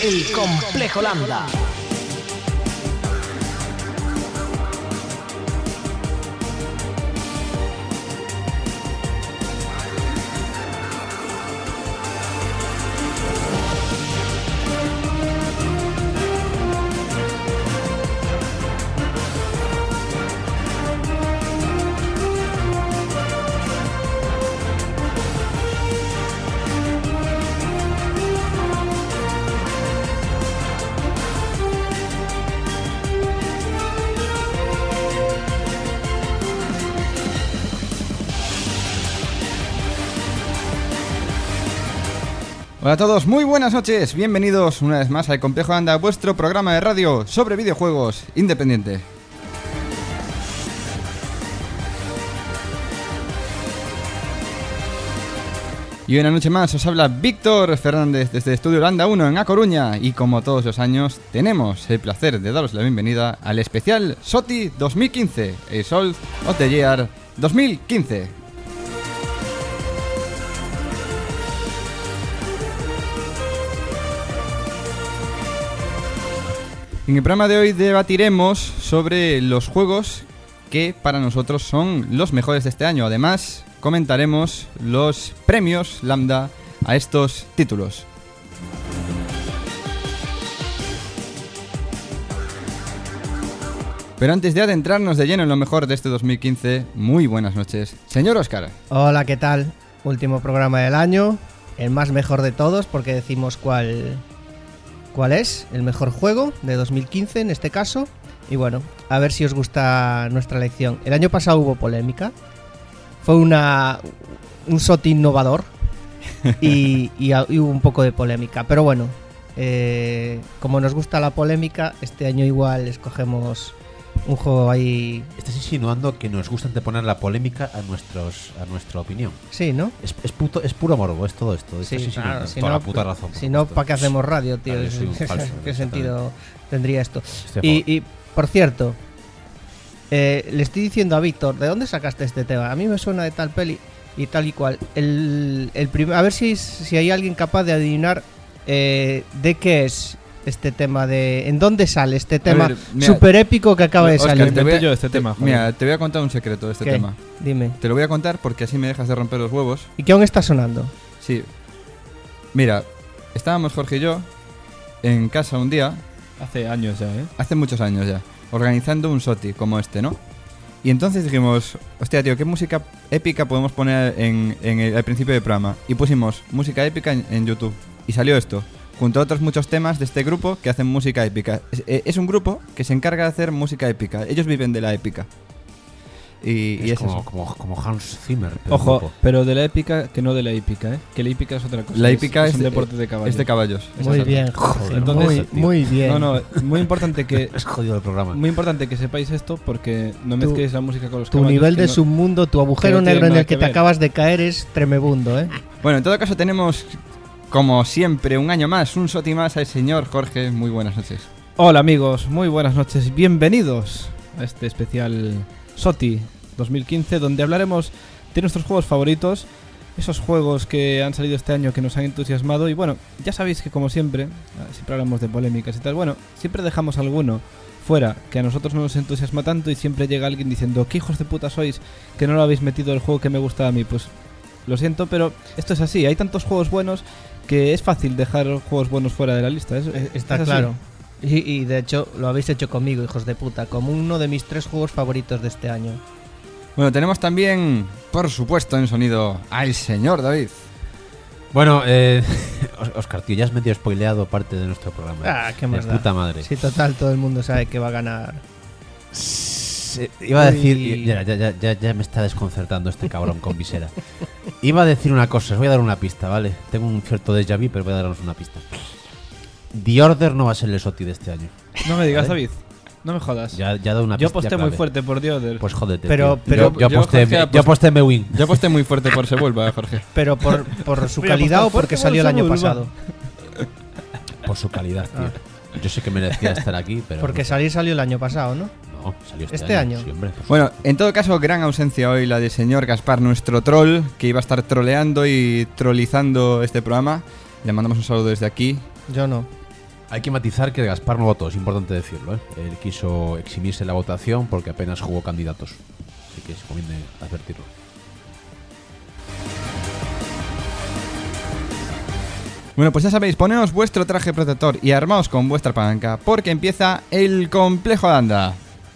El Complejo Lambda. Hola a todos, muy buenas noches, bienvenidos una vez más al Complejo Lambda, vuestro programa de radio sobre videojuegos independiente. Y una noche más os habla Víctor Fernández desde Estudio Lambda 1 en A Coruña, y como todos los años tenemos el placer de daros la bienvenida al especial SOTI 2015, el Soul of the Year 2015. En el programa de hoy debatiremos sobre los juegos que para nosotros son los mejores de este año. Además, comentaremos los premios Lambda a estos títulos. Pero antes de adentrarnos de lleno en lo mejor de este 2015, muy buenas noches, señor Óscar. Hola, ¿qué tal? Último programa del año, el más mejor de todos, porque decimos cuál es el mejor juego de 2015 en este caso. Y bueno, a ver si os gusta nuestra elección. El año pasado hubo polémica, fue un SOTI innovador y hubo un poco de polémica. Pero bueno, como nos gusta la polémica, este año igual escogemos un juego ahí. Estás insinuando que nos gusta anteponer la polémica a nuestra opinión. Sí, ¿no? Es puro morbo, es todo esto. Sí, claro, si toda no, la puta razón. Si no, ¿para qué hacemos radio, tío? Vale, soy un falso, ¿Qué sentido tendría esto? Estoy Y por cierto, le estoy diciendo a Víctor, ¿de dónde sacaste este tema? A mí me suena de tal peli y tal y cual. A ver si hay alguien capaz de adivinar de qué es este tema, de en dónde sale este tema súper épico que acaba de salir. Mira, te voy a contar un secreto de este ¿Qué? tema. Dime. Te lo voy a contar porque así me dejas de romper los huevos. ¿Y qué aún está sonando? Sí. Mira, estábamos Jorge y yo en casa un día. Hace años ya, ¿eh? Hace muchos años ya. Organizando un SOTI como este, ¿no? Y entonces dijimos, hostia, tío, ¿qué música épica podemos poner al principio del programa? Y pusimos música épica en YouTube. Y salió esto, junto a otros muchos temas de este grupo que hacen música épica. Es un grupo que se encarga de hacer música épica. Ellos viven de la épica. Y es como Hans Zimmer. Ojo, grupo. pero de la épica, que no de la hípica, ¿eh? Que la hípica es otra cosa. La hípica es un deporte de caballos. Es de caballos. Muy bien, Jorge. Entonces, muy bien. No, muy importante que Es jodido el programa. muy importante que sepáis esto, porque no mezcléis la música con los Tu caballos. nivel de no, submundo, tu agujero que no tiene negro en nada el que que te ver. acabas de caer es tremebundo, ¿eh? Bueno, en todo caso tenemos, como siempre, un año más, un SOTI más al señor Jorge. Muy buenas noches. Hola amigos, muy buenas noches. Bienvenidos a este especial SOTI 2015, donde hablaremos de nuestros juegos favoritos, esos juegos que han salido este año que nos han entusiasmado. Y bueno, ya sabéis que como siempre hablamos de polémicas y tal, bueno, siempre dejamos alguno fuera que a nosotros no nos entusiasma tanto, y siempre llega alguien diciendo, ¿qué hijos de puta sois que no lo habéis metido el juego que me gusta a mí? Pues lo siento, pero esto es así, hay tantos juegos buenos que es fácil dejar juegos buenos fuera de la lista. Está es así. claro. Y de hecho lo habéis hecho conmigo, hijos de puta, como uno de mis 3 juegos favoritos de este año. Bueno, tenemos también, por supuesto, en sonido al señor David. Bueno, Óscar, tío, ya has medio spoileado parte de nuestro programa. Ah, qué más de da. puta madre. Sí, total, todo el mundo sabe que va a ganar. Iba a decir, Uy. ya me está desconcertando este cabrón con visera. Iba a decir una cosa, os voy a dar una pista, ¿vale? Tengo un cierto déjà vu, pero voy a daros una pista. The Order no va a ser el SOTI de este año. No me digas, ¿Vale? David, no me jodas. Ya da una Yo pista. aposté muy clave. fuerte por The Order. Pues jódete. Pero- tío. pero- yo aposté, Jorge, yo aposté en Mewin. Yo aposté muy fuerte por Sebulba, Jorge. Pero por su Voy a calidad apostar o porque fuerte salió el por año Sebulba. pasado. Por su calidad, tío. Yo sé que merecía estar aquí, pero. Porque no. salió el año pasado, ¿no? No, salió ¿Este año? Sí, hombre, por Bueno, en todo caso, gran ausencia hoy la del señor Gaspar, nuestro troll, que iba a estar troleando y trollizando este programa. Le mandamos un saludo desde aquí. Yo no. Hay que matizar que Gaspar no votó, es importante decirlo, ¿eh? Él quiso eximirse en la votación porque apenas jugó candidatos. Así que se conviene advertirlo. Bueno, pues ya sabéis, poneos vuestro traje protector y armaos con vuestra palanca, porque empieza el Complejo Holanda.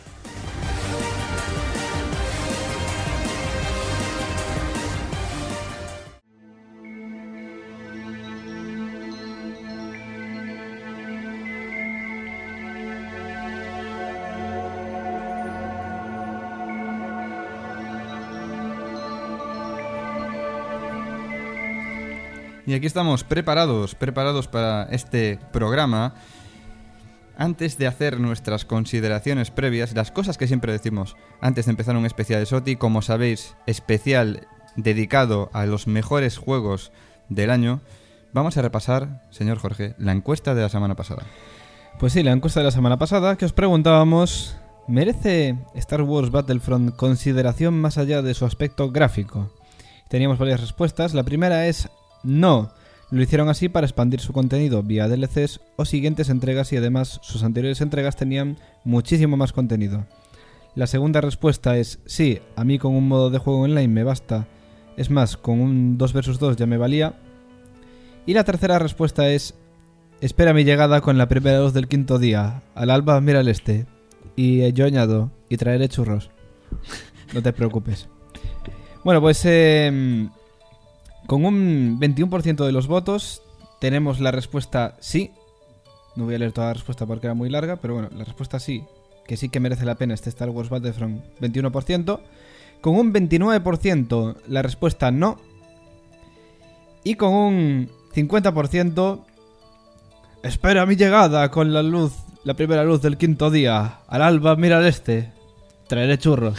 Y aquí estamos preparados para este programa. Antes de hacer nuestras consideraciones previas, las cosas que siempre decimos antes de empezar un especial de SOTI, como sabéis, especial dedicado a los mejores juegos del año, vamos a repasar, señor Jorge, la encuesta de la semana pasada. Pues sí, la encuesta de la semana pasada, que os preguntábamos, ¿merece Star Wars Battlefront consideración más allá de su aspecto gráfico? Teníamos varias respuestas. La primera es no. Lo hicieron así para expandir su contenido vía DLCs o siguientes entregas y además sus anteriores entregas tenían muchísimo más contenido. La segunda respuesta es sí, a mí con un modo de juego online me basta. Es más, con un 2 vs 2 ya me valía. Y la tercera respuesta es espera mi llegada con la primera luz del quinto día. Al alba mira al este. Y yo añado, y traeré churros. No te preocupes. Bueno, pues con un 21% de los votos tenemos la respuesta sí. No voy a leer toda la respuesta porque era muy larga, pero bueno, la respuesta sí, que sí que merece la pena este Star Wars Battlefront, 21%. Con un 29% la respuesta no. Y con un 50% espera mi llegada con la primera luz del quinto día. Al alba mira al este. Traeré churros.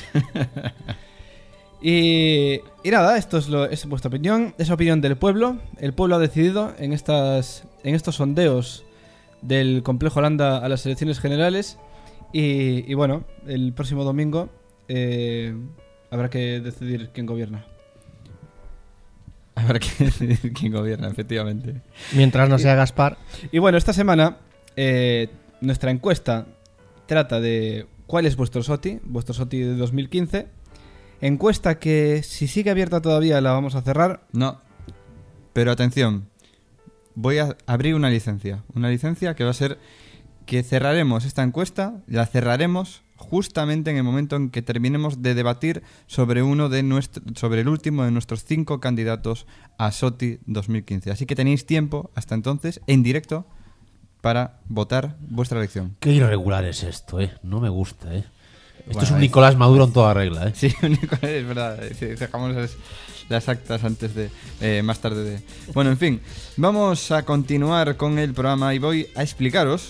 Y nada, esto es vuestra opinión, es opinión del pueblo. El pueblo ha decidido en estos sondeos del Complejo Holanda a las elecciones generales. Y bueno, el próximo domingo habrá que decidir quién gobierna. Habrá que decidir quién gobierna, efectivamente. Mientras no sea Gaspar. Y bueno, esta semana nuestra encuesta trata de cuál es vuestro SOTI de 2015. Encuesta que si sigue abierta todavía la vamos a cerrar. No, pero atención, voy a abrir una licencia que va a ser que cerraremos esta encuesta, la cerraremos justamente en el momento en que terminemos de debatir sobre sobre el último de nuestros 5 candidatos a SOTI 2015. Así que tenéis tiempo hasta entonces en directo para votar vuestra elección. Qué irregular es esto, No me gusta, Esto Bueno, es un Nicolás Maduro en toda regla, Sí, es verdad. Sí, dejamos las actas antes de... más tarde de... Bueno, en fin. Vamos a continuar con el programa y voy a explicaros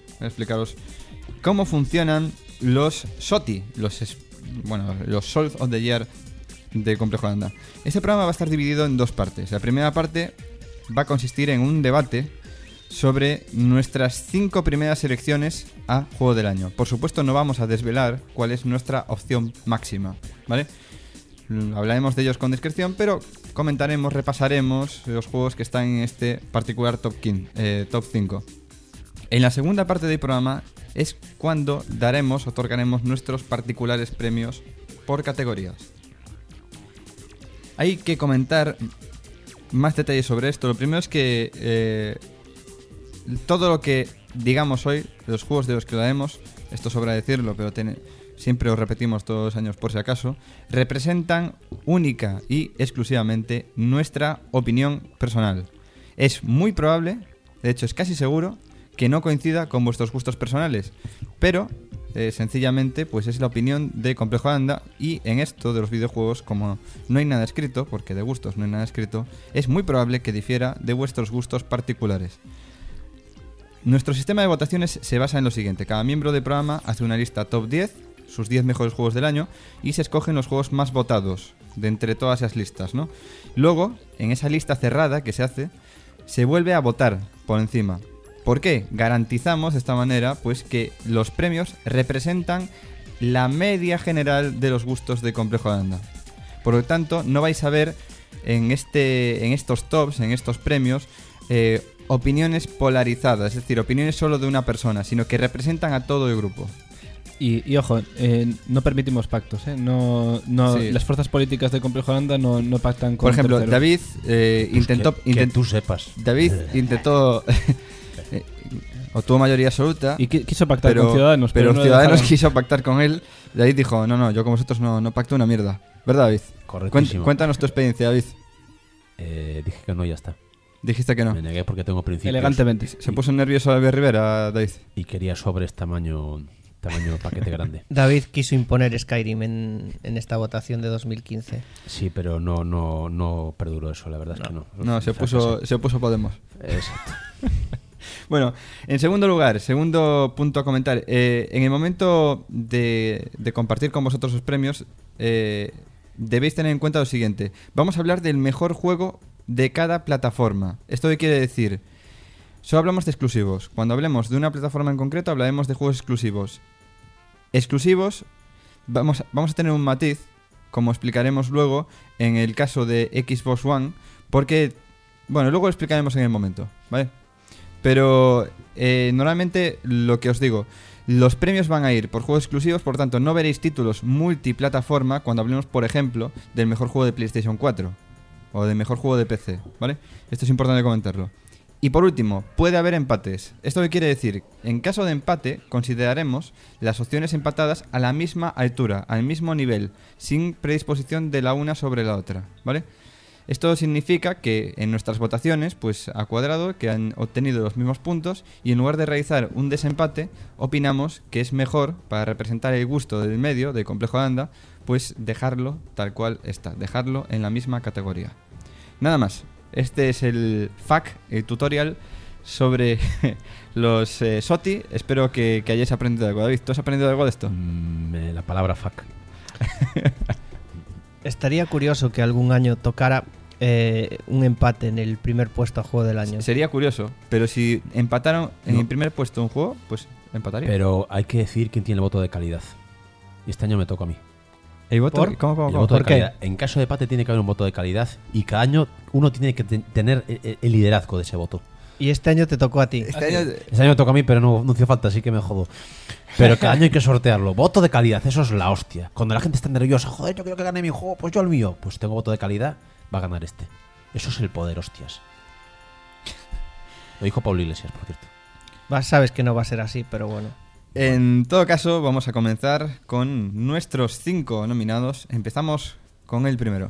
cómo funcionan los SOTI, los Souls of the Year de Complejo Holanda. Este programa va a estar dividido en 2 partes. La primera parte va a consistir en un debate sobre nuestras 5 primeras selecciones a Juego del Año. Por supuesto, no vamos a desvelar cuál es nuestra opción máxima, ¿vale? Hablaremos de ellos con discreción, pero comentaremos, repasaremos los juegos que están en este particular top 5. En la segunda parte del programa es cuando otorgaremos nuestros particulares premios por categorías. Hay que comentar más detalles sobre esto. Lo primero es que todo lo que digamos hoy, los juegos de los que hablaremos, esto sobra decirlo, pero siempre os repetimos todos los años por si acaso, representan única y exclusivamente nuestra opinión personal. Es muy probable, de hecho es casi seguro, que no coincida con vuestros gustos personales, pero sencillamente pues es la opinión de Complejo Holanda, y en esto de los videojuegos, como no hay nada escrito, porque de gustos no hay nada escrito, es muy probable que difiera de vuestros gustos particulares. Nuestro sistema de votaciones se basa en lo siguiente: cada miembro del programa hace una lista top 10, sus 10 mejores juegos del año, y se escogen los juegos más votados de entre todas esas listas, ¿no? Luego, en esa lista cerrada que se hace, se vuelve a votar por encima. ¿Por qué? Garantizamos de esta manera pues que los premios representan la media general de los gustos de Complejo Holanda. Por lo tanto, no vais a ver en estos tops, en estos premios, opiniones polarizadas, es decir, opiniones solo de una persona, sino que representan a todo el grupo. Y ojo, no permitimos pactos, ¿eh? Sí. Las fuerzas políticas de Complejo Holanda no pactan con Por ejemplo, terceros. David intentó... Que tú sepas. David intentó... obtuvo mayoría absoluta, Y quiso pactar con Ciudadanos, pero no le Ciudadanos dejaron. quiso pactar con él. David dijo, no, yo con vosotros no pacto una mierda. ¿Verdad, David? Correctísimo. Cuéntanos tu experiencia, David. Dije que no, ya está. Dijiste que no. Me negué porque tengo principios. Elegantemente. Se puso nervioso David Rivera, David. Y quería sobres tamaño paquete grande. David quiso imponer Skyrim en esta votación de 2015. Sí, pero no perduró eso, la verdad es que no. No, se opuso Podemos. Exacto. Bueno, en segundo lugar, segundo punto a comentar. En el momento de compartir con vosotros los premios, debéis tener en cuenta lo siguiente. Vamos a hablar del mejor juego de cada plataforma. ¿Esto qué quiere decir? Solo hablamos de exclusivos. Cuando hablemos de una plataforma en concreto, hablaremos de juegos exclusivos. Exclusivos, vamos a tener un matiz, como explicaremos luego en el caso de Xbox One, porque, bueno, luego lo explicaremos en el momento, ¿vale? Pero normalmente lo que os digo, los premios van a ir por juegos exclusivos, por tanto no veréis títulos multiplataforma cuando hablemos, por ejemplo, del mejor juego de PlayStation 4 o del mejor juego de PC, ¿vale? Esto es importante comentarlo. Y por último, puede haber empates. ¿Esto qué quiere decir? En caso de empate, consideraremos las opciones empatadas a la misma altura, al mismo nivel, sin predisposición de la una sobre la otra, ¿vale? Esto significa que en nuestras votaciones, pues a cuadrado, que han obtenido los mismos puntos, y en lugar de realizar un desempate, opinamos que es mejor, para representar el gusto del medio, del Complejo Holanda, pues dejarlo tal cual está, dejarlo en la misma categoría. Nada más. Este es el FAQ, el tutorial sobre los SOTI. Espero que hayáis aprendido algo. David, ¿tú has aprendido algo de esto? La palabra fuck. Estaría curioso que algún año tocara un empate en el primer puesto a juego del año. Sería curioso, pero si empataron en el primer puesto un juego, pues empataría. Pero hay que decir quién tiene el voto de calidad. Y este año me toca a mí. ¿El voto? ¿Por? ¿Cómo? El voto de ¿Por qué? calidad. En caso de empate tiene que haber un voto de calidad y cada año uno tiene que tener el liderazgo de ese voto. Y este año te tocó a ti. Este año... Este año me toca a mí, pero no hizo falta, así que me jodo. Pero cada año hay que sortearlo. Voto de calidad, eso es la hostia. Cuando la gente está nerviosa, joder, yo quiero que gane mi juego, pues yo el mío. Pues tengo voto de calidad, va a ganar este. Eso es el poder, hostias. Lo dijo Pablo Iglesias, por cierto. Sabes que no va a ser así, pero bueno. En todo caso, vamos a comenzar con nuestros 5 nominados. Empezamos con el primero.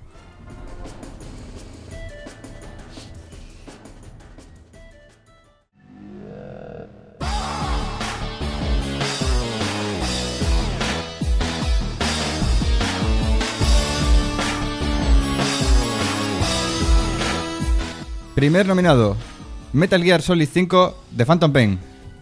Primer nominado, Metal Gear Solid 5 de Phantom Pain.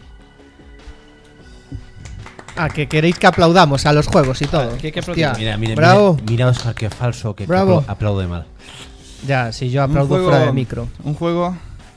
Ah, que queréis que aplaudamos a los juegos y todo. que hay que Hostia, aplaudir. bravo. Mira, Oscar, qué falso, que Bravo. aplaude mal. Ya, si yo aplaudo fuera de micro. Un juego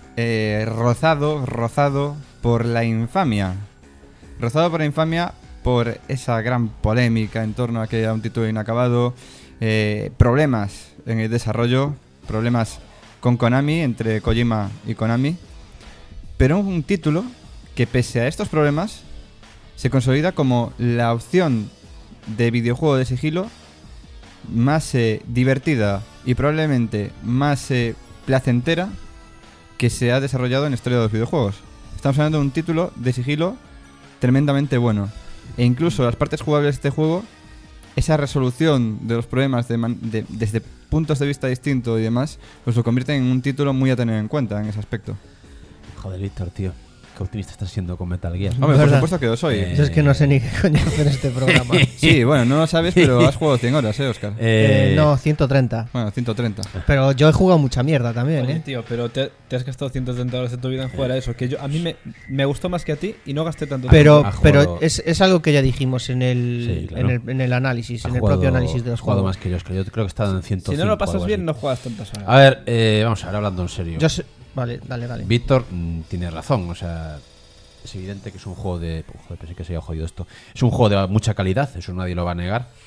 rozado por la infamia. Rozado por la infamia por esa gran polémica en torno a que era un título inacabado, problemas en el desarrollo, problemas con Konami, entre Kojima y Konami, pero un título que pese a estos problemas se consolida como la opción de videojuego de sigilo más divertida y probablemente más placentera que se ha desarrollado en la historia de los videojuegos. Estamos hablando de un título de sigilo tremendamente bueno. E incluso las partes jugables de este juego, esa resolución de los problemas desde puntos de vista distintos y demás, pues lo convierten en un título muy a tener en cuenta en ese aspecto. Joder, Víctor, tío. Qué optimista estás siendo con Metal Gear. Hombre, por ¿Verdad? supuesto que lo soy. Yo es que no sé ni qué coño hacer este programa. Sí, bueno, no lo sabes, pero has jugado 100 horas, Oscar. No, 130. Bueno, 130. Pero yo he jugado mucha mierda también, Oye, tío, pero te has gastado 130 horas de tu vida en jugar a eso. Que a mí me gustó más que a ti y no gasté tanto Pero, tiempo. pero es algo que ya dijimos en el, Sí, claro. en el análisis, Ha en el jugado- propio análisis de los ha jugado juegos. más que yo, Oscar. Yo creo que está en 105. Si no lo o pasas algo bien, así. no juegas tantas horas. A ver, vamos a ver, hablando en serio. Vale, dale. Víctor tiene razón, o sea, es evidente que es un juego de... Joder, pensé que se había jodido esto. Es un juego de mucha calidad, eso nadie lo va a negar.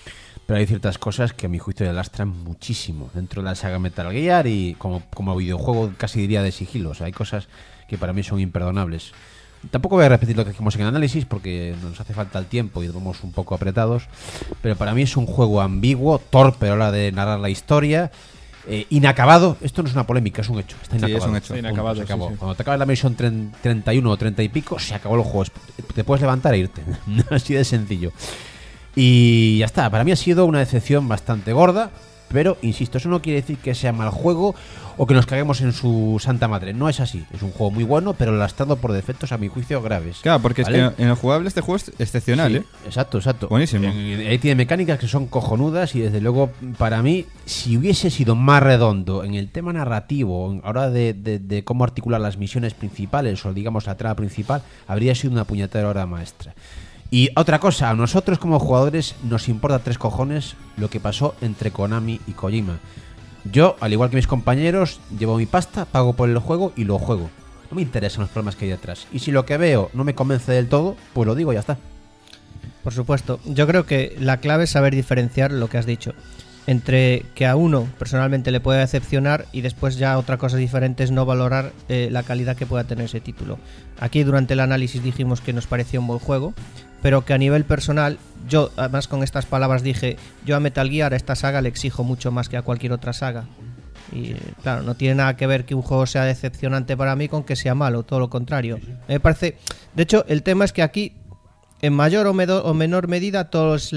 Pero hay ciertas cosas que a mi juicio le lastran muchísimo dentro de la saga Metal Gear y como videojuego casi diría de sigilo. O sea, hay cosas que para mí son imperdonables. Tampoco voy a repetir lo que dijimos en el análisis porque nos hace falta el tiempo y vamos un poco apretados. Pero para mí es un juego ambiguo, torpe a la hora de narrar la historia, inacabado. Esto no es una polémica, es un hecho. Está inacabado. Sí, es un hecho. Está inacabado, Se acabó. sí. Cuando te acabas la misión 31 o 30 y pico, se acabó el juego. Te puedes levantar e irte. Así de sencillo. Y ya está. Para mí ha sido una decepción bastante gorda. Pero, insisto, eso no quiere decir que sea mal juego o que nos caguemos en su santa madre. No es así. Es un juego muy bueno, pero lastrado por defectos, a mi juicio, graves. Claro, porque ¿vale? es que en el jugable este juego es excepcional, Sí, ¿eh? Exacto. Buenísimo. Ahí tiene mecánicas que son cojonudas y desde luego para mí, si hubiese sido más redondo en el tema narrativo, a la hora de cómo articular las misiones principales o digamos la trama principal, habría sido una puñetera obra maestra. Y otra cosa, a nosotros como jugadores nos importa 3 cojones lo que pasó entre Konami y Kojima. Yo, al igual que mis compañeros, llevo mi pasta, pago por el juego y lo juego. No me interesan los problemas que hay detrás. Y si lo que veo no me convence del todo, pues lo digo y ya está. Por supuesto. Yo creo que la clave es saber diferenciar lo que has dicho entre que a uno personalmente le puede decepcionar y después ya otra cosa diferente es no valorar la calidad que pueda tener ese título. Aquí durante el análisis dijimos que nos parecía un buen juego, pero que a nivel personal, yo además con estas palabras dije, yo a Metal Gear, a esta saga le exijo mucho más que a cualquier otra saga. Y claro, no tiene nada que ver que un juego sea decepcionante para mí con que sea malo, todo lo contrario. Me parece, de hecho, el tema es que aquí en mayor o menor medida todos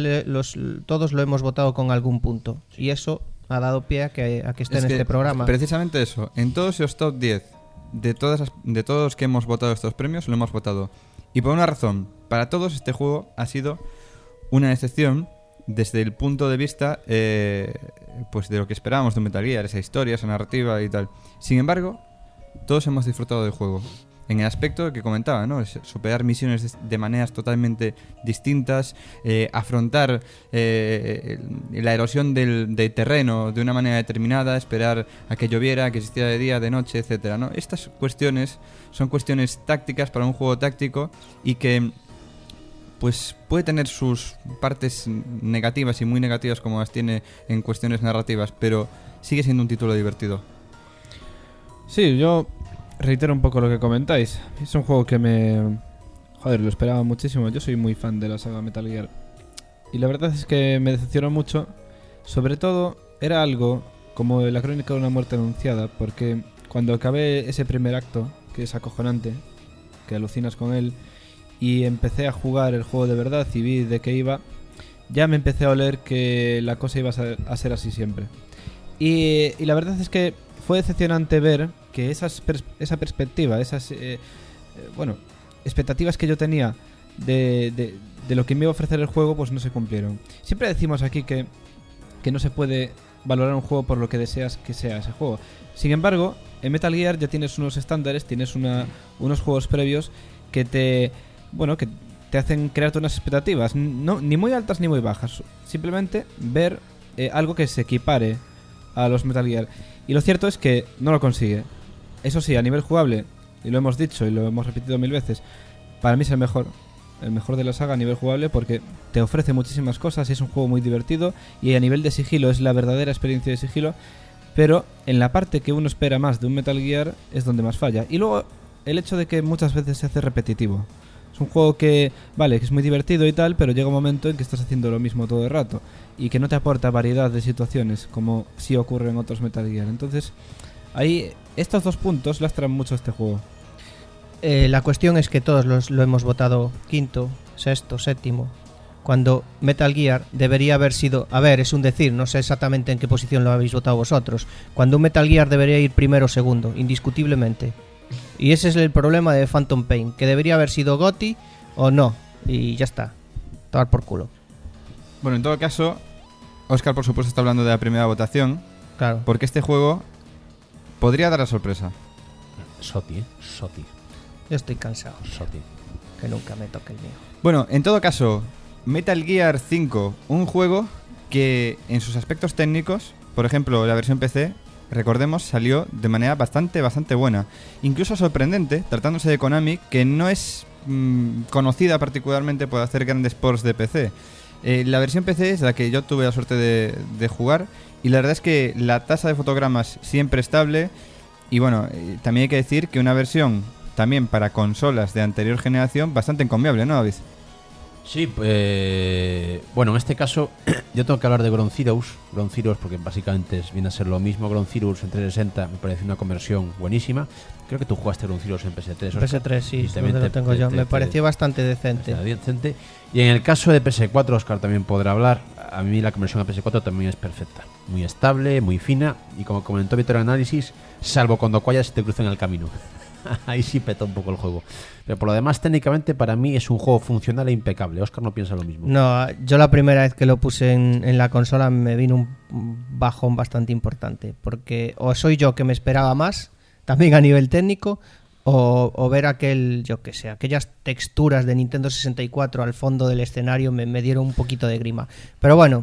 lo hemos votado con algún punto. Y eso ha dado pie a que esté Es en que este programa. Precisamente eso. En todos esos top 10 de todos los que hemos votado estos premios, lo hemos votado. Y por una razón. Para todos este juego ha sido una excepción desde el punto de vista pues de lo que esperábamos de un Metal Gear, esa historia, esa narrativa y tal. Sin embargo, todos hemos disfrutado del juego. En el aspecto que comentaba, ¿no? Es superar misiones de maneras totalmente distintas, afrontar la erosión del terreno de una manera determinada, esperar a que lloviera, que existiera de día, de noche, etcétera, ¿no? Estas cuestiones son cuestiones tácticas para un juego táctico y que pues puede tener sus partes negativas y muy negativas como las tiene en cuestiones narrativas, pero sigue siendo un título divertido. Sí, yo reitero un poco lo que comentáis. Es un juego que lo esperaba muchísimo. Yo soy muy fan de la saga Metal Gear. Y la verdad es que me decepcionó mucho. Sobre todo, era algo como la crónica de una muerte anunciada. Porque cuando acabé ese primer acto, que es acojonante, que alucinas con él, y empecé a jugar el juego de verdad y vi de qué iba, ya me empecé a oler que la cosa iba a ser así siempre. Y la verdad es que fue decepcionante ver que esa perspectiva, esas expectativas que yo tenía de lo que me iba a ofrecer el juego, pues no se cumplieron. Siempre decimos aquí que no se puede valorar un juego por lo que deseas que sea ese juego. Sin embargo, en Metal Gear ya tienes unos estándares, tienes unos juegos previos que te hacen crearte unas expectativas, no, ni muy altas ni muy bajas. Simplemente ver algo que se equipare a los Metal Gear. Y lo cierto es que no lo consigue. Eso sí, a nivel jugable, y lo hemos dicho y lo hemos repetido 1000 veces, para mí es el mejor de la saga a nivel jugable porque te ofrece muchísimas cosas y es un juego muy divertido y a nivel de sigilo es la verdadera experiencia de sigilo, pero en la parte que uno espera más de un Metal Gear es donde más falla. Y luego el hecho de que muchas veces se hace repetitivo. Es un juego que, vale, que es muy divertido y tal, pero llega un momento en que estás haciendo lo mismo todo el rato y que no te aporta variedad de situaciones como sí ocurre en otros Metal Gear. Entonces, ahí estos dos puntos lastran mucho este juego. La cuestión es que todos lo hemos votado quinto, sexto, séptimo, cuando Metal Gear debería haber sido... A ver, es un decir, no sé exactamente en qué posición lo habéis votado vosotros. Cuando un Metal Gear debería ir primero o segundo, indiscutiblemente. Y ese es el problema de Phantom Pain, que debería haber sido GOTY o no. Y ya está, tomar por culo. Bueno, en todo caso, Óscar por supuesto está hablando de la primera votación, Claro. porque este juego podría dar la sorpresa. Soti. Yo estoy cansado, Soti. que nunca me toque el mío. Bueno, en todo caso, Metal Gear 5, un juego que en sus aspectos técnicos, por ejemplo, la versión PC, recordemos, salió de manera bastante buena. Incluso sorprendente, tratándose de Konami, que no es conocida particularmente por hacer grandes ports de PC. La versión PC es la que yo tuve la suerte de jugar y la verdad es que la tasa de fotogramas siempre estable y bueno, también hay que decir que una versión también para consolas de anterior generación bastante encomiable, ¿no, David? Sí, bueno, en este caso yo tengo que hablar de Ground Zeroes porque básicamente viene a ser lo mismo. Ground Zeroes en 360 me parece una conversión buenísima. Creo que tú jugaste Ground Zeroes en PS3. Oscar. PS3, sí, Y es donde lo tengo yo. Me pareció bastante decente. Decente. Y en el caso de PS4, Oscar también podrá hablar. A mí la conversión a PS4 también es perfecta. Muy estable, muy fina. Y como comentó Víctor Análisis, salvo cuando Quaya se te cruza en el camino. Ahí sí peta un poco el juego. Pero por lo demás, técnicamente, para mí es un juego funcional e impecable. Oscar no piensa lo mismo. No, yo la primera vez que lo puse en la consola me vino un bajón bastante importante. Porque o soy yo que me esperaba más, también a nivel técnico, o ver aquellas texturas de Nintendo 64 al fondo del escenario me dieron un poquito de grima. Pero bueno,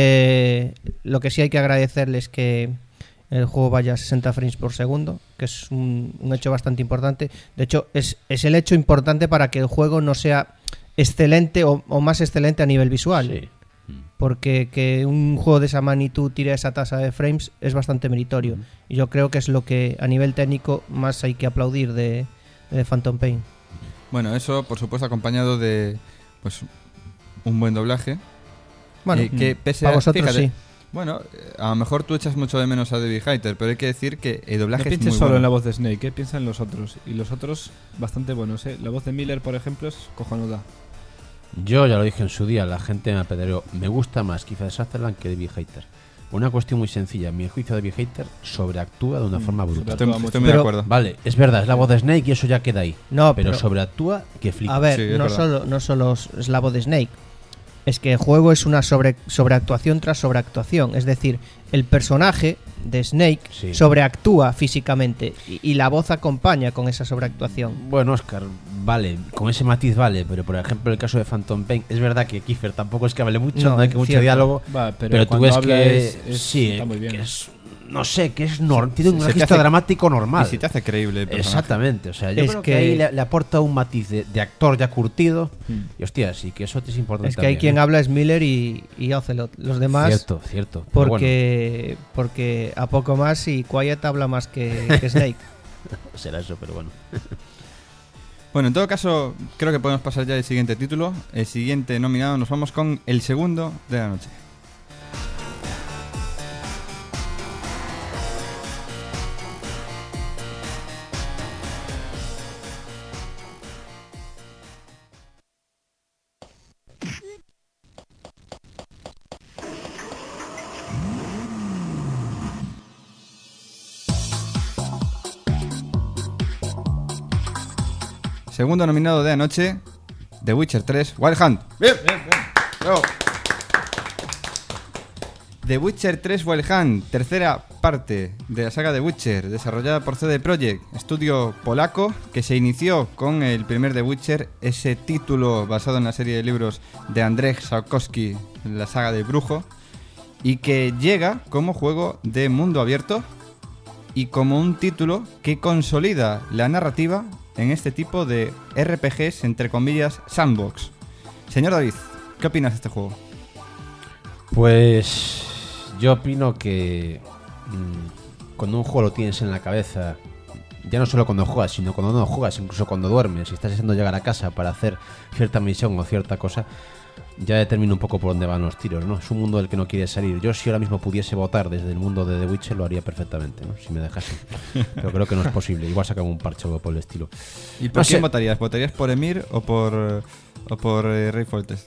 lo que sí hay que agradecerles es que el juego vaya a 60 frames por segundo, que es un hecho bastante importante. De hecho, es el hecho importante para que el juego no sea excelente o más excelente a nivel visual. Sí. Porque que un juego de esa magnitud tire esa tasa de frames es bastante meritorio. Y yo creo que es lo que a nivel técnico más hay que aplaudir de Phantom Pain. Bueno, eso por supuesto acompañado de pues un buen doblaje. Bueno, que pese para vosotros fíjate, sí. Bueno, a lo mejor tú echas mucho de menos a David Hayter, pero hay que decir que el No doblaje es pienses muy solo bueno. en la voz de Snake, piensa en los otros. Y los otros bastante buenos, ¿eh? La voz de Miller, por ejemplo, es cojonuda. Yo ya lo dije en su día, la gente me apedreó. Me gusta más Kiefer Sutherland que David Hayter. Una cuestión muy sencilla. Mi juicio de David Hayter sobreactúa de una forma brutal. Estoy muy de Pero- acuerdo. Vale, es verdad, es la voz de Snake y eso ya queda ahí. No, pero pero- sobreactúa que flipa. A ver, Sí, es verdad. no solo es la voz de Snake. Es que el juego es una sobreactuación tras sobreactuación. Es decir, el personaje de Snake Sí. sobreactúa físicamente y la voz acompaña con esa sobreactuación. Bueno, Oscar, vale, con ese matiz vale, pero por ejemplo el caso de Phantom Pain, es verdad que Kiefer tampoco es que hable mucho, no hay que mucho cierto. diálogo, Va, pero tú cuando ves habla que sí, está muy bien. que es, no sé, que es tiene un Se te registro hace- dramático normal. Y si te hace creíble el personaje. Exactamente, o sea, yo Es creo que que- ahí le aporta un matiz de actor ya curtido. Mm. Y hostias, y que eso es importante. Es que hay también, quien ¿eh? habla es Miller y Ocelot. Los demás, Cierto. Pero porque a poco más y Quiet habla más que Snake. bueno, será eso, pero bueno. Bueno, en todo caso, creo que podemos pasar ya al siguiente título. El siguiente nominado, nos vamos con el segundo de la noche. Segundo nominado de anoche, The Witcher 3 Wild Hunt. Bien. Bravo. The Witcher 3 Wild Hunt, tercera parte de la saga The Witcher, desarrollada por CD Projekt, estudio polaco que se inició con el primer The Witcher, ese título basado en la serie de libros de Andrzej Sapkowski, la saga de Brujo, y que llega como juego de mundo abierto y como un título que consolida la narrativa en este tipo de RPGs, entre comillas, sandbox. Señor David, ¿qué opinas de este juego? Pues yo opino que cuando un juego lo tienes en la cabeza, ya no solo cuando juegas, sino cuando no juegas, incluso cuando duermes y estás deseando llegar a casa para hacer cierta misión o cierta cosa, ya determina un poco por dónde van los tiros, ¿no? Es un mundo del que no quieres salir. Yo si ahora mismo pudiese votar desde el mundo de The Witcher lo haría perfectamente, ¿no? Si me dejasen. Pero creo que no es posible. Igual sacan un parche o por el estilo. ¿Y por No quién sé. votarías? ¿Votarías por Emir o por Rey Foltest?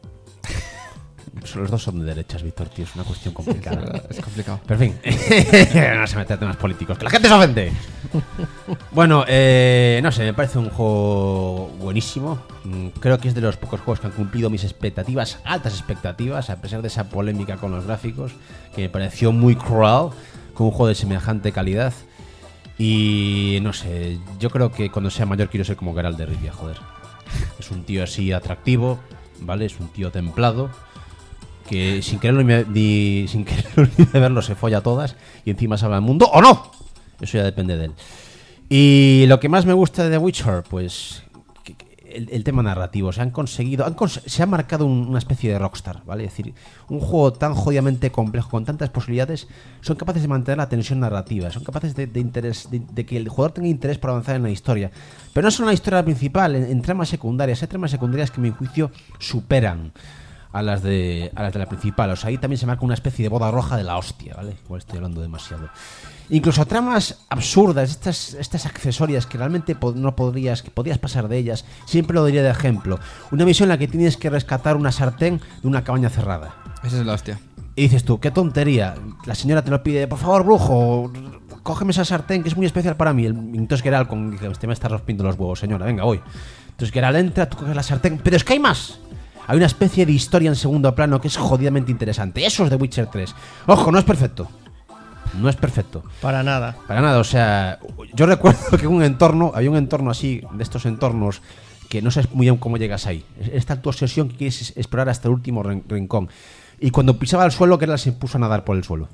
Los dos son de derechas, Víctor, tío. Es una cuestión complicada. Es complicado. Pero en fin, no se mete a temas políticos, que la gente se ofende. Bueno, no sé, me parece un juego buenísimo. Creo que es de los pocos juegos que han cumplido mis expectativas, altas expectativas, a pesar de esa polémica con los gráficos, que me pareció muy cruel, con un juego de semejante calidad. Y no sé, yo creo que cuando sea mayor quiero ser como Geralt de Rivia, joder. Es un tío así atractivo, ¿vale? Es un tío templado, que sin quererlo ni de verlo se folla a todas y encima salva al mundo o no. Eso ya depende de él. Y lo que más me gusta de The Witcher, pues el tema narrativo. Se han marcado una especie de rockstar, ¿vale? Es decir, un juego tan jodidamente complejo, con tantas posibilidades, son capaces de mantener la tensión narrativa, son capaces de que el jugador tenga interés por avanzar en la historia. Pero no solo en la historia principal, en tramas secundarias. Hay tramas secundarias que, a mi juicio, superan a las de la principal. O sea, ahí también se marca una especie de boda roja de la hostia, ¿vale? Igual estoy hablando demasiado. Incluso tramas absurdas, estas accesorias que realmente que podías pasar de ellas. Siempre lo diría de ejemplo. Una misión en la que tienes que rescatar una sartén de una cabaña cerrada. Esa es la hostia. Y dices tú, qué tontería. La señora te lo pide, por favor, brujo, cógeme esa sartén que es muy especial para mí. Entonces Geralt, dice, usted me está rompiendo los huevos, señora, venga, voy. Entonces Geralt entra, tú coges la sartén, pero es que hay más. Hay una especie de historia en segundo plano que es jodidamente interesante. Eso es The Witcher 3. Ojo, no es perfecto. No es perfecto. Para nada. Para nada, o sea, yo recuerdo que había un entorno así, de estos entornos, que no sabes muy bien cómo llegas ahí. Esta tu obsesión que quieres explorar hasta el último rincón. Y cuando pisaba el suelo, Geralt se puso a nadar por el suelo.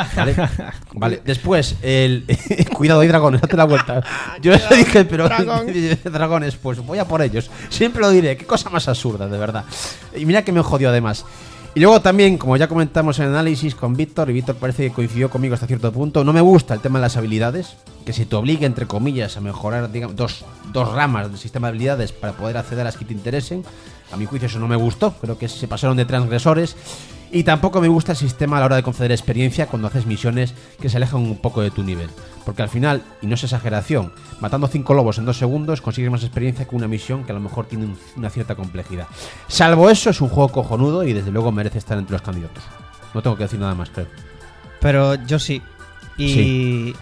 Vale. Después, cuidado, hay dragones, date la vuelta. Yo le dije, pero dragones, pues voy a por ellos. Siempre lo diré, qué cosa más absurda, de verdad. Y mira que me jodió además. Y luego también, como ya comentamos en el análisis con Víctor, y Víctor parece que coincidió conmigo hasta cierto punto, no me gusta el tema de las habilidades, que se te obligue, entre comillas, a mejorar, digamos, dos ramas del sistema de habilidades para poder acceder a las que te interesen. A mi juicio eso no me gustó, creo que se pasaron de transgresores. Y tampoco me gusta el sistema a la hora de conceder experiencia cuando haces misiones que se alejan un poco de tu nivel. Porque al final, y no es exageración, matando 5 lobos en 2 segundos consigues más experiencia que una misión que a lo mejor tiene una cierta complejidad. Salvo eso, es un juego cojonudo y desde luego merece estar entre los candidatos. No tengo que decir nada más, creo. Pero yo sí. Y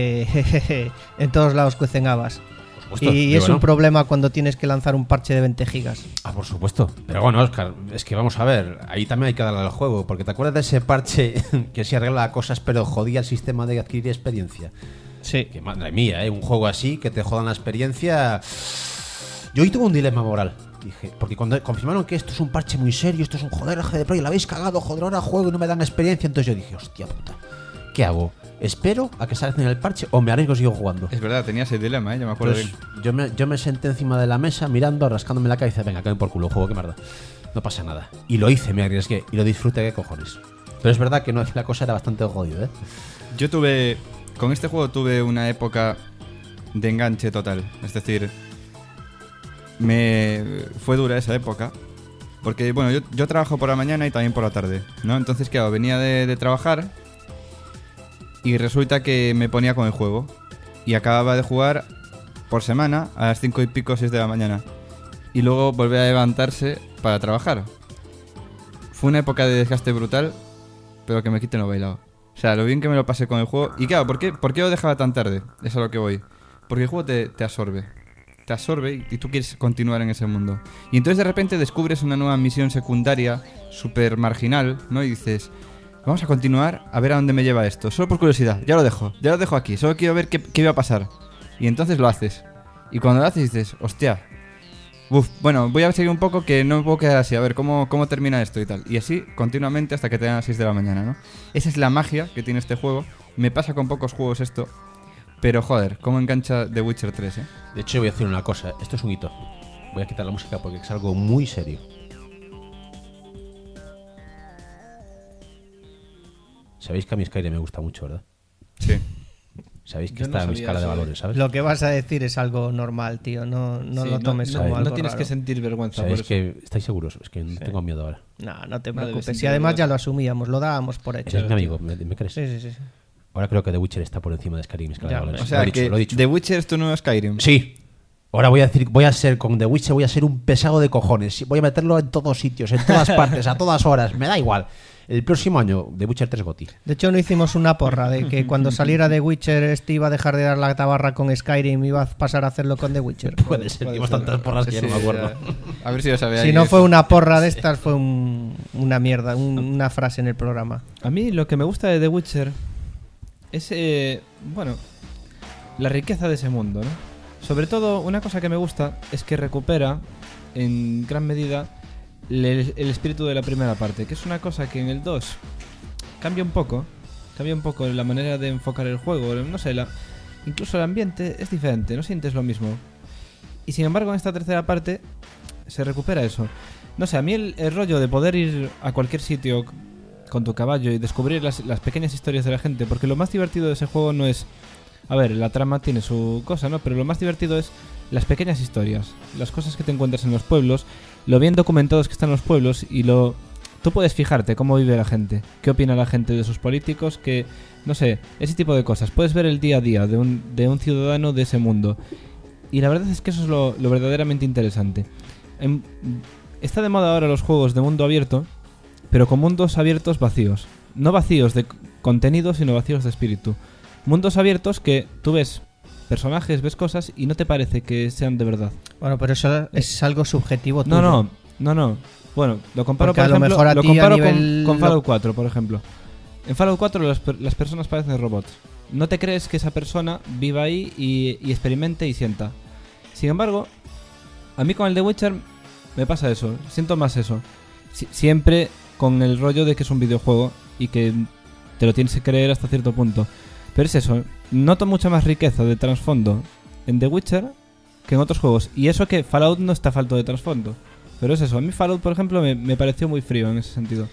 que en todos lados cuecen habas. Y es un problema cuando tienes que lanzar un parche de 20 gigas. Ah, por supuesto. Pero bueno, Óscar, es que vamos a ver, ahí también hay que darle al juego, porque ¿te acuerdas de ese parche que sí arregla cosas pero jodía el sistema de adquirir experiencia? Sí. Que madre mía, un juego así que te jodan la experiencia. Yo hoy tuve un dilema moral. Dije, porque cuando confirmaron que esto es un parche muy serio, esto es un joder GD Pro y lo habéis cagado, joder, ahora juego y no me dan experiencia, entonces yo dije, hostia puta, ¿qué hago? ¿Espero a que salga en el parche o me arriesgo y sigo jugando? Es verdad, tenía ese dilema, yo me acuerdo bien. Yo me senté encima de la mesa mirando, rascándome la cabeza, venga, caen por culo, juego, qué mierda. No pasa nada. Y lo hice, me arriesgué y lo disfruté, qué cojones. Pero es verdad que no, la cosa era bastante jodido, ¿eh? Yo con este juego tuve una época de enganche total. Es decir, fue dura esa época. Porque, bueno, yo trabajo por la mañana y también por la tarde, ¿no? Entonces, claro, venía de trabajar y resulta que me ponía con el juego. Y acababa de jugar por semana a las 5 y pico, 6 de la mañana. Y luego volver a levantarse para trabajar. Fue una época de desgaste brutal, pero que me quiten lo bailado. O sea, lo bien que me lo pasé con el juego. Y claro, ¿por qué lo dejaba tan tarde? Es a lo que voy. Porque el juego te absorbe. Te absorbe y tú quieres continuar en ese mundo. Y entonces de repente descubres una nueva misión secundaria súper marginal, ¿no? Y dices, vamos a continuar a ver a dónde me lleva esto. Solo por curiosidad, ya lo dejo aquí. Solo quiero ver qué iba a pasar. Y entonces lo haces. Y cuando lo haces dices, hostia, bueno, voy a seguir un poco que no me puedo quedar así. A ver cómo termina esto y tal. Y así continuamente hasta que te dan las 6 de la mañana, ¿no? Esa es la magia que tiene este juego. Me pasa con pocos juegos esto. Pero joder, cómo engancha The Witcher 3, ¿eh? De hecho, voy a decir una cosa. Esto es un hito. Voy a quitar la música porque es algo muy serio. Sabéis que a mí Skyrim me gusta mucho, ¿verdad? Sí. Sabéis que Yo está no en mi sabía escala de eso, valores, ¿sabes? Lo que vas a decir es algo normal, tío. No Sí, lo tomes como algo No tienes raro. que sentir vergüenza por Sabéis eso. que estáis seguros, es que no tengo miedo ahora. No te No debes preocupes. sentir Y además vergüenza. ya lo asumíamos, lo dábamos por hecho. Eres mi amigo, ¿me crees? Sí. Ahora creo que The Witcher está por encima de Skyrim en mi escala Ya, de valores. O sea, lo he dicho, que lo he dicho. The Witcher es tu nuevo Skyrim. Sí. Ahora voy a ser con The Witcher, voy a ser un pesado de cojones. Voy a meterlo en todos sitios, en todas partes, a todas horas. Me da igual. El próximo año, The Witcher 3 GOTY. De hecho, no hicimos una porra de que cuando saliera The Witcher este iba a dejar de dar la tabarra con Skyrim y iba a pasar a hacerlo con The Witcher. Puede ser, dimos tantas porras que ya no me acuerdo. A ver si lo sabía. Si no fue una porra de estas, fue una mierda, una frase en el programa. A mí lo que me gusta de The Witcher es, la riqueza de ese mundo, ¿no? Sobre todo, una cosa que me gusta es que recupera, en gran medida, el espíritu de la primera parte, que es una cosa que en el 2 cambia un poco la manera de enfocar el juego, no sé, incluso el ambiente es diferente, no sientes lo mismo. Y sin embargo, en esta tercera parte se recupera eso. No sé, a mí el rollo de poder ir a cualquier sitio con tu caballo y descubrir las pequeñas historias de la gente, porque lo más divertido de ese juego no es... A ver, la trama tiene su cosa, ¿no? Pero lo más divertido es las pequeñas historias, las cosas que te encuentras en los pueblos, lo bien documentados que están los pueblos y tú puedes fijarte cómo vive la gente, qué opina la gente de sus políticos, que... No sé, ese tipo de cosas. Puedes ver el día a día de un ciudadano de ese mundo. Y la verdad es que eso es lo verdaderamente interesante. Está de moda ahora los juegos de mundo abierto, pero con mundos abiertos vacíos. No vacíos de contenido, sino vacíos de espíritu. Mundos abiertos que tú ves personajes, ves cosas y no te parece que sean de verdad. Bueno, pero eso es algo subjetivo tuyo. No. Bueno, lo comparo, porque por ejemplo, lo comparo con Fallout 4, por ejemplo. En Fallout 4 las personas parecen robots. No te crees que esa persona viva ahí y experimente y sienta. Sin embargo, a mí con el The Witcher me pasa eso. Siento más eso. Siempre con el rollo de que es un videojuego y que te lo tienes que creer hasta cierto punto. Pero es eso. Noto mucha más riqueza de trasfondo en The Witcher que en otros juegos. Y eso que Fallout no está falto de trasfondo. Pero es eso. A mí Fallout, por ejemplo, me pareció muy frío en ese sentido.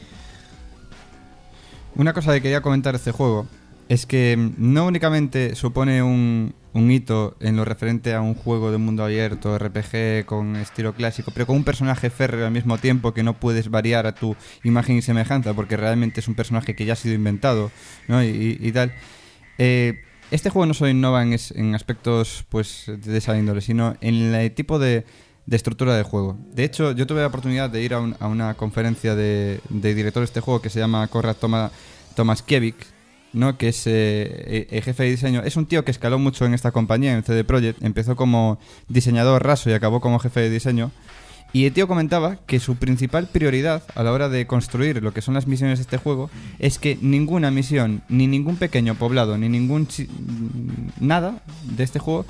Una cosa que quería comentar de este juego es que no únicamente supone un hito en lo referente a un juego de mundo abierto, RPG con estilo clásico, pero con un personaje férreo al mismo tiempo que no puedes variar a tu imagen y semejanza porque realmente es un personaje que ya ha sido inventado, ¿no? y tal. Este juego no solo innova en aspectos pues de esa índole, sino en el tipo de estructura de juego. De hecho, yo tuve la oportunidad de ir a una conferencia de directores de este juego que se llama Konrad Tomaszkiewicz, ¿no? Que es el jefe de diseño. Es un tío que escaló mucho en esta compañía, en CD Projekt. Empezó como diseñador raso y acabó como jefe de diseño. Y el tío comentaba que su principal prioridad a la hora de construir lo que son las misiones de este juego es que ninguna misión, ni ningún pequeño poblado, ni nada de este juego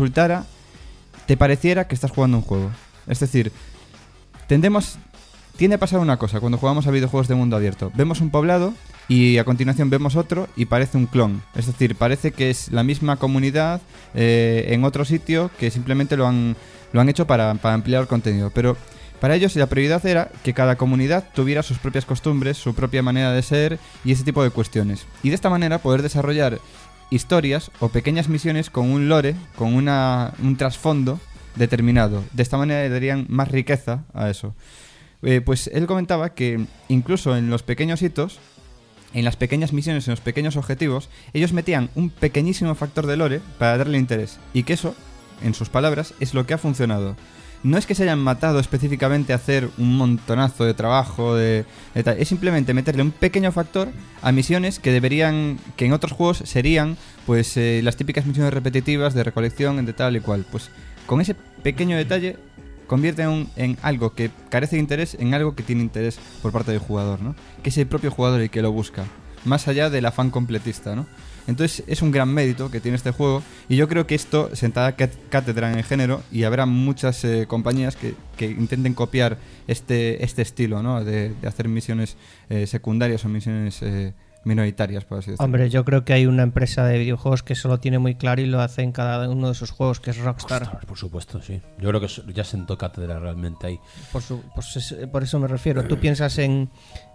te pareciera que estás jugando un juego. Es decir, tiende a pasar una cosa cuando jugamos a videojuegos de mundo abierto. Vemos un poblado y a continuación vemos otro y parece un clon. Es decir, parece que es la misma comunidad en otro sitio que simplemente lo han hecho para ampliar el contenido. Pero para ellos la prioridad era que cada comunidad tuviera sus propias costumbres, su propia manera de ser y ese tipo de cuestiones. Y de esta manera poder desarrollar historias o pequeñas misiones con un lore, con un trasfondo determinado. De esta manera le darían más riqueza a eso. Pues él comentaba que incluso en los pequeños hitos, en las pequeñas misiones, en los pequeños objetivos, ellos metían un pequeñísimo factor de lore para darle interés. Y que eso, en sus palabras, es lo que ha funcionado. No es que se hayan matado específicamente a hacer un montonazo de trabajo de tal. Es simplemente meterle un pequeño factor a misiones que en otros juegos serían pues las típicas misiones repetitivas de recolección de tal y cual. Pues con ese pequeño detalle convierte en algo que carece de interés en algo que tiene interés por parte del jugador, ¿no? Que es el propio jugador el que lo busca, más allá del afán completista, ¿no? Entonces es un gran mérito que tiene este juego y yo creo que esto sentará cátedra en el género y habrá muchas compañías que intenten copiar este estilo, ¿no? De hacer misiones secundarias o misiones minoritarias, por así decirlo. Hombre, yo creo que hay una empresa de videojuegos que eso lo tiene muy claro y lo hace en cada uno de sus juegos, que es Rockstar. Ostras, por supuesto, sí. Yo creo que ya sentó cátedra realmente ahí. Por eso me refiero. Tú piensas en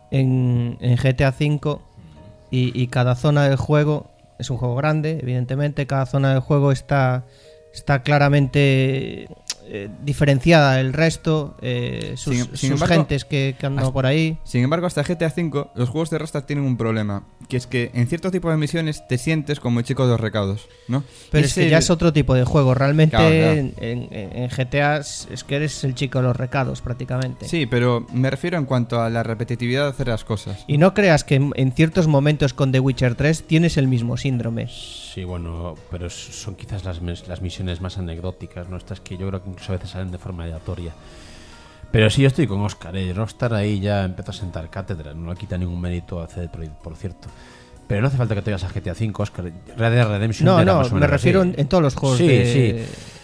GTA V y cada zona del juego es un juego grande, evidentemente. Cada zona del juego está claramente diferenciada del resto, sus embargo, gentes que andan por ahí. Sin embargo, hasta GTA V los juegos de Rockstar tienen un problema, que es que en cierto tipo de misiones te sientes como el chico de los recados, ¿no? Pero es que ya es otro tipo de juego. Realmente claro. En GTA es que eres el chico de los recados prácticamente. Sí, pero me refiero en cuanto a la repetitividad de hacer las cosas. Y no creas que en ciertos momentos con The Witcher 3 tienes el mismo síndrome. Sí, bueno, pero son quizás las misiones más anecdóticas, ¿no? Estas que yo creo que incluso a veces salen de forma aleatoria. Pero sí, yo estoy con Óscar, Rockstar ahí ya empezó a sentar cátedra, no le quita ningún mérito a CD Projekt, por cierto. Pero no hace falta que te vayas a GTA V, Óscar. Red Dead Redemption. No, me refiero en todos los juegos sí.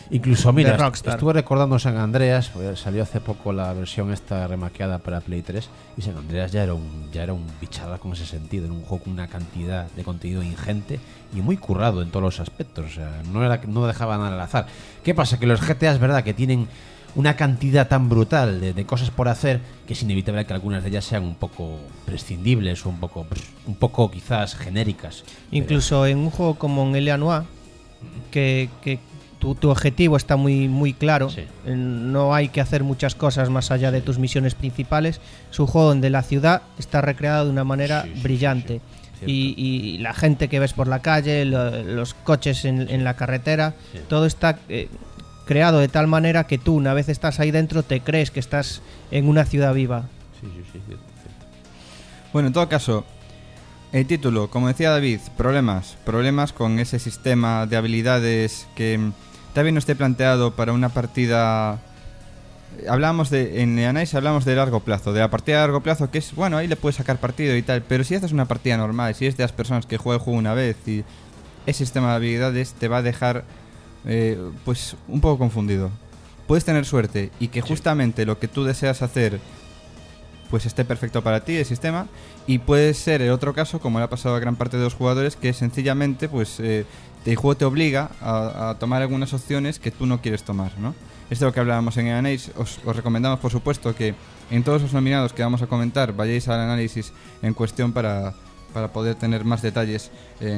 Incluso, mira, de Rockstar. estuve recordando San Andreas, pues salió hace poco la versión esta remaqueada para Play 3 y San Andreas ya era un bichada con ese sentido, era un juego con una cantidad de contenido ingente y muy currado en todos los aspectos, o sea, no dejaba nada al azar. ¿Qué pasa? Que los GTA es verdad que tienen una cantidad tan brutal de cosas por hacer que es inevitable que algunas de ellas sean un poco prescindibles o un poco quizás genéricas. Incluso en un juego como en L.A. Noire, que tu objetivo está muy claro, Sí. no hay que hacer muchas cosas más allá de tus misiones principales. Es un juego donde la ciudad está recreada de una manera Sí, sí, brillante. sí. Y la gente que ves por la calle, los coches en la carretera, Sí. todo está creado de tal manera que tú, una vez estás ahí dentro, te crees que estás en una ciudad viva. Sí, cierto. Bueno, en todo caso, el título, como decía David, problemas con ese sistema de habilidades que tal vez no esté planteado para una partida. En el análisis hablamos de largo plazo, de la partida de largo plazo, que es, bueno, ahí le puedes sacar partido y tal, pero si esta es una partida normal, si es de las personas que juega el juego una vez y ese sistema de habilidades te va a dejar pues un poco confundido. Puedes tener suerte y que justamente lo que tú deseas hacer pues esté perfecto para ti el sistema, y puede ser el otro caso, como le ha pasado a gran parte de los jugadores, que sencillamente pues el juego te obliga a tomar algunas opciones que tú no quieres tomar, ¿no? Esto es lo que hablábamos en el análisis. Os recomendamos, por supuesto, que en todos los nominados que vamos a comentar vayáis al análisis en cuestión para poder tener más detalles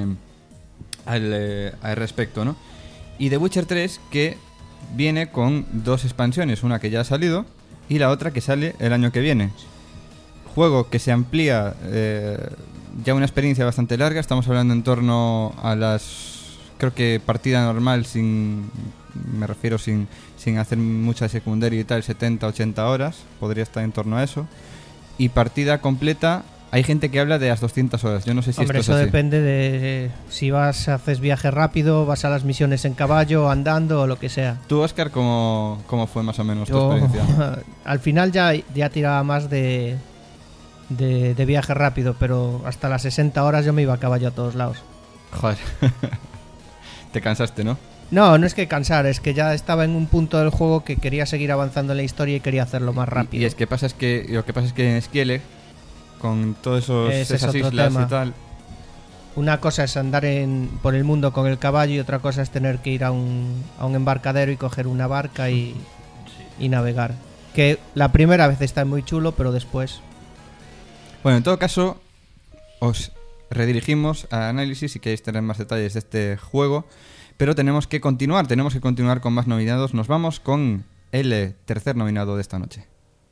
al respecto, ¿no? Y The Witcher 3, que viene con 2 expansiones, una que ya ha salido y la otra que sale el año que viene. Juego que se amplía ya una experiencia bastante larga. Estamos hablando en torno a creo que partida normal sin hacer mucha secundaria y tal, 70-80 horas, podría estar en torno a eso. Y partida completa, hay gente que habla de las 200 horas. Yo no sé si Hombre, esto eso es así. depende de si haces viaje rápido, vas a las misiones en caballo, andando o lo que sea. Tú, Óscar, ¿cómo fue más o menos tu Yo, experiencia? al final ya tiraba más de viaje rápido, pero hasta las 60 horas yo me iba a caballo a todos lados. Joder. Te cansaste, ¿no? No es que cansar, es que ya estaba en un punto del juego que quería seguir avanzando en la historia y quería hacerlo más rápido. Y lo que pasa es que en Skellig, con todos Ese es esas otro islas tema. y tal, Una cosa es andar por el mundo con el caballo y otra cosa es tener que ir a un embarcadero y coger una barca y navegar. Que la primera vez está muy chulo, pero después... Bueno, en todo caso, os redirigimos al análisis si queréis tener más detalles de este juego, pero tenemos que continuar con más nominados. Nos vamos con el tercer nominado de esta noche.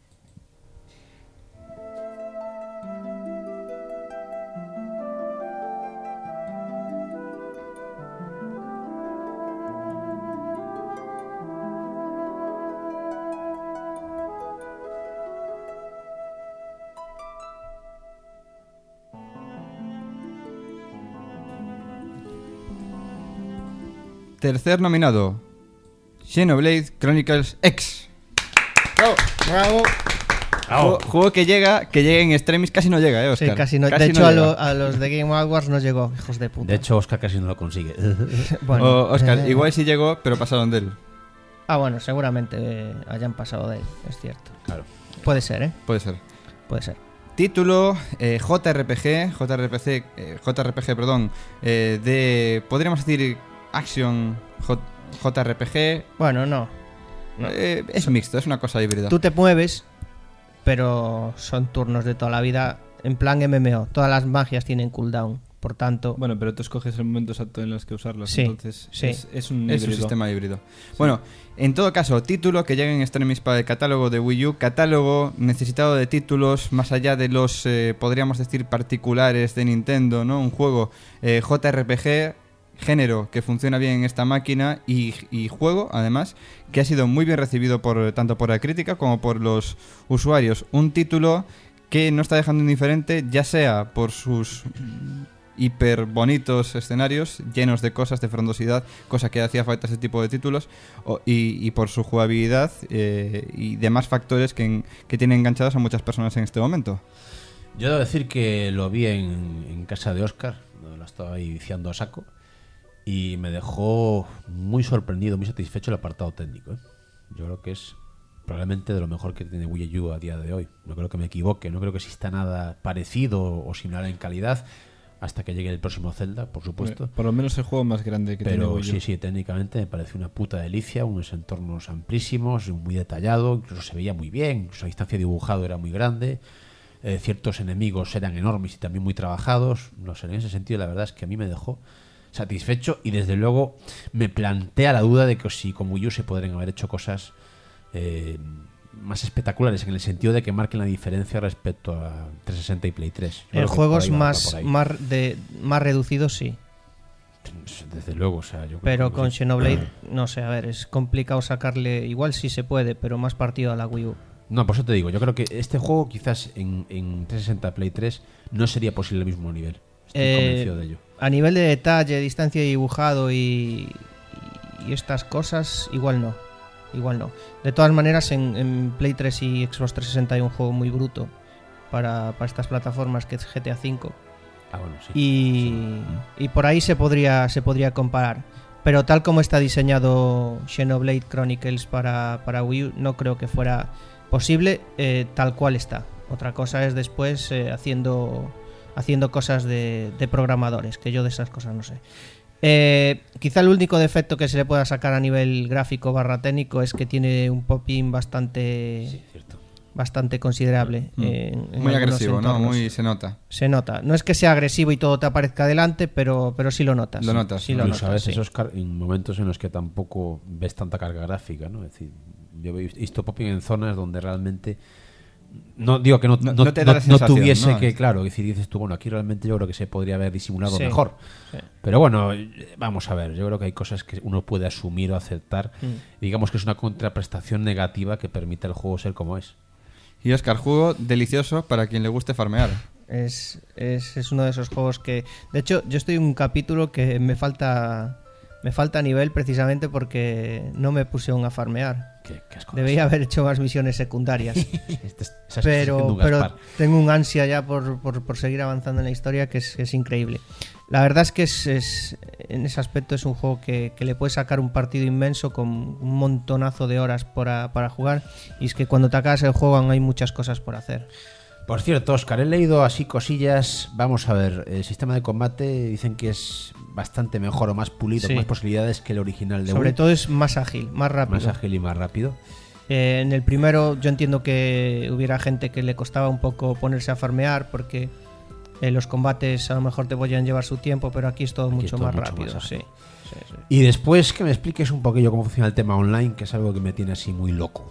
Tercer nominado, Xenoblade Chronicles X. ¡Bravo! Juego que llega en extremis, casi no llega, Sí, Oscar. casi no. De hecho, a los de Game Awards no llegó, hijos de puta. De hecho, Oscar casi no lo consigue. Bueno, Oscar, igual sí llegó, pero pasaron de él. bueno, seguramente hayan pasado de él, es cierto. Claro. Puede ser, ¿eh? Puede ser. Puede ser. Título JRPG, de, podríamos decir, Action JRPG. Bueno, no. Es mixto, es una cosa híbrida. Tú te mueves, pero son turnos de toda la vida en plan MMO. Todas las magias tienen cooldown, por tanto... Bueno, pero tú escoges el momento exacto en los que usarlas. Sí, Entonces sí. es un Es un híbrido. sistema híbrido. Bueno, en todo caso, título que llega en extremis para el catálogo de Wii U, catálogo necesitado de títulos más allá de los, podríamos decir, particulares de Nintendo, ¿no? Un juego JRPG, género que funciona bien en esta máquina y juego, además, que ha sido muy bien recibido tanto por la crítica como por los usuarios. Un título que no está dejando indiferente, ya sea por sus hiper bonitos escenarios llenos de cosas, de frondosidad, cosa que hacía falta ese tipo de títulos, y por su jugabilidad y demás factores que tienen enganchadas a muchas personas en este momento. Yo debo decir que lo vi en casa de Oscar, donde lo estaba ahí viciando a saco. Y me dejó muy sorprendido, muy satisfecho el apartado técnico. Yo creo que es probablemente de lo mejor que tiene Wii U a día de hoy. No creo que me equivoque, no creo que exista nada parecido o similar en calidad hasta que llegue el próximo Zelda, por supuesto. Por lo menos el juego más grande que tiene Pero Wii U. sí, técnicamente me pareció una puta delicia, unos entornos amplísimos, muy detallado, incluso se veía muy bien, incluso la distancia de dibujado era muy grande, ciertos enemigos eran enormes y también muy trabajados. No sé, en ese sentido la verdad es que a mí me dejó satisfecho y desde luego me plantea la duda de que si con Wii U se podrían haber hecho cosas más espectaculares, en el sentido de que marquen la diferencia respecto a 360 y Play 3. En juegos más reducidos, sí. Desde luego, o sea, yo creo Pero que con sí. Xenoblade, no sé, a ver, es complicado sacarle. Igual sí se puede, pero más partido a la Wii U. No, por eso te digo, yo creo que este juego quizás en 360 Play 3 no sería posible al mismo nivel. Estoy convencido de ello. A nivel de detalle, distancia de dibujado y estas cosas, igual no. Igual no. De todas maneras, en Play 3 y Xbox 360 hay un juego muy bruto para estas plataformas que es GTA V. Ah, bueno, sí. Y por ahí se podría comparar. Pero tal como está diseñado Xenoblade Chronicles para Wii U, no creo que fuera posible tal cual está. Otra cosa es después haciendo cosas de programadores, que yo de esas cosas no sé. Quizá el único defecto que se le pueda sacar a nivel gráfico / técnico es que tiene un pop-in bastante considerable. En muy agresivo, entornos. ¿no? Muy se nota. Se nota. No es que sea agresivo y todo te aparezca delante, pero sí lo notas. Lo notas. Sí, Incluso a notas, veces, sí. Oscar, en momentos en los que tampoco ves tanta carga gráfica, ¿no? Es decir, yo he visto popping en zonas donde realmente no digo que no te da la sensación, tuviese ¿no? que, claro, es decir, dices tú, bueno, aquí realmente yo creo que se podría haber disimulado Sí, mejor. sí. Pero bueno, vamos a ver, yo creo que hay cosas que uno puede asumir o aceptar. Digamos que es una contraprestación negativa que permite al juego ser como es. Y Oscar, juego delicioso para quien le guste farmear. Es uno de esos juegos que... De hecho, yo estoy en un capítulo que me falta nivel precisamente porque no me puse aún a farmear. Qué asco. Debería haber hecho más misiones secundarias. Esa es pero un Gaspar. tengo un ansia ya por seguir avanzando en la historia que es increíble. La verdad es que en ese aspecto es un juego que le puedes sacar un partido inmenso con un montonazo de horas para jugar, y es que cuando te acabas el juego aún hay muchas cosas por hacer. Por cierto, Oscar, he leído así cosillas. Vamos a ver, el sistema de combate dicen que es bastante mejor o más pulido, Sí. con más posibilidades que el original de Sobre Wii. todo es más ágil, más rápido. Más ágil y más rápido. En el primero yo entiendo que hubiera gente que le costaba un poco ponerse a farmear porque los combates a lo mejor te podían llevar su tiempo, pero aquí es todo mucho más rápido. ágil. Sí. Y después que me expliques un poquillo cómo funciona el tema online, que es algo que me tiene así muy loco.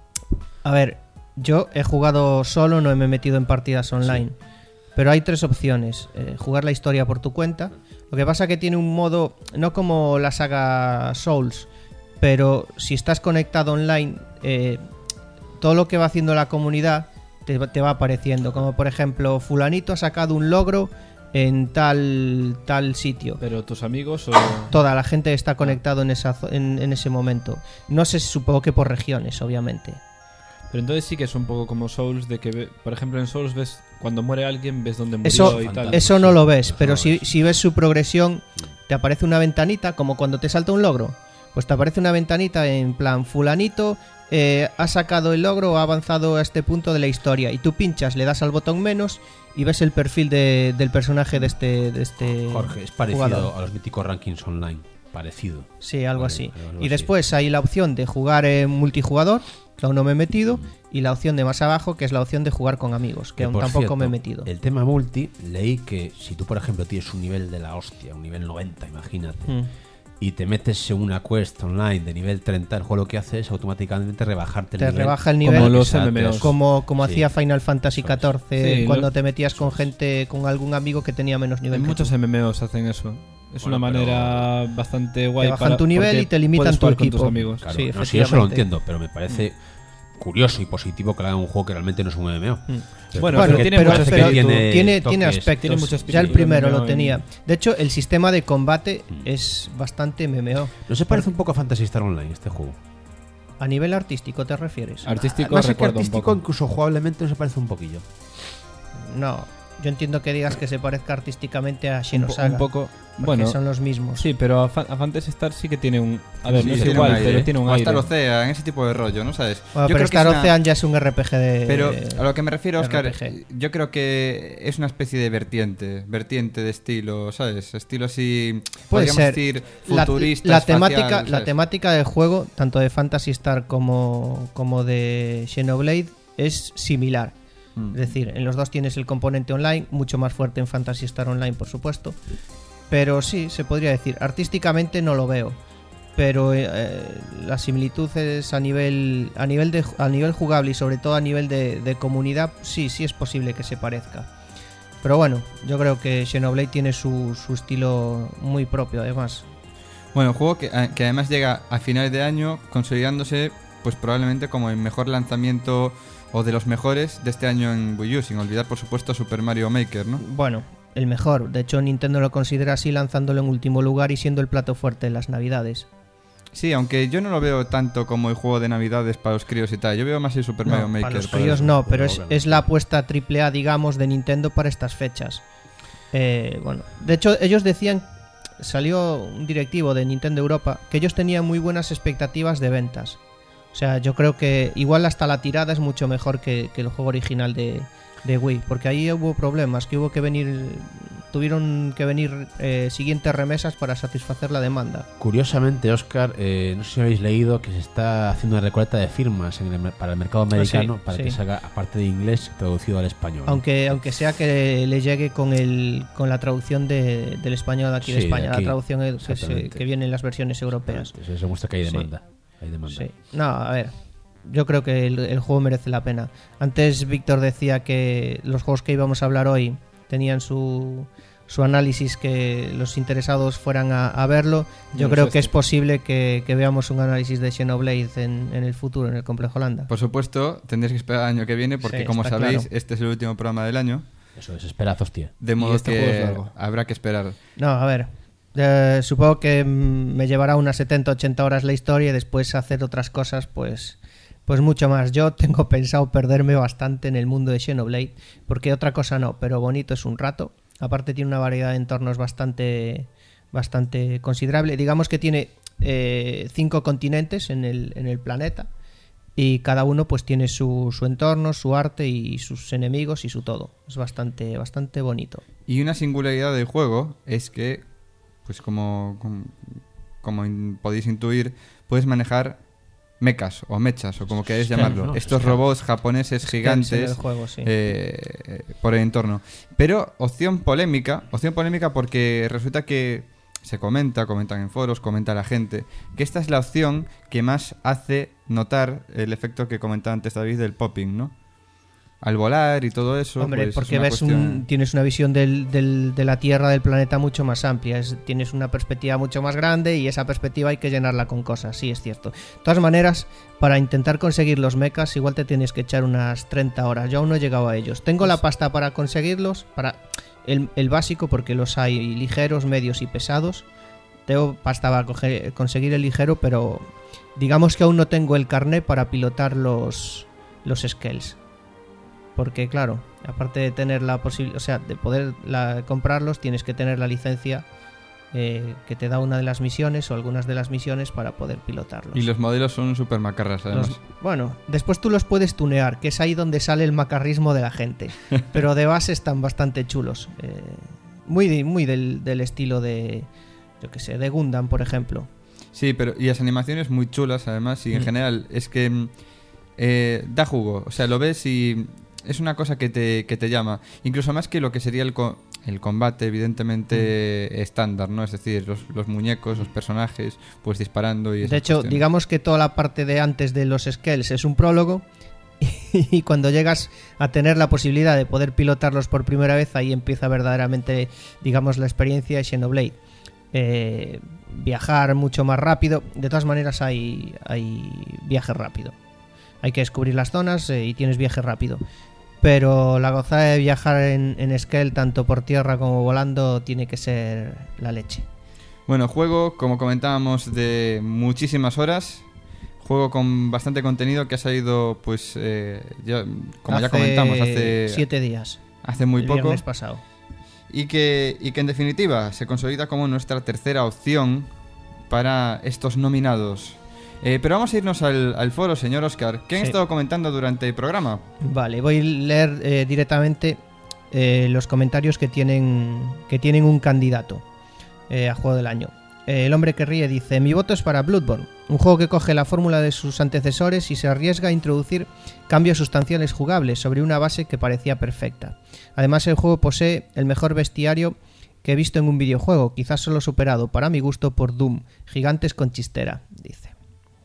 A ver, yo he jugado solo, no me he metido en partidas online. Pero hay tres opciones. Jugar la historia por tu cuenta. Lo que pasa que tiene un modo, no como la saga Souls, pero si estás conectado online, todo lo que va haciendo la comunidad te va apareciendo. Como por ejemplo, fulanito ha sacado un logro en tal sitio. Pero tus amigos o... Toda la gente está conectado en ese momento. No sé, supongo que por regiones, obviamente. Pero entonces sí que es un poco como Souls, de que, por ejemplo, en Souls ves cuando muere alguien, ves dónde murió Eso, y tal. eso no lo ves, pero no lo si ves su progresión, te aparece una ventanita, como cuando te salta un logro. Pues te aparece una ventanita en plan, fulanito ha sacado el logro o ha avanzado a este punto de la historia. Y tú pinchas, le das al botón menos y ves el perfil del personaje de este Jorge, es parecido jugador. a los míticos rankings online. Parecido. Sí, algo Vale, así. algo Y así. después hay la opción de jugar multijugador, que aún no me he metido, y la opción de más abajo, que es la opción de jugar con amigos, que aún por tampoco cierto, me he metido. El tema multi, leí que si tú, por ejemplo, tienes un nivel de la hostia, un nivel 90, imagínate, y te metes en una quest online de nivel 30, el juego lo que hace es automáticamente rebajarte el Te nivel. rebaja el nivel Como los Exacto. MMOs. como Sí. hacía Final Fantasy XIV Sí, cuando lo- te metías con gente, con algún amigo que tenía menos nivel. En que muchos tú. MMOs hacen eso. Es Bueno, una manera bastante guay. Te bajan tu nivel porque y te limitan puedes tu jugar con equipo. tus amigos. Claro, Sí, no, sí, eso lo efectivamente. entiendo, pero me parece curioso y positivo que hagan un juego que realmente no es un MMO. Bueno, Bueno, pero tiene pero, mucho pero espíritu. tiene toques. aspectos. Tiene mucho espíritu. Ya el primero MMO lo tenía. en- De hecho, el sistema de combate es bastante MMO. ¿No se parece un poco a Phantasy Star Online este juego? A nivel artístico, ¿te refieres? Artístico Más que recuerda un artístico, poco. incluso jugablemente se parece un poquillo. No. Yo entiendo que digas que se parezca artísticamente a Xenosaga. Un poco. Porque Bueno, son los mismos. sí, pero a Phantasy Star sí que tiene un. A ver, Sí, no es tiene igual, un aire. pero tiene un O aire. Star Ocean, ese tipo de rollo, ¿no sabes? Bueno, Yo pero creo que Star es una- Ocean ya es un RPG de... Pero a lo que me refiero, Oscar, RPG. yo creo que es una especie de vertiente de estilo, ¿sabes? Estilo así, Puede podríamos ser. decir, La, futurista, la espacial, temática, la ¿sabes? temática del juego, tanto de Phantasy Star como de Xenoblade, es similar. Mm. Es decir, en los dos tienes el componente online, mucho más fuerte en Phantasy Star Online, por supuesto. Pero sí, se podría decir. Artísticamente no lo veo. Pero la similitud es a nivel jugable y sobre todo a nivel de comunidad, sí es posible que se parezca. Pero bueno, yo creo que Xenoblade tiene su estilo muy propio, además. Bueno, juego que además llega a finales de año consolidándose pues probablemente como el mejor lanzamiento o de los mejores de este año en Wii U, sin olvidar por supuesto Super Mario Maker, ¿no? Bueno, el mejor. De hecho, Nintendo lo considera así, lanzándolo en último lugar y siendo el plato fuerte en las navidades. Sí, aunque yo no lo veo tanto como el juego de navidades para los críos y tal. Yo veo más el Super Mario No, Maker. para los para críos eso. no, pero Luego que no. es la apuesta AAA, digamos, de Nintendo para estas fechas. Bueno, de hecho, ellos decían, salió un directivo de Nintendo Europa, que ellos tenían muy buenas expectativas de ventas. O sea, yo creo que igual hasta la tirada es mucho mejor que el juego original de Wii, porque ahí hubo problemas, que tuvieron que venir siguientes remesas para satisfacer la demanda. Curiosamente, Oscar, no sé si habéis leído que se está haciendo una recolecta de firmas para el mercado americano para sí. que salga, aparte de inglés, traducido al español. Aunque sea que le llegue con la traducción del español de aquí de Sí, de España, aquí, la traducción exactamente. que viene en las versiones europeas. Eso demuestra que hay Sí. demanda. Hay demanda. Sí. No, a ver, yo creo que el juego merece la pena. Antes Víctor decía que los juegos que íbamos a hablar hoy tenían su análisis, que los interesados fueran a verlo. Yo No creo sé que si- es posible que veamos un análisis de Xenoblade en el futuro, en el Complejo Holanda. Por supuesto, tendréis que esperar el año que viene porque Sí, como está sabéis, claro. este es el último programa del año. Eso es, esperazos, tío. De modo este juego es que largo. habrá que esperar. No, a ver. Supongo que me llevará unas 70-80 horas la historia y después hacer otras cosas, pues mucho más. Yo tengo pensado perderme bastante en el mundo de Xenoblade, porque otra cosa no, pero bonito es un rato. Aparte tiene una variedad de entornos bastante considerable. Digamos que tiene 5 continentes en el planeta y cada uno pues tiene su entorno, su arte y sus enemigos y su todo. Es bastante bonito. Y una singularidad del juego es que, pues como podéis intuir, puedes manejar mechas o mechas o como queréis llamarlo. ¿no? Estos robots japoneses En el gigantes juego, sí. por el entorno. Pero opción polémica porque resulta que comentan en foros, comenta la gente, que esta es la opción que más hace notar el efecto que comentaba antes David del popping, ¿no? Al volar y todo eso. Hombre, pues, es porque una ves cuestión- tienes una visión de la Tierra, del planeta mucho más amplia. Tienes una perspectiva mucho más grande y esa perspectiva hay que llenarla con cosas, sí, es cierto. De todas maneras, para intentar conseguir los mechas igual te tienes que echar unas 30 horas. Yo aún no he llegado a ellos. Tengo la pasta para conseguirlos, para el básico, porque los hay ligeros, medios y pesados. Tengo pasta para conseguir el ligero, pero digamos que aún no tengo el carné para pilotar los scales. Porque claro, aparte de tener la posibilidad, o sea, de poder comprarlos, tienes que tener la licencia que te da una de las misiones o algunas de las misiones para poder pilotarlos. Y los modelos son súper macarras, además. Bueno, después tú los puedes tunear, que es ahí donde sale el macarrismo de la gente. Pero de base están bastante chulos. Muy del estilo de, yo que sé, de Gundam, por ejemplo. Sí, pero y las animaciones muy chulas, además, y en general es que da jugo. O sea, lo ves y es una cosa que te llama. Incluso más que lo que sería el combate, evidentemente, estándar, ¿no? Es decir, los muñecos, los personajes, pues disparando y esas De hecho, cuestiones. digamos que toda la parte de antes de los scales es un prólogo. Y cuando llegas a tener la posibilidad de poder pilotarlos por primera vez, ahí empieza verdaderamente, digamos, la experiencia de Xenoblade. Viajar mucho más rápido. De todas maneras hay viaje rápido. Hay que descubrir las zonas y tienes viaje rápido. Pero la gozada de viajar en Scale, tanto por tierra como volando, tiene que ser la leche. Bueno, juego, como comentábamos, de muchísimas horas. Juego con bastante contenido que ha salido, pues, ya comentamos, hace 7 días. hace muy el poco. viernes pasado. Y que en definitiva se consolida como nuestra tercera opción para estos nominados. Pero vamos a irnos al foro, señor Oscar. ¿Qué han Sí. estado comentando durante el programa? Vale, voy a leer directamente los comentarios que tienen un candidato a juego del año. El hombre que ríe dice: mi voto es para Bloodborne, un juego que coge la fórmula de sus antecesores y se arriesga a introducir cambios sustanciales jugables sobre una base que parecía perfecta. Además, el juego posee el mejor bestiario que he visto en un videojuego, quizás solo superado para mi gusto por Doom, gigantes con chistera, dice.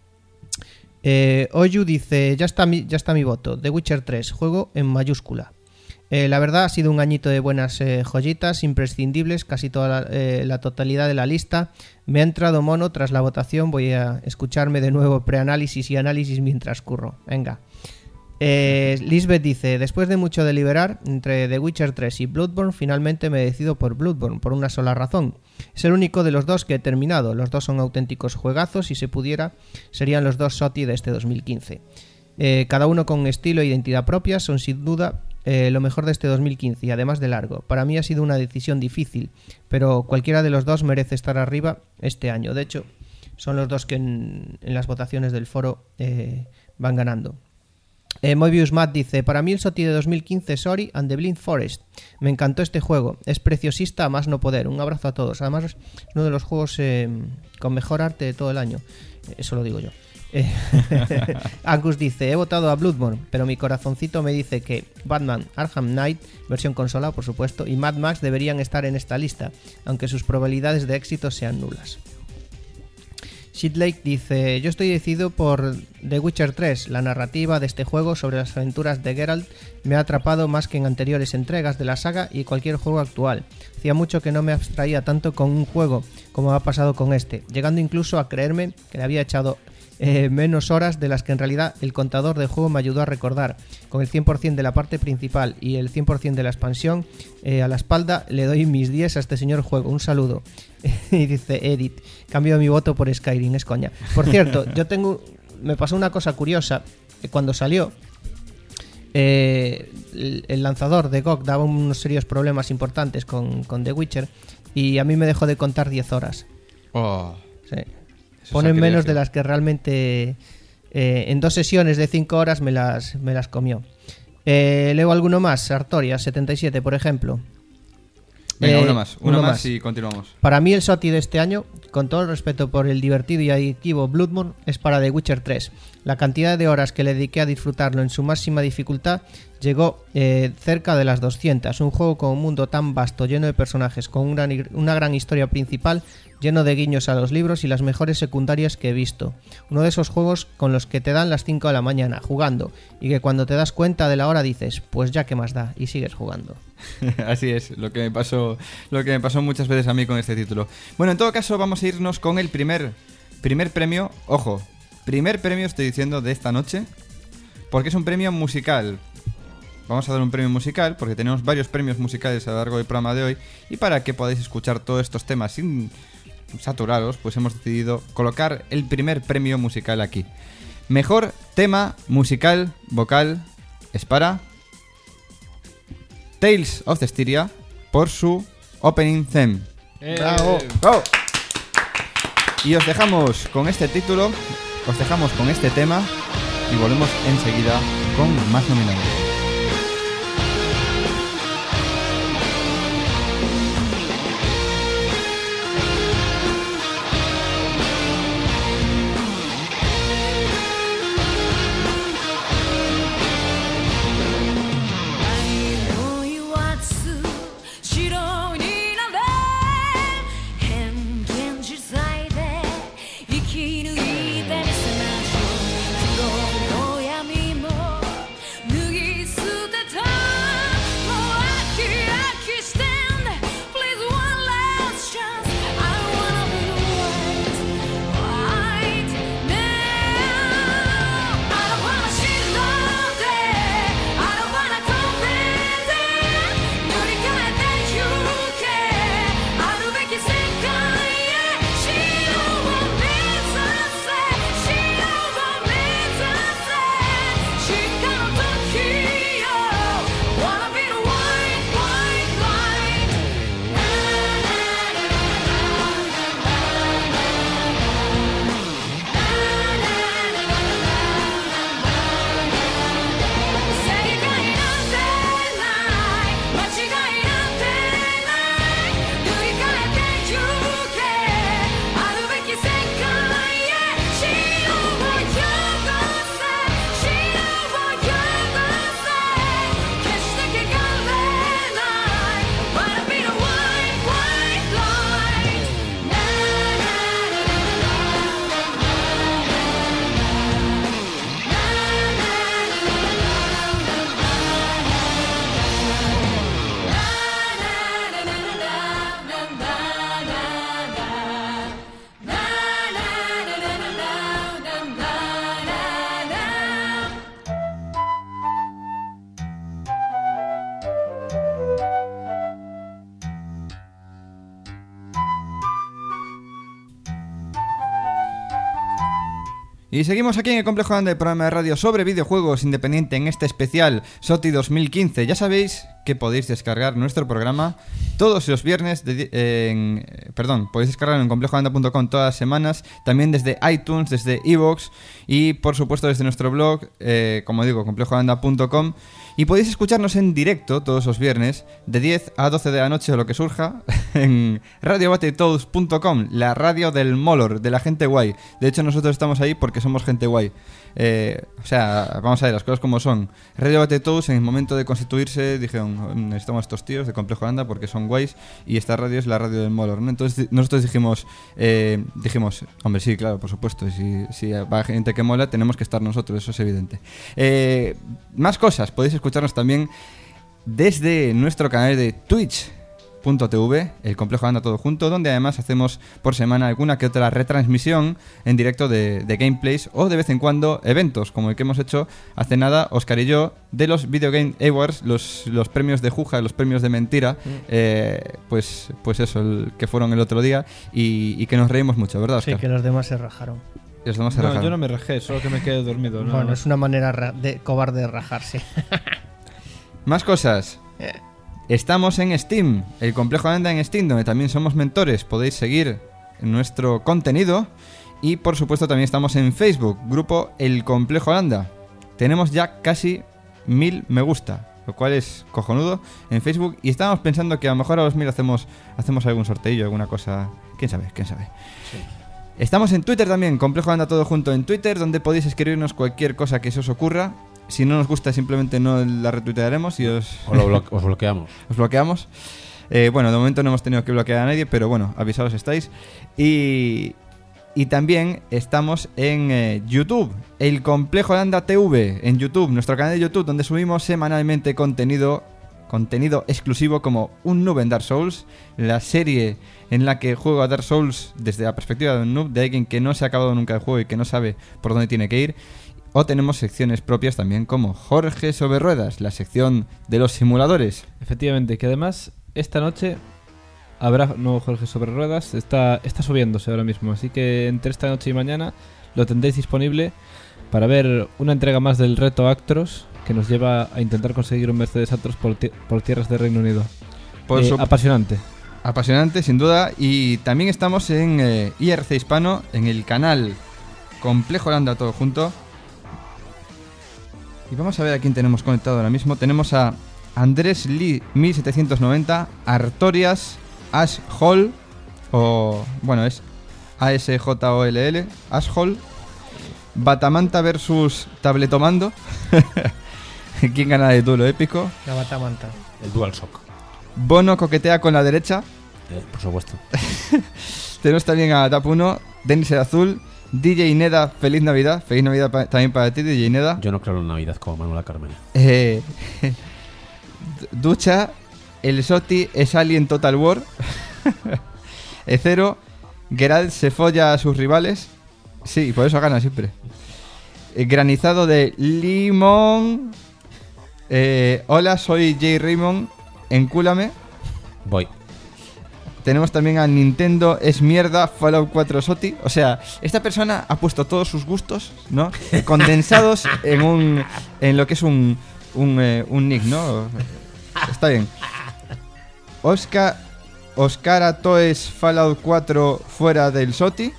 Oyu dice: ya está mi voto, The Witcher 3, juego en mayúscula. La verdad ha sido un añito de buenas joyitas, imprescindibles, casi toda la totalidad de la lista. Me ha entrado mono tras la votación, voy a escucharme de nuevo preanálisis y análisis mientras curro. Venga. Lisbeth dice: después de mucho deliberar entre The Witcher 3 y Bloodborne, finalmente me decido por Bloodborne, por una sola razón. Es el único de los dos que he terminado. Los dos son auténticos juegazos y si se pudiera, serían los dos SOTY de este 2015. Cada uno con estilo e identidad propia, son sin duda lo mejor de este 2015 y además de largo. Para mí ha sido una decisión difícil, pero cualquiera de los dos merece estar arriba este año. De hecho, son los dos que en las votaciones del foro van ganando. Mobius Matt dice: para mí el SOTY de 2015 es Ori and the Blind Forest. Me encantó este juego, es preciosista a más no poder. Un abrazo a todos. Además es uno de los juegos con mejor arte de todo el año. Eso lo digo yo. Angus dice: he votado a Bloodborne, pero mi corazoncito me dice que Batman Arkham Knight, versión consola por supuesto, y Mad Max deberían estar en esta lista, aunque sus probabilidades de éxito sean nulas. Shitlake dice: yo estoy decidido por The Witcher 3. La narrativa de este juego sobre las aventuras de Geralt me ha atrapado más que en anteriores entregas de la saga y cualquier juego actual. Hacía mucho que no me abstraía tanto con un juego como ha pasado con este, llegando incluso a creerme que le había echado menos horas de las que en realidad el contador de juego me ayudó a recordar. Con el 100% de la parte principal y el 100% de la expansión a la espalda, le doy mis 10 a este señor juego. Un saludo. Y dice Edith: cambio mi voto por Skyrim, es coña. Por cierto, me pasó una cosa curiosa. Cuando salió, el lanzador de GOG daba unos serios problemas importantes con The Witcher y a mí me dejó de contar 10 horas. Oh, Sí. Ponen menos de las que realmente en 2 sesiones de 5 horas me las comió. Leo alguno más. Sartoria 77, por ejemplo. Venga, uno más y continuamos. Para mí el SOTY de este año, con todo el respeto por el divertido y adictivo Bloodborne, es para The Witcher 3. La cantidad de horas que le dediqué a disfrutarlo en su máxima dificultad llegó cerca de las 200. Un juego con un mundo tan vasto, lleno de personajes, con una gran historia principal, lleno de guiños a los libros y las mejores secundarias que he visto. Uno de esos juegos con los que te dan las 5 de la mañana jugando y que cuando te das cuenta de la hora dices: pues ya que más da, y sigues jugando. Así es, lo que me pasó muchas veces a mí con este título. Bueno, en todo caso vamos a irnos con el primer premio. Ojo, primer premio estoy diciendo de esta noche, porque es un premio musical. Vamos a dar un premio musical porque tenemos varios premios musicales a lo largo del programa de hoy, y para que podáis escuchar todos estos temas sin saturaros, pues hemos decidido colocar el primer premio musical aquí. Mejor tema musical vocal es para Tales of Cestiria por su opening theme. ¡Bravo! ¡Oh! Y os dejamos con este título, os dejamos con este tema y volvemos enseguida con más nominados. Nugi Y seguimos aquí en el Complejo Landa, el programa de radio sobre videojuegos independiente en este especial SOTI 2015. Ya sabéis que podéis descargar nuestro programa todos los viernes, podéis descargarlo en complejolanda.com todas las semanas, también desde iTunes, desde iVoox y por supuesto desde nuestro blog, como digo, complejolanda.com. Y podéis escucharnos en directo todos los viernes de 10 a 12 de la noche o lo que surja en radiobattletoads.com, la radio del Molor, de la gente guay. De hecho nosotros estamos ahí porque somos gente guay. O sea, vamos a ver las cosas como son. Radio Battletoads en el momento de constituirse dijeron, necesitamos estos tíos de Complejo Landa porque son guays y esta radio es la radio del Molor, ¿no? Entonces nosotros dijimos, hombre, sí, claro, por supuesto, si va gente que mola tenemos que estar nosotros, eso es evidente. Más cosas, podéis escucharnos también desde nuestro canal de Twitch.tv, el Complejo Landa todo junto, donde además hacemos por semana alguna que otra retransmisión en directo de gameplays o de vez en cuando eventos, como el que hemos hecho hace nada, Óscar y yo, de los Video Game Awards, los premios de Juja, los premios de mentira, pues eso, que fueron el otro día y que nos reímos mucho, ¿verdad, Óscar? Sí, que los demás se rajaron. No, yo no me rajé, solo que me quedé dormido. No, bueno, es una manera cobarde de rajarse. Más cosas. Estamos en Steam, el Complejo Landa en Steam, donde también somos mentores. Podéis seguir nuestro contenido. Y por supuesto también estamos en Facebook, grupo El Complejo Landa. Tenemos ya casi 1000 me gusta, lo cual es cojonudo en Facebook. Y estábamos pensando que a lo mejor a los 1000 hacemos algún sorteillo, alguna cosa. ¿Quién sabe? Sí. Estamos en Twitter también, Complejo Landa todo junto en Twitter, donde podéis escribirnos cualquier cosa que se os ocurra. Si no nos gusta, simplemente no la retuitearemos y os bloqueamos. Os bloqueamos. Bueno, de momento no hemos tenido que bloquear a nadie, pero bueno, avisados estáis. Y también estamos en YouTube, el Complejo Landa TV, en YouTube, nuestro canal de YouTube, donde subimos semanalmente contenido exclusivo como Un Noob en Dark Souls, la serie en la que juego a Dark Souls desde la perspectiva de un noob, de alguien que no se ha acabado nunca el juego y que no sabe por dónde tiene que ir. O tenemos secciones propias también como Jorge sobre Ruedas, la sección de los simuladores. Efectivamente, que además esta noche habrá nuevo Jorge sobre Ruedas, está subiéndose ahora mismo, así que entre esta noche y mañana lo tendréis disponible para ver una entrega más del reto Actros, que nos lleva a intentar conseguir un Mercedes Actros por tierras de Reino Unido. Apasionante, sin duda. Y también estamos en IRC Hispano, en el canal Complejo Landa todo junto. Y vamos a ver a quién tenemos conectado ahora mismo. Tenemos a Andrés Lee 1790, Artorias, Ashhol, o bueno, es ASJOLL, Ashhol, Batamanta versus Tabletomando. ¿Quién gana de duelo épico? La Batamanta. El DualShock. Bono coquetea con la derecha. Por supuesto. Tenemos también a Tap1, Denis el Azul, DJ Neda, feliz Navidad. Feliz Navidad también para ti, DJ Neda. Yo no creo en Navidad como Manuela Carmena. Ducha, el Soti es Alien Total War. Ecero, Geralt se folla a sus rivales. Sí, por eso gana siempre. Granizado de Limón. Hola, soy Jay Raymond. Encúlame. Voy. Tenemos también a Nintendo es mierda, Fallout 4 Soti. O sea, esta persona ha puesto todos sus gustos, ¿no? Condensados en lo que es un nick, ¿no? Está bien. Oscar Atoes Fallout 4 fuera del Soti.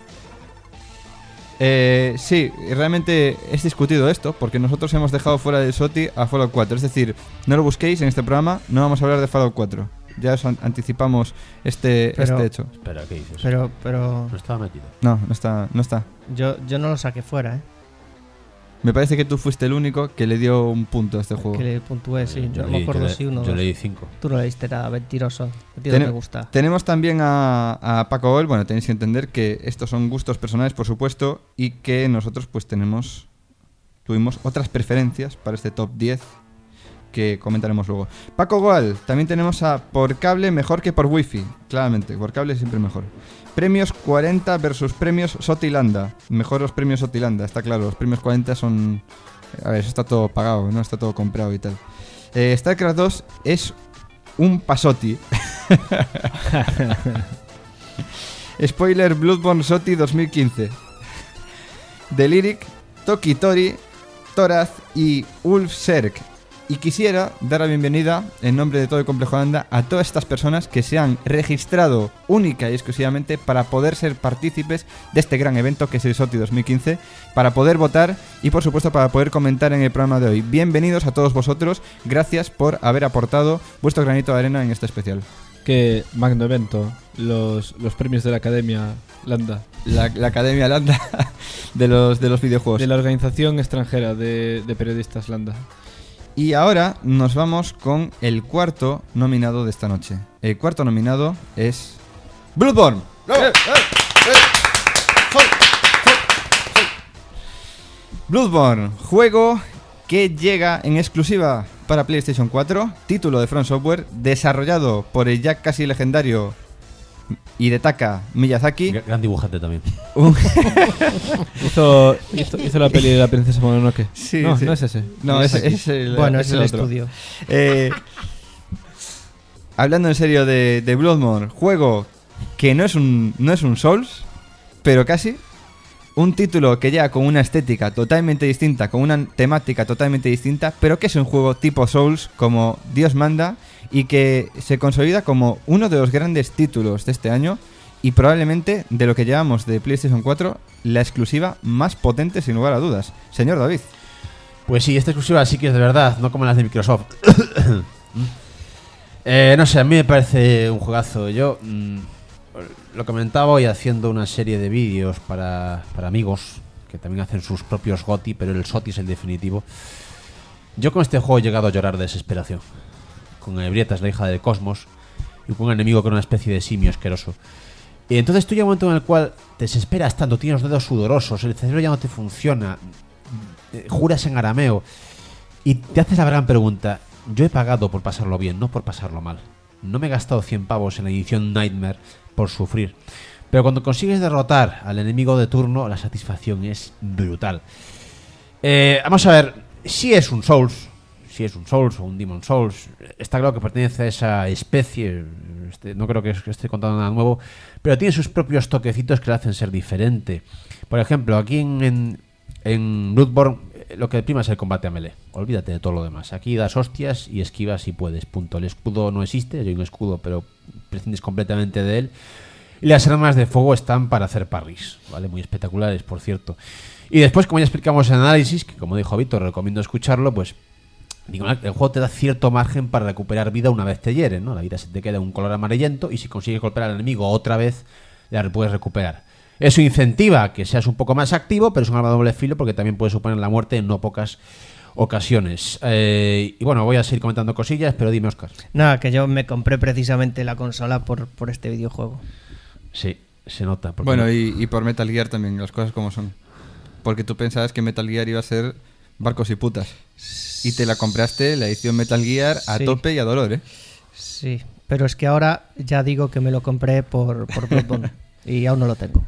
Sí, realmente es discutido esto, porque nosotros hemos dejado fuera del Soti a Fallout 4. Es decir, no lo busquéis en este programa, no vamos a hablar de Fallout 4. Ya os anticipamos este hecho. Espera, ¿qué dices? Pero no estaba metido. No está. Yo no lo saqué fuera, Me parece que tú fuiste el único que le dio un punto a este juego. Que le puntué, sí. No me acuerdo si uno. Yo le di 5. Tú no le diste nada, mentiroso. Me gusta. Tenemos también a Paco Gol. Bueno, tenéis que entender que estos son gustos personales, por supuesto, y que nosotros pues tuvimos otras preferencias para este top 10 que comentaremos luego. Paco Goal, también tenemos a Por Cable mejor que por Wi-Fi. Claramente, por cable siempre mejor. Premios 40 versus premios Sotilanda. Mejor los premios Sotilanda, está claro. Los premios 40 son... A ver, eso está todo pagado, ¿no? Está todo comprado y tal. StarCraft 2 es un pasoti. Spoiler, Bloodborne Soti 2015. Deliric, Tokitori, Toraz y Ulfserk. Y quisiera dar la bienvenida, en nombre de todo el Complejo Landa, a todas estas personas que se han registrado única y exclusivamente para poder ser partícipes de este gran evento que es el SOTI 2015, para poder votar y por supuesto para poder comentar en el programa de hoy. Bienvenidos a todos vosotros, gracias por haber aportado vuestro granito de arena en este especial. Qué magno evento, los premios de la Academia Landa. La Academia Landa de los videojuegos. De la organización extranjera de periodistas Landa. Y ahora nos vamos con el cuarto nominado de esta noche. El cuarto nominado es Bloodborne. Bloodborne, juego que llega en exclusiva para PlayStation 4, título de From Software, desarrollado por el ya casi legendario Hidetaka Miyazaki. Gran dibujante también. Hizo la peli de la princesa Mononoke. Sí, no, sí. no es ese. No, es el Bueno, es es el otro. estudio. Hablando en serio de Bloodborne, juego que no es un Souls, pero casi. Un título que llega con una estética totalmente distinta, con una temática totalmente distinta, pero que es un juego tipo Souls, como Dios manda, y que se consolida como uno de los grandes títulos de este año y probablemente de lo que llevamos de PlayStation 4, la exclusiva más potente sin lugar a dudas. Señor David. Pues sí, esta exclusiva sí que es de verdad, no como las de Microsoft. No sé, a mí me parece un juegazo. Yo lo comentaba hoy haciendo una serie de vídeos para amigos que también hacen sus propios GOTY, pero el SOTY es el definitivo. Yo con este juego he llegado a llorar de desesperación. Con Ebrietas, la hija del Cosmos, y con un enemigo que era una especie de simio asqueroso. Y entonces tú llega un momento en el cual te desesperas tanto, tienes los dedos sudorosos, el cerebro ya no te funciona, juras en arameo, y te haces la gran pregunta: yo he pagado por pasarlo bien, no por pasarlo mal. No me he gastado 100 pavos en la edición Nightmare por sufrir. Pero cuando consigues derrotar al enemigo de turno, la satisfacción es brutal. Vamos a ver, si es un Souls o un Demon Souls, está claro que pertenece a esa especie, no creo que esté contando nada nuevo, pero tiene sus propios toquecitos que le hacen ser diferente. Por ejemplo, aquí en Bloodborne lo que prima es el combate a melee. Olvídate de todo lo demás. Aquí das hostias y esquivas si puedes, punto. El escudo no existe, hay un escudo, pero prescindes completamente de él. Y las armas de fuego están para hacer parries, ¿vale? Muy espectaculares, por cierto. Y después, como ya explicamos en análisis, que como dijo Víctor, recomiendo escucharlo, pues digo, el juego te da cierto margen para recuperar vida una vez te hieren, ¿no? La vida se te queda un color amarillento y si consigues golpear al enemigo otra vez, la puedes recuperar. Eso incentiva que seas un poco más activo, pero es un arma de doble filo porque también puede suponer la muerte en no pocas ocasiones. Y bueno, voy a seguir comentando cosillas, pero dime, Óscar. Nada, que yo me compré precisamente la consola por este videojuego. Sí, se nota. Bueno, y por Metal Gear también, las cosas como son. Porque tú pensabas que Metal Gear iba a ser barcos y putas. Y te la compraste, la edición Metal Gear, a Sí. tope y a dolor, ¿eh? Sí, pero es que ahora ya digo que me lo compré por Bloodborne y aún no lo tengo.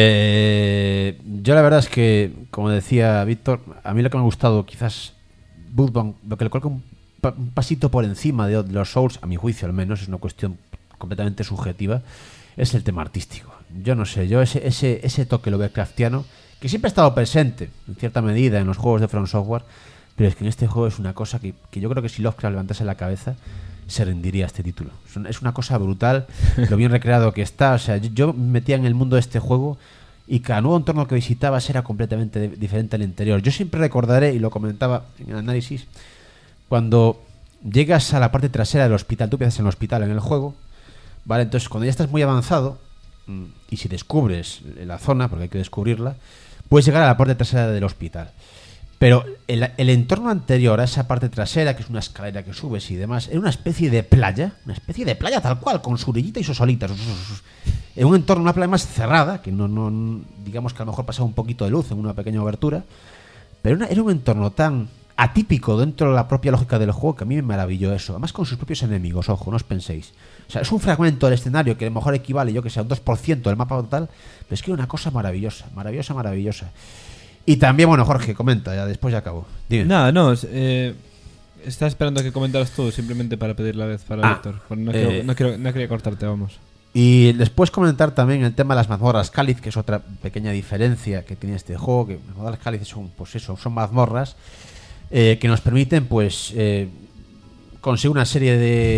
Yo la verdad es que, como decía Víctor, a mí lo que me ha gustado quizás Bloodborne, lo que le coloca un pasito por encima de los Souls, a mi juicio al menos, es una cuestión completamente subjetiva, es el tema artístico. Yo no sé, yo ese toque Lovecraftiano, que siempre ha estado presente en cierta medida en los juegos de From Software, pero es que en este juego es una cosa que yo creo que si Lovecraft levantase la cabeza se rendiría a este título. Es una cosa brutal lo bien recreado que está. O sea, yo me metía en el mundo de este juego y cada nuevo entorno que visitabas era completamente diferente al interior. Yo siempre recordaré, y lo comentaba en el análisis, cuando llegas a la parte trasera del hospital, tú empiezas en el hospital en el juego, ¿vale? Entonces cuando ya estás muy avanzado y si descubres la zona, porque hay que descubrirla, puedes llegar a la parte trasera del hospital. Pero el entorno anterior a esa parte trasera, que es una escalera que subes y demás, era una especie de playa tal cual, con su orillita y sus olitas. En un entorno, una playa más cerrada, que no digamos que a lo mejor pasaba un poquito de luz en una pequeña abertura, pero era un entorno tan atípico dentro de la propia lógica del juego que a mí me maravilló eso. Además con sus propios enemigos, ojo, no os penséis. O sea, es un fragmento del escenario que a lo mejor equivale, yo que sé, a un 2% del mapa total, pero es que era una cosa maravillosa. Y también, bueno, Jorge, comenta, ya después ya acabo. Dime. Nada, no, estaba esperando a que comentaras tú, simplemente para pedir la vez para Víctor. No quería cortarte, vamos. Y después comentar también el tema de las mazmorras cáliz, que es otra pequeña diferencia que tiene este juego, que las mazmorras cáliz son, pues eso, son mazmorras que nos permiten, pues, conseguir una serie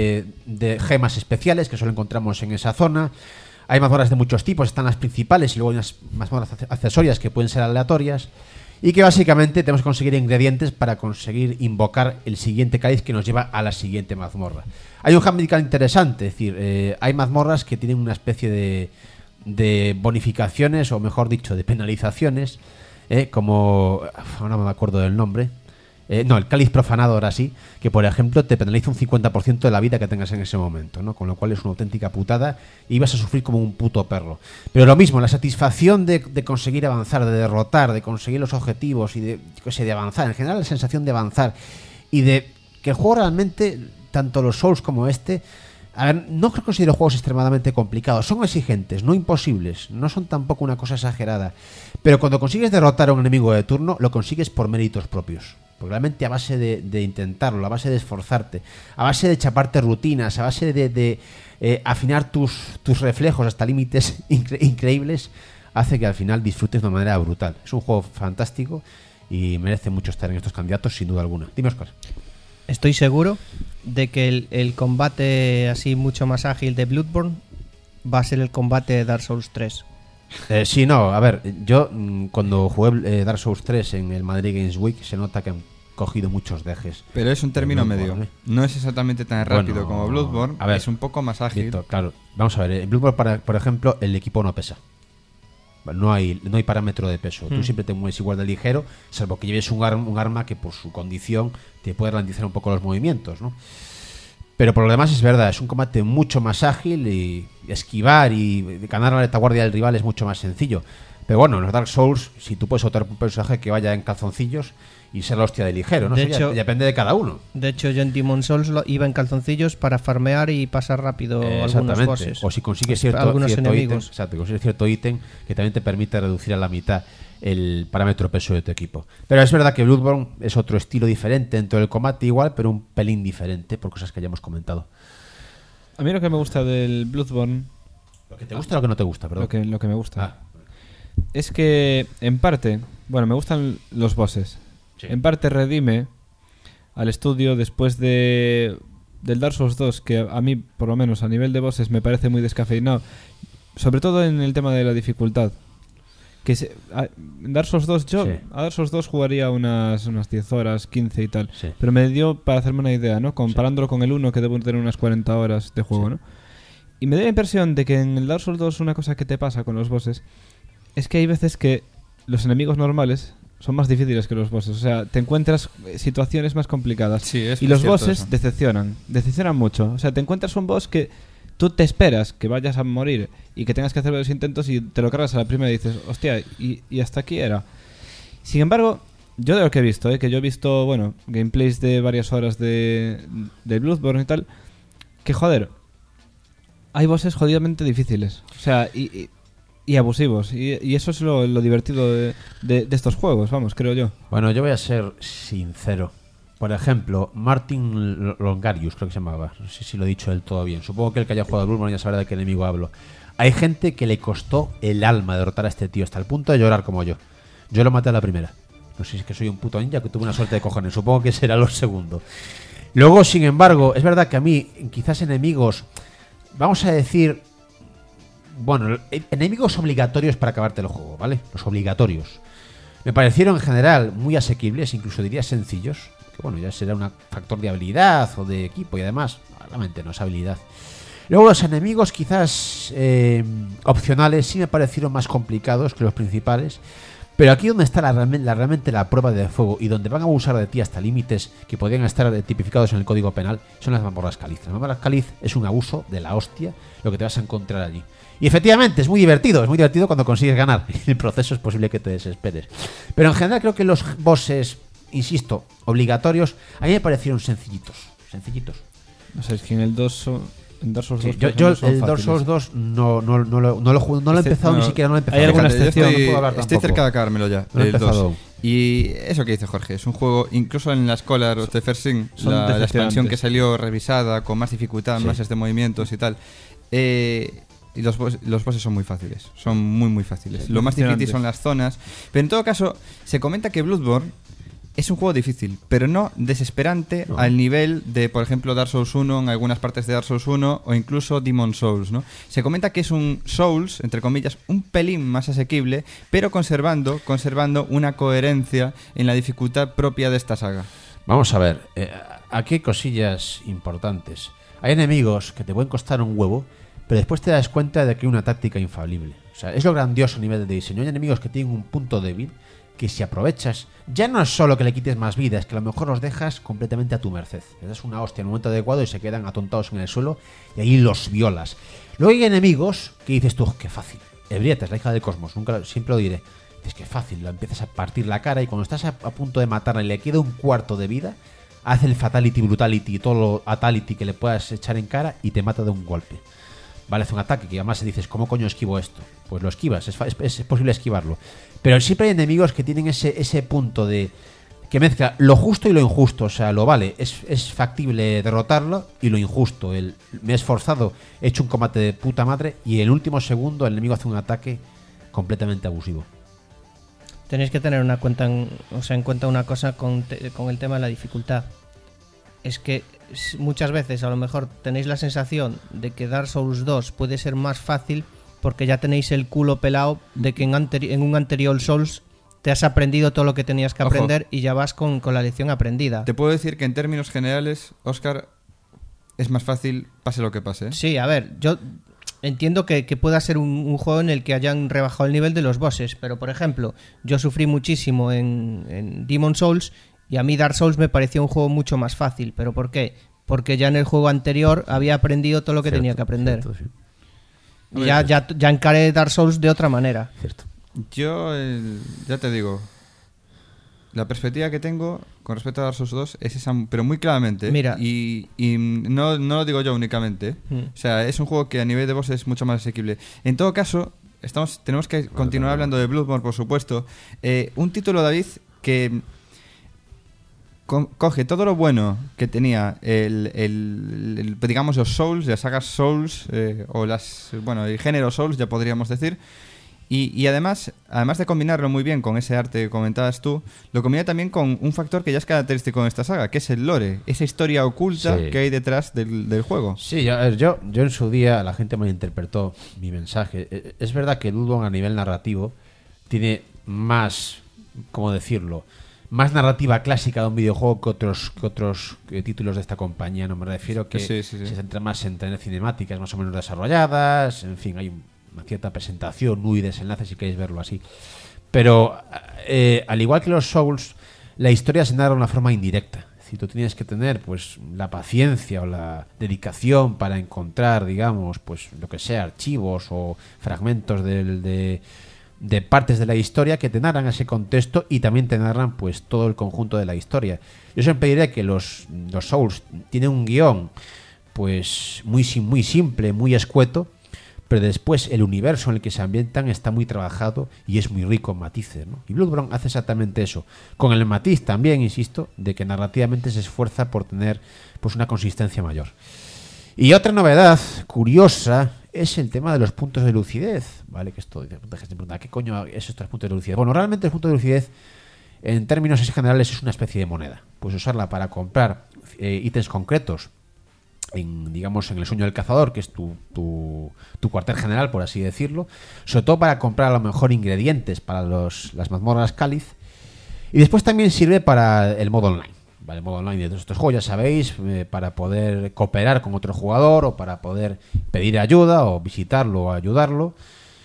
de gemas especiales que solo encontramos en esa zona. Hay mazmorras de muchos tipos, están las principales y luego hay unas mazmorras accesorias que pueden ser aleatorias y que básicamente tenemos que conseguir ingredientes para conseguir invocar el siguiente cáliz que nos lleva a la siguiente mazmorra. Hay un handicap interesante, es decir, hay mazmorras que tienen una especie de bonificaciones, o mejor dicho, de penalizaciones, como... ahora no me acuerdo del nombre. No, el cáliz profanado, ahora sí, que por ejemplo te penaliza un 50% de la vida que tengas en ese momento, ¿no? Con lo cual es una auténtica putada y vas a sufrir como un puto perro. Pero lo mismo, la satisfacción de conseguir avanzar, de derrotar, de conseguir los objetivos y de avanzar, en general la sensación de avanzar y de que el juego realmente, tanto los Souls como este, a ver, no considero juegos extremadamente complicados, son exigentes, no imposibles, no son tampoco una cosa exagerada, pero cuando consigues derrotar a un enemigo de turno, lo consigues por méritos propios. Porque realmente a base de intentarlo, a base de esforzarte, a base de chaparte rutinas, a base de afinar tus reflejos hasta límites increíbles, hace que al final disfrutes de una manera brutal. Es un juego fantástico y merece mucho estar en estos candidatos, sin duda alguna. Dime, Óscar. Estoy seguro de que el combate así mucho más ágil de Bloodborne va a ser el combate de Dark Souls 3. Sí, no, a ver, yo cuando jugué Dark Souls 3 en el Madrid Games Week se nota que han cogido muchos dejes. Pero es un término medio. No es exactamente tan rápido como Bloodborne, a ver, es un poco más ágil. Claro, vamos a ver, en Bloodborne, por ejemplo, el equipo no pesa. No hay parámetro de peso. Tú siempre te mueves igual de ligero, salvo que lleves un arma que por su condición te puede ralentizar un poco los movimientos, ¿no? Pero por lo demás es verdad, es un combate mucho más ágil y esquivar y ganar la retaguardia del rival es mucho más sencillo. Pero bueno, en los Dark Souls, si tú puedes optar por un personaje que vaya en calzoncillos y ser la hostia de ligero, ¿no? De Eso hecho, ya depende de cada uno. De hecho, yo en Demon's Souls iba en calzoncillos para farmear y pasar rápido algunos bosses. O si consigues cierto enemigos. Exacto, consigues cierto ítem que también te permite reducir a la mitad el parámetro peso de tu equipo. Pero es verdad que Bloodborne es otro estilo diferente dentro del combate igual, pero un pelín diferente por cosas que ya hemos comentado. A mí lo que me gusta del Bloodborne... ¿Lo que te gusta o lo que no te gusta? Perdón. Lo que me gusta. Es que, en parte, bueno, me gustan los bosses. Sí. En parte redime al estudio después del Dark Souls 2, que a mí, por lo menos a nivel de bosses, me parece muy descafeinado. Sobre todo en el tema de la dificultad. Dark Souls 2, yo a Dark Souls 2 jugaría unas 10 horas, 15 y tal. Sí. Pero me dio para hacerme una idea, ¿no? Comparándolo con el 1, que debo tener unas 40 horas de juego, ¿no? Y me da la impresión de que en el Dark Souls 2 una cosa que te pasa con los bosses es que hay veces que los enemigos normales son más difíciles que los bosses. O sea, te encuentras situaciones más complicadas. Sí, y los bosses decepcionan mucho. O sea, te encuentras un boss que tú te esperas que vayas a morir y que tengas que hacer varios intentos y te lo cargas a la primera y dices, hostia, y hasta aquí era. Sin embargo, yo de lo que he visto, que yo he visto, bueno, gameplays de varias horas de Bloodborne y tal, que joder, hay bosses jodidamente difíciles. O sea, y abusivos. Y eso es lo divertido de estos juegos, vamos, creo yo. Bueno, yo voy a ser sincero. Por ejemplo, Martin Longarius, creo que se llamaba. No sé si lo he dicho del todo bien. Supongo que el que haya jugado a Bloodborne ya sabrá de qué enemigo hablo. Hay gente que le costó el alma derrotar a este tío hasta el punto de llorar como yo. Yo lo maté a la primera. No sé si es que soy un puto ninja que tuve una suerte de cojones. Supongo que será lo segundo. Luego, sin embargo, es verdad que a mí, quizás enemigos, vamos a decir, bueno, enemigos obligatorios para acabarte el juego, ¿vale? Los obligatorios. Me parecieron en general muy asequibles, incluso diría sencillos. Que bueno, ya será un factor de habilidad o de equipo y además, realmente no es habilidad. Luego los enemigos quizás opcionales sí me parecieron más complicados que los principales. Pero aquí donde está realmente la prueba de fuego y donde van a abusar de ti hasta límites que podrían estar tipificados en el Código Penal son las mazmorras cáliz. Las mazmorras cáliz es un abuso de la hostia lo que te vas a encontrar allí. Y efectivamente es muy divertido cuando consigues ganar. En el proceso es posible que te desesperes. Pero en general creo que los bosses, insisto, obligatorios, a mí me parecieron sencillitos. No sé, es que en el 2... En Dark Souls 2, yo el Dark Souls 2 no lo he empezado, ni siquiera no lo he empezado. ¿Hay alguna excepción? Estoy cerca de acabármelo ya. No el 2. Y eso que dice Jorge, es un juego, incluso en la Scholar of the First Sin, la expansión que salió revisada, con más dificultad, más movimientos y tal. y los bosses son muy fáciles. Son muy, muy fáciles. Lo más difícil son las zonas. Pero en todo caso, se comenta que Bloodborne es un juego difícil, pero no desesperante al nivel de, por ejemplo, Dark Souls 1 en algunas partes de Dark Souls 1 o incluso Demon Souls, ¿no? Se comenta que es un Souls, entre comillas, un pelín más asequible, pero conservando una coherencia en la dificultad propia de esta saga. Vamos a ver, aquí hay cosillas importantes. Hay enemigos que te pueden costar un huevo, pero después te das cuenta de que hay una táctica infalible. O sea, es lo grandioso a nivel de diseño. Hay enemigos que tienen un punto débil que si aprovechas, ya no es solo que le quites más vida, es que a lo mejor los dejas completamente a tu merced. Le das una hostia en un momento adecuado y se quedan atontados en el suelo y ahí los violas. Luego hay enemigos que dices tú, qué fácil. Ebrieta es la hija del cosmos, siempre lo diré. Dices que fácil, la empiezas a partir la cara y cuando estás a punto de matarla y le queda un cuarto de vida, hace el fatality, brutality y todo lo atality que le puedas echar en cara y te mata de un golpe. Vale, hace un ataque que además dices, ¿cómo coño esquivo esto? Pues lo esquivas, es posible esquivarlo. Pero siempre hay enemigos que tienen ese punto de que mezcla lo justo y lo injusto. O sea, lo vale, es factible derrotarlo, y lo injusto. Me he esforzado, he hecho un combate de puta madre y en el último segundo el enemigo hace un ataque completamente abusivo. Tenéis que tener en cuenta una cosa con el tema de la dificultad. Es que muchas veces a lo mejor tenéis la sensación de que Dark Souls 2 puede ser más fácil porque ya tenéis el culo pelado de que en un anterior Souls te has aprendido todo lo que tenías que aprender. Ojo. Y ya vas con la lección aprendida. Te puedo decir que en términos generales, Óscar, es más fácil pase lo que pase, ¿eh? Sí, a ver, yo entiendo que pueda ser un juego en el que hayan rebajado el nivel de los bosses, pero por ejemplo, yo sufrí muchísimo en Demon Souls y a mí Dark Souls me parecía un juego mucho más fácil. ¿Pero por qué? Porque ya en el juego anterior había aprendido todo lo que tenía que aprender. Cierto, sí. Y ya encaré Dark Souls de otra manera. Cierto. Yo, ya te digo, la perspectiva que tengo con respecto a Dark Souls 2 es esa, pero muy claramente. Mira. Y no lo digo yo únicamente. O sea, es un juego que a nivel de boss es mucho más asequible. En todo caso, tenemos que continuar hablando de Bloodborne, por supuesto. Un título, David, que coge todo lo bueno que tenía digamos los Souls, las sagas Souls, o el género Souls, ya podríamos decir, y además de combinarlo muy bien con ese arte que comentabas tú, lo combina también con un factor que ya es característico en esta saga, que es el lore, esa historia oculta que hay detrás del juego. Sí, yo en su día la gente malinterpretó mi mensaje. Es verdad que Bloodborne a nivel narrativo tiene más, ¿cómo decirlo?, más narrativa clásica de un videojuego que otros títulos de esta compañía. No me refiero que se centra más en tener cinemáticas más o menos desarrolladas. En fin, hay una cierta presentación, y desenlace, si queréis verlo así. Pero al igual que los Souls, la historia se narra de una forma indirecta. Es decir, tú tienes que tener pues la paciencia o la dedicación para encontrar, digamos, pues lo que sea, archivos o fragmentos de partes de la historia que te narran ese contexto y también te narran pues todo el conjunto de la historia. Yo siempre diré que los Souls tienen un guión pues muy simple, muy escueto, pero después el universo en el que se ambientan está muy trabajado y es muy rico en matices, ¿no? Y Bloodborne hace exactamente eso, con el matiz también, insisto, de que narrativamente se esfuerza por tener pues una consistencia mayor. Y otra novedad curiosa es el tema de los puntos de lucidez, ¿vale? Que esto, te pregunta, ¿qué coño es estos puntos de lucidez? Bueno, realmente el punto de lucidez, en términos generales, es una especie de moneda. Puedes usarla para comprar ítems concretos digamos, en el sueño del cazador, que es tu cuartel general, por así decirlo. Sobre todo para comprar a lo mejor ingredientes para las mazmorras cáliz. Y después también sirve para el modo online. Vale, el modo online de estos juegos, ya sabéis, para poder cooperar con otro jugador o para poder pedir ayuda o visitarlo o ayudarlo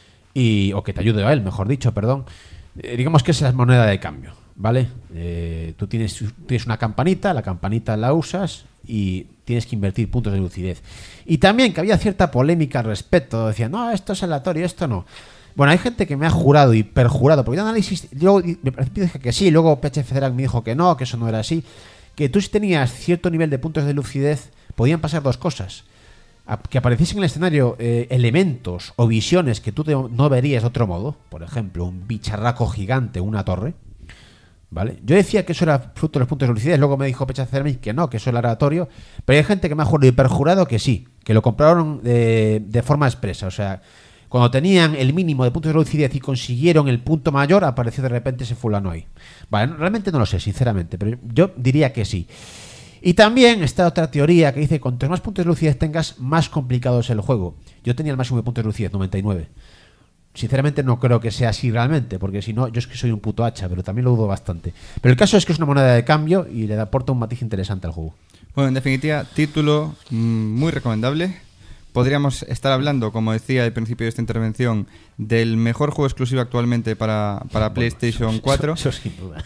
o que te ayude a él, mejor dicho, perdón. Digamos que esa es la moneda de cambio, ¿vale? Tú tienes una campanita, la campanita la usas y tienes que invertir puntos de lucidez. Y también que había cierta polémica al respecto, decían, no, esto es aleatorio, esto no. Bueno, hay gente que me ha jurado y perjurado, porque yo análisis, yo me dije que sí, luego PHF Drag me dijo que eso no era así, que tú si tenías cierto nivel de puntos de lucidez, podían pasar dos cosas. Que apareciesen en el escenario elementos o visiones que tú no verías de otro modo, por ejemplo, un bicharraco gigante, una torre, ¿Vale? Yo decía que eso era fruto de los puntos de lucidez, luego me dijo Pecha Cermi que no, que eso era aleatorio, pero hay gente que me ha jurado y perjurado que sí, que lo compraron de forma expresa, o sea, cuando tenían el mínimo de puntos de lucidez y consiguieron el punto mayor, apareció de repente ese fulano ahí. Vale, realmente no lo sé, sinceramente, pero yo diría que sí. Y también está otra teoría que dice que cuantos más puntos de lucidez tengas, más complicado es el juego. Yo tenía el máximo de puntos de lucidez, 99. Sinceramente no creo que sea así realmente, porque si no, yo es que soy un puto hacha, pero también lo dudo bastante. Pero el caso es que es una moneda de cambio y le aporta un matiz interesante al juego. Bueno, en definitiva, título muy recomendable. Podríamos estar hablando, como decía al principio de esta intervención, del mejor juego exclusivo actualmente para PlayStation 4. Eso sin duda.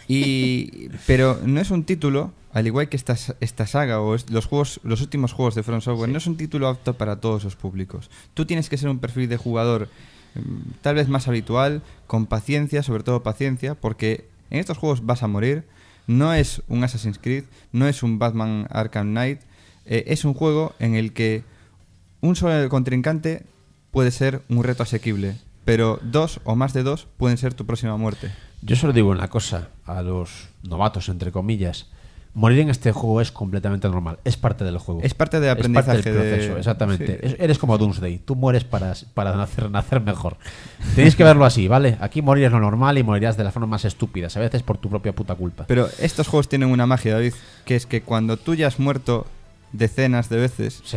Pero no es un título, al igual que esta saga o los últimos juegos de From Software, no es un título apto para todos los públicos. Tú tienes que ser un perfil de jugador tal vez más habitual, con paciencia, sobre todo paciencia, porque en estos juegos vas a morir. No es un Assassin's Creed, no es un Batman Arkham Knight, es un juego en el que un solo contrincante puede ser un reto asequible, pero 2 o más de 2 pueden ser tu próxima muerte. Yo solo digo una cosa a los novatos, entre comillas. Morir en este juego es completamente normal. Es parte del juego. Es parte del aprendizaje. Es parte del proceso, exactamente. Sí. Eres como Doomsday. Tú mueres para nacer mejor. Tenéis que verlo así, ¿vale? Aquí morir es lo normal y morirás de la forma más estúpida. A veces por tu propia puta culpa. Pero estos juegos tienen una magia, David, que es que cuando tú ya has muerto decenas de veces, Sí.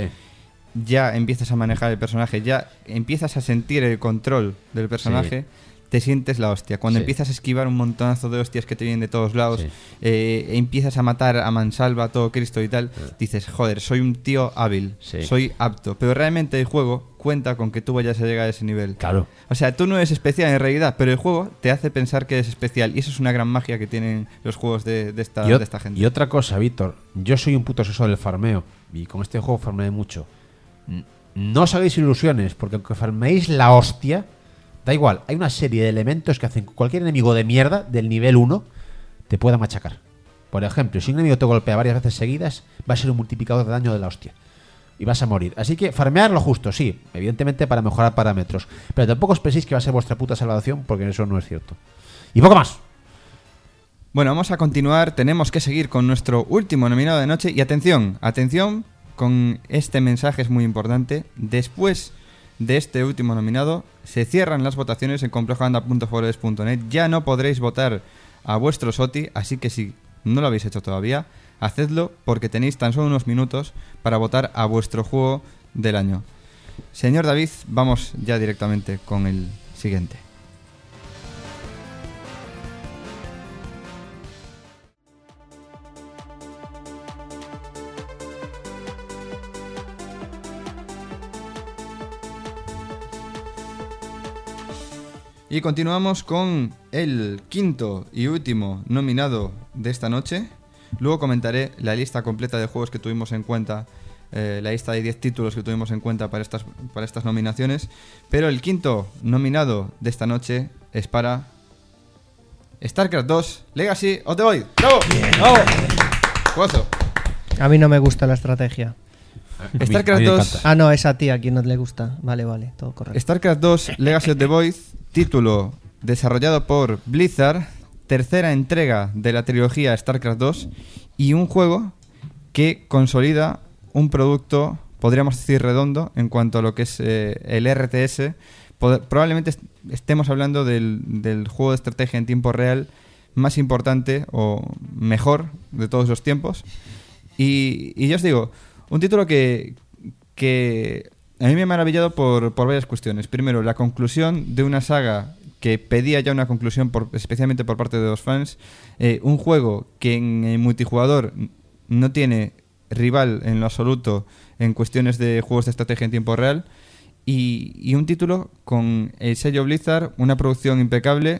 ya empiezas a manejar el personaje, ya empiezas a sentir el control del personaje. Sí. Te sientes la hostia. Cuando Sí. empiezas a esquivar un montonazo de hostias que te vienen de todos lados, Sí. empiezas a matar a mansalva, a todo Cristo y tal, dices, joder, soy un tío hábil, Sí. soy apto. Pero realmente el juego cuenta con que tú vayas a llegar a ese nivel. Claro. O sea, tú no eres especial en realidad, pero el juego te hace pensar que eres especial. Y eso es una gran magia que tienen los juegos de esta gente. Y otra cosa, Víctor. Yo soy un puto obsesor del farmeo. Y con este juego farmeé mucho. No os hagáis ilusiones, porque aunque farmeéis la hostia, da igual, hay una serie de elementos que hacen que cualquier enemigo de mierda del nivel 1 te pueda machacar. Por ejemplo, si un enemigo te golpea varias veces seguidas, va a ser un multiplicador de daño de la hostia. Y vas a morir. Así que farmear lo justo, sí, evidentemente para mejorar parámetros. Pero tampoco os penséis que va a ser vuestra puta salvación, porque eso no es cierto. Y poco más. Bueno, vamos a continuar. Tenemos que seguir con nuestro último nominado de noche. Y atención, atención con este mensaje, es muy importante. Después de este último nominado, se cierran las votaciones en complejolanda.forest.net. Ya no podréis votar a vuestro SOTI, así que si no lo habéis hecho todavía, hacedlo porque tenéis tan solo unos minutos para votar a vuestro juego del año. Señor David, vamos ya directamente con el siguiente. Y continuamos con el quinto y último nominado de esta noche. Luego comentaré la lista completa de juegos que tuvimos en cuenta, la lista de 10 títulos que tuvimos en cuenta para estas nominaciones. Pero el quinto nominado de esta noche es para StarCraft 2 Legacy of the Void. ¡Bravo! ¡Bravo! ¡Juegazo! A mí no me gusta la estrategia. StarCraft A mí me 2. encanta. Ah, no, es a ti a quien no le gusta. Vale, todo correcto. StarCraft 2 Legacy of the Void, título desarrollado por Blizzard, tercera entrega de la trilogía StarCraft 2 y un juego que consolida un producto, podríamos decir, redondo en cuanto a lo que es el RTS. Probablemente estemos hablando del juego de estrategia en tiempo real más importante o mejor de todos los tiempos. Y yo os digo, un título que a mí me ha maravillado por varias cuestiones. Primero, la conclusión de una saga que pedía ya una conclusión, especialmente por parte de los fans. Un juego que en el multijugador no tiene rival en lo absoluto en cuestiones de juegos de estrategia en tiempo real. Y un título con el sello Blizzard, una producción impecable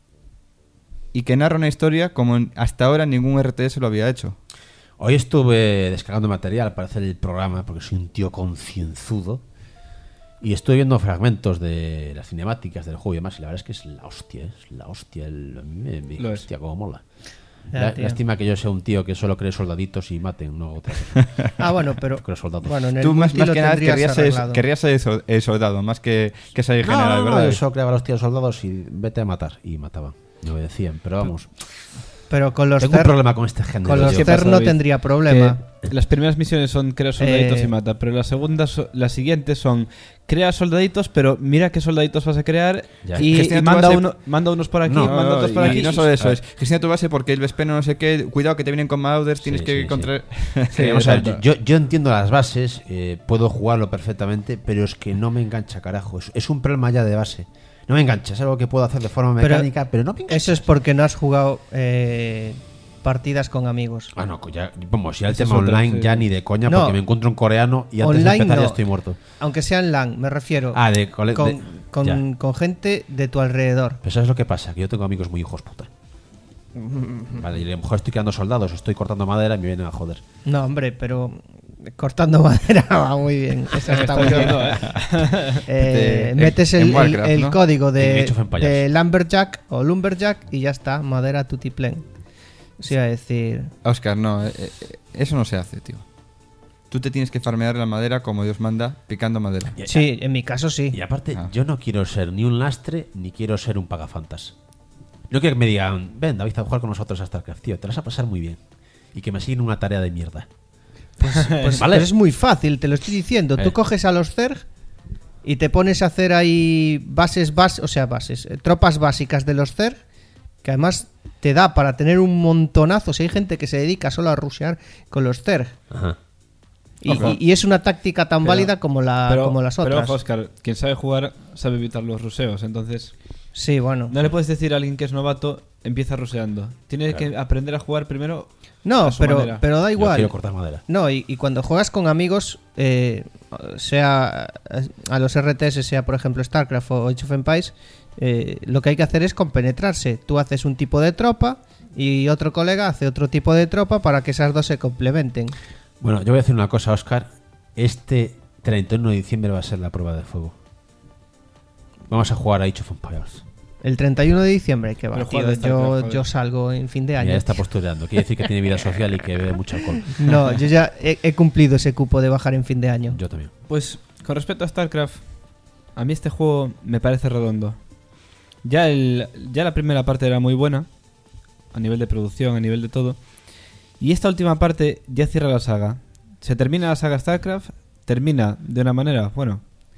y que narra una historia como hasta ahora ningún RTS lo había hecho. Hoy estuve descargando material para hacer el programa porque soy un tío concienzudo y estuve viendo fragmentos de las cinemáticas del juego y demás y la verdad es que es la hostia, Lo es. hostia, como mola. Ya, tío. Lástima que yo sea un tío que solo cree soldaditos y maten, no otra cosa. Ah, bueno, pero Creo soldados. bueno, en el Tú más multi lo que nada tendrías arreglado. querrías ser el soldado, más que ser el general, no, ¿verdad? yo solo creaba a los tíos soldados y vete a matar. Y mataban, me obedecían, pero vamos. Pero con los Tengo un Zerg, problema con este género. con los tío. ¿Qué pasa, Zerg no David? tendría problema. Que las primeras misiones son crear soldaditos y mata, pero las siguientes son crea soldaditos, pero mira qué soldaditos vas a crear Ya. y Gestiona tu manda, base. manda unos por aquí, No, manda otros por y aquí. no solo eso, A es gestiona tu base porque el Vespeno no sé qué, cuidado que te vienen con Marauders, tienes Sí, que sí, encontrar... Sí, vamos a ver, yo entiendo las bases, puedo jugarlo perfectamente, pero es que no me engancha, carajo. Es un problema ya de base. No me engancha, es algo que puedo hacer de forma Pero mecánica, pero no me engancha. Eso es porque no has jugado partidas con amigos. Ah, no, ya, vamos, ya el Eso tema es otra, online sí. ya ni de coña, No. porque me encuentro un coreano y antes de Online empezar no. ya estoy muerto. Aunque sea en LAN, me refiero. Ah, con gente de tu alrededor. Pero ¿sabes lo que pasa? Que yo tengo amigos muy hijos puta. Vale, y a lo mejor estoy creando soldados o estoy cortando madera y me vienen a joder. No, hombre, pero cortando madera va muy bien. Eso está muy bien. Metes En el Warcraft, ¿no? código En de, Age of Empires. de Lumberjack o Lumberjack y ya está, madera tutiplén. O sea, decir, Oscar, no, eso no se hace, tío. Tú te tienes que farmear la madera como Dios manda, picando madera. sí, en mi caso sí. Y aparte, Ah. yo no quiero ser ni un lastre ni quiero ser un pagafantas. No quiero que me digan, ven David a jugar con nosotros a StarCraft, tío, te las vas a pasar muy bien. Y que me siguen una tarea de mierda. Pues Vale. es muy fácil, te lo estoy diciendo. Tú coges a los Zerg y te pones a hacer ahí tropas básicas de los Zerg, que además te da para tener un montonazo. Si hay gente que se dedica solo a rushear con los Zerg. Ajá. Y es una táctica tan válida como las Pero otras. ojo, Oscar, quien sabe jugar sabe evitar los ruseos, entonces Sí, bueno. no le puedes decir a alguien que es novato, empieza ruseando. Tiene que aprender a jugar primero No, a su manera. pero da Yo igual. quiero cortar madera. No, y cuando juegas con amigos, sea a los RTS, sea por ejemplo StarCraft o Age of Empires, lo que hay que hacer es compenetrarse. Tú haces un tipo de tropa y otro colega hace otro tipo de tropa para que esas dos se complementen. Bueno, yo voy a decir una cosa, Oscar. Este 31 de diciembre va a ser la prueba de fuego. Vamos a jugar a Age of Empires. El 31 de diciembre, que va, Pero tío, juega de StarCraft, joder. yo salgo en fin de año. Ya está postureando. Quiere decir que tiene vida social y que bebe mucho alcohol. No, yo ya he cumplido ese cupo de bajar en fin de año. Yo también. Pues con respecto a StarCraft, a mí este juego me parece redondo. Ya la primera parte era muy buena, a nivel de producción, a nivel de todo. Y esta última parte ya cierra la saga. Se termina la saga StarCraft, termina de una manera, bueno,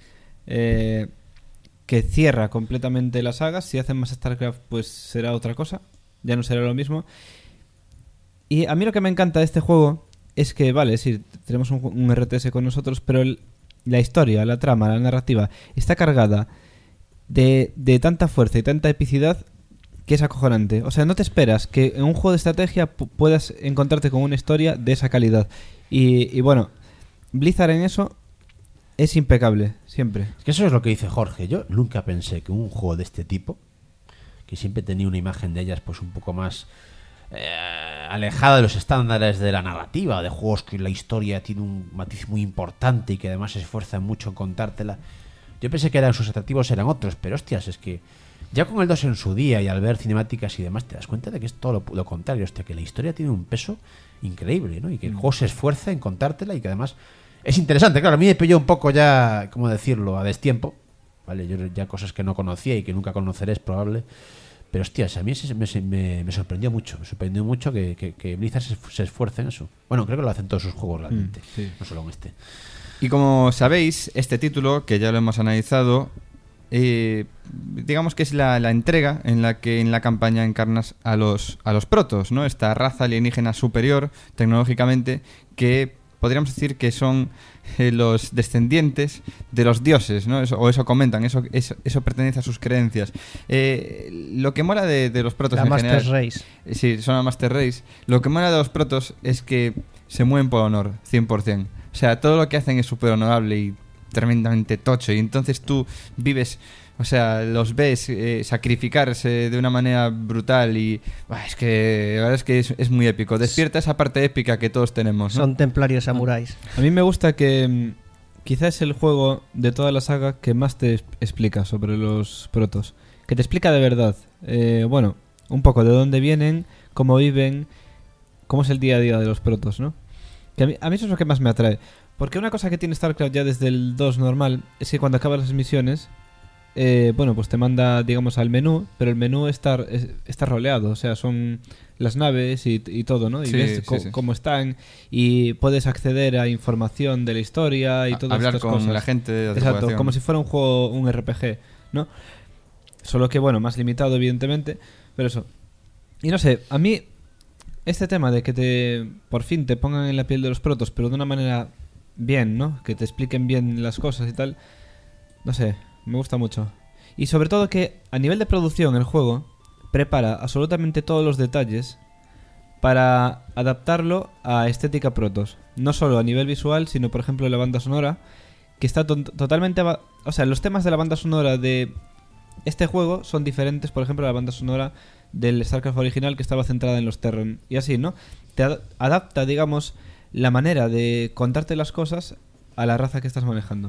que cierra completamente la saga. Si hacen más StarCraft, pues será otra cosa, ya no será lo mismo. Y a mí lo que me encanta de este juego es que, vale, sí, tenemos un RTS con nosotros, pero la historia, la trama, la narrativa está cargada de tanta fuerza y tanta epicidad que es acojonante. O sea, no te esperas que en un juego de estrategia puedas encontrarte con una historia de esa calidad. Y bueno, Blizzard en eso es impecable, siempre. Es que eso es lo que dice Jorge. Yo nunca pensé que un juego de este tipo, que siempre tenía una imagen de ellas pues un poco más alejada de los estándares de la narrativa, de juegos que la historia tiene un matiz muy importante y que además se esfuerzan mucho en contártela. Yo pensé que sus atractivos eran otros, pero hostias, es que ya con el 2 en su día y al ver cinemáticas y demás te das cuenta de que es todo lo contrario, hostia, que la historia tiene un peso increíble, ¿no? Y que el juego se esfuerza en contártela y que además es interesante. Claro, a mí me pilló un poco ya, ¿cómo decirlo?, a destiempo, ¿vale? Yo ya cosas que no conocía y que nunca conoceré es probable. Pero hostias, a mí me sorprendió mucho. Me sorprendió mucho que Blizzard se esfuerce en eso. Bueno, creo que lo hacen todos sus juegos realmente, sí. no solo en este. Y como sabéis, este título, que ya lo hemos analizado, digamos que es la entrega en la que en la campaña encarnas a los protos, ¿no? Esta raza alienígena superior tecnológicamente que podríamos decir que son los descendientes de los dioses, ¿no? Eso comentan, eso pertenece a sus creencias. Lo que mola de los protos La en Master general... Race. Sí, son la Master Race. Lo que mola de los protos es que se mueven por honor, 100%. O sea, todo lo que hacen es súper honorable y tremendamente tocho. Y entonces tú vives, o sea, los ves sacrificarse de una manera brutal y es que la verdad es que es muy épico. Despierta esa parte épica que todos tenemos, ¿no? Son templarios samuráis. A mí me gusta que quizás es el juego de toda la saga que más te explica sobre los protos. Que te explica de verdad, bueno, un poco de dónde vienen, cómo viven, cómo es el día a día de los protos, ¿no? Que a mí eso es lo que más me atrae. Porque una cosa que tiene StarCraft ya desde el 2 normal es que cuando acabas las misiones bueno, pues te manda, digamos, al menú, pero el menú está roleado, o sea, son las naves y todo, ¿no? Y Sí, ves sí, sí. cómo están y puedes acceder a información de la historia y todas Hablar estas con cosas. la gente de la Exacto, tripulación. como si fuera un juego, un RPG, ¿no? Solo que, bueno, más limitado, evidentemente, pero eso. Y no sé, a mí este tema de que por fin te pongan en la piel de los protos, pero de una manera bien, ¿no? Que te expliquen bien las cosas y tal, no sé, me gusta mucho. Y sobre todo que a nivel de producción el juego prepara absolutamente todos los detalles para adaptarlo a estética protos. No solo a nivel visual, sino por ejemplo la banda sonora, que está totalmente... O sea, los temas de la banda sonora de este juego son diferentes, por ejemplo, a la banda sonora del StarCraft original, que estaba centrada en los Terran. Y así, ¿no? Te adapta, digamos, la manera de contarte las cosas a la raza que estás manejando.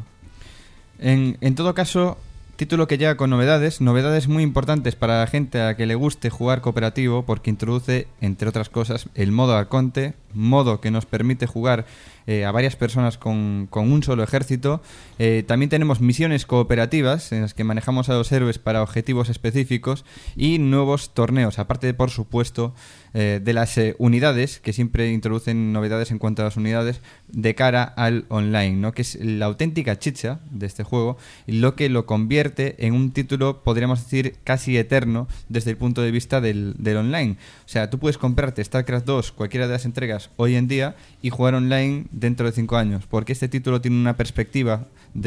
En todo caso, título que llega con novedades muy importantes para la gente a la que le guste jugar cooperativo, porque introduce, entre otras cosas, el modo Arconte, modo que nos permite jugar a varias personas con un solo ejército. También tenemos misiones cooperativas en las que manejamos a los héroes para objetivos específicos y nuevos torneos, aparte de, por supuesto, de las unidades, que siempre introducen novedades en cuanto a las unidades de cara al online, ¿no? Que es la auténtica chicha de este juego, lo que lo convierte en un título, podríamos decir, casi eterno desde el punto de vista del online. O sea, tú puedes comprarte StarCraft 2, cualquiera de las entregas, hoy en día y jugar online dentro de 5 años, porque este título tiene una perspectiva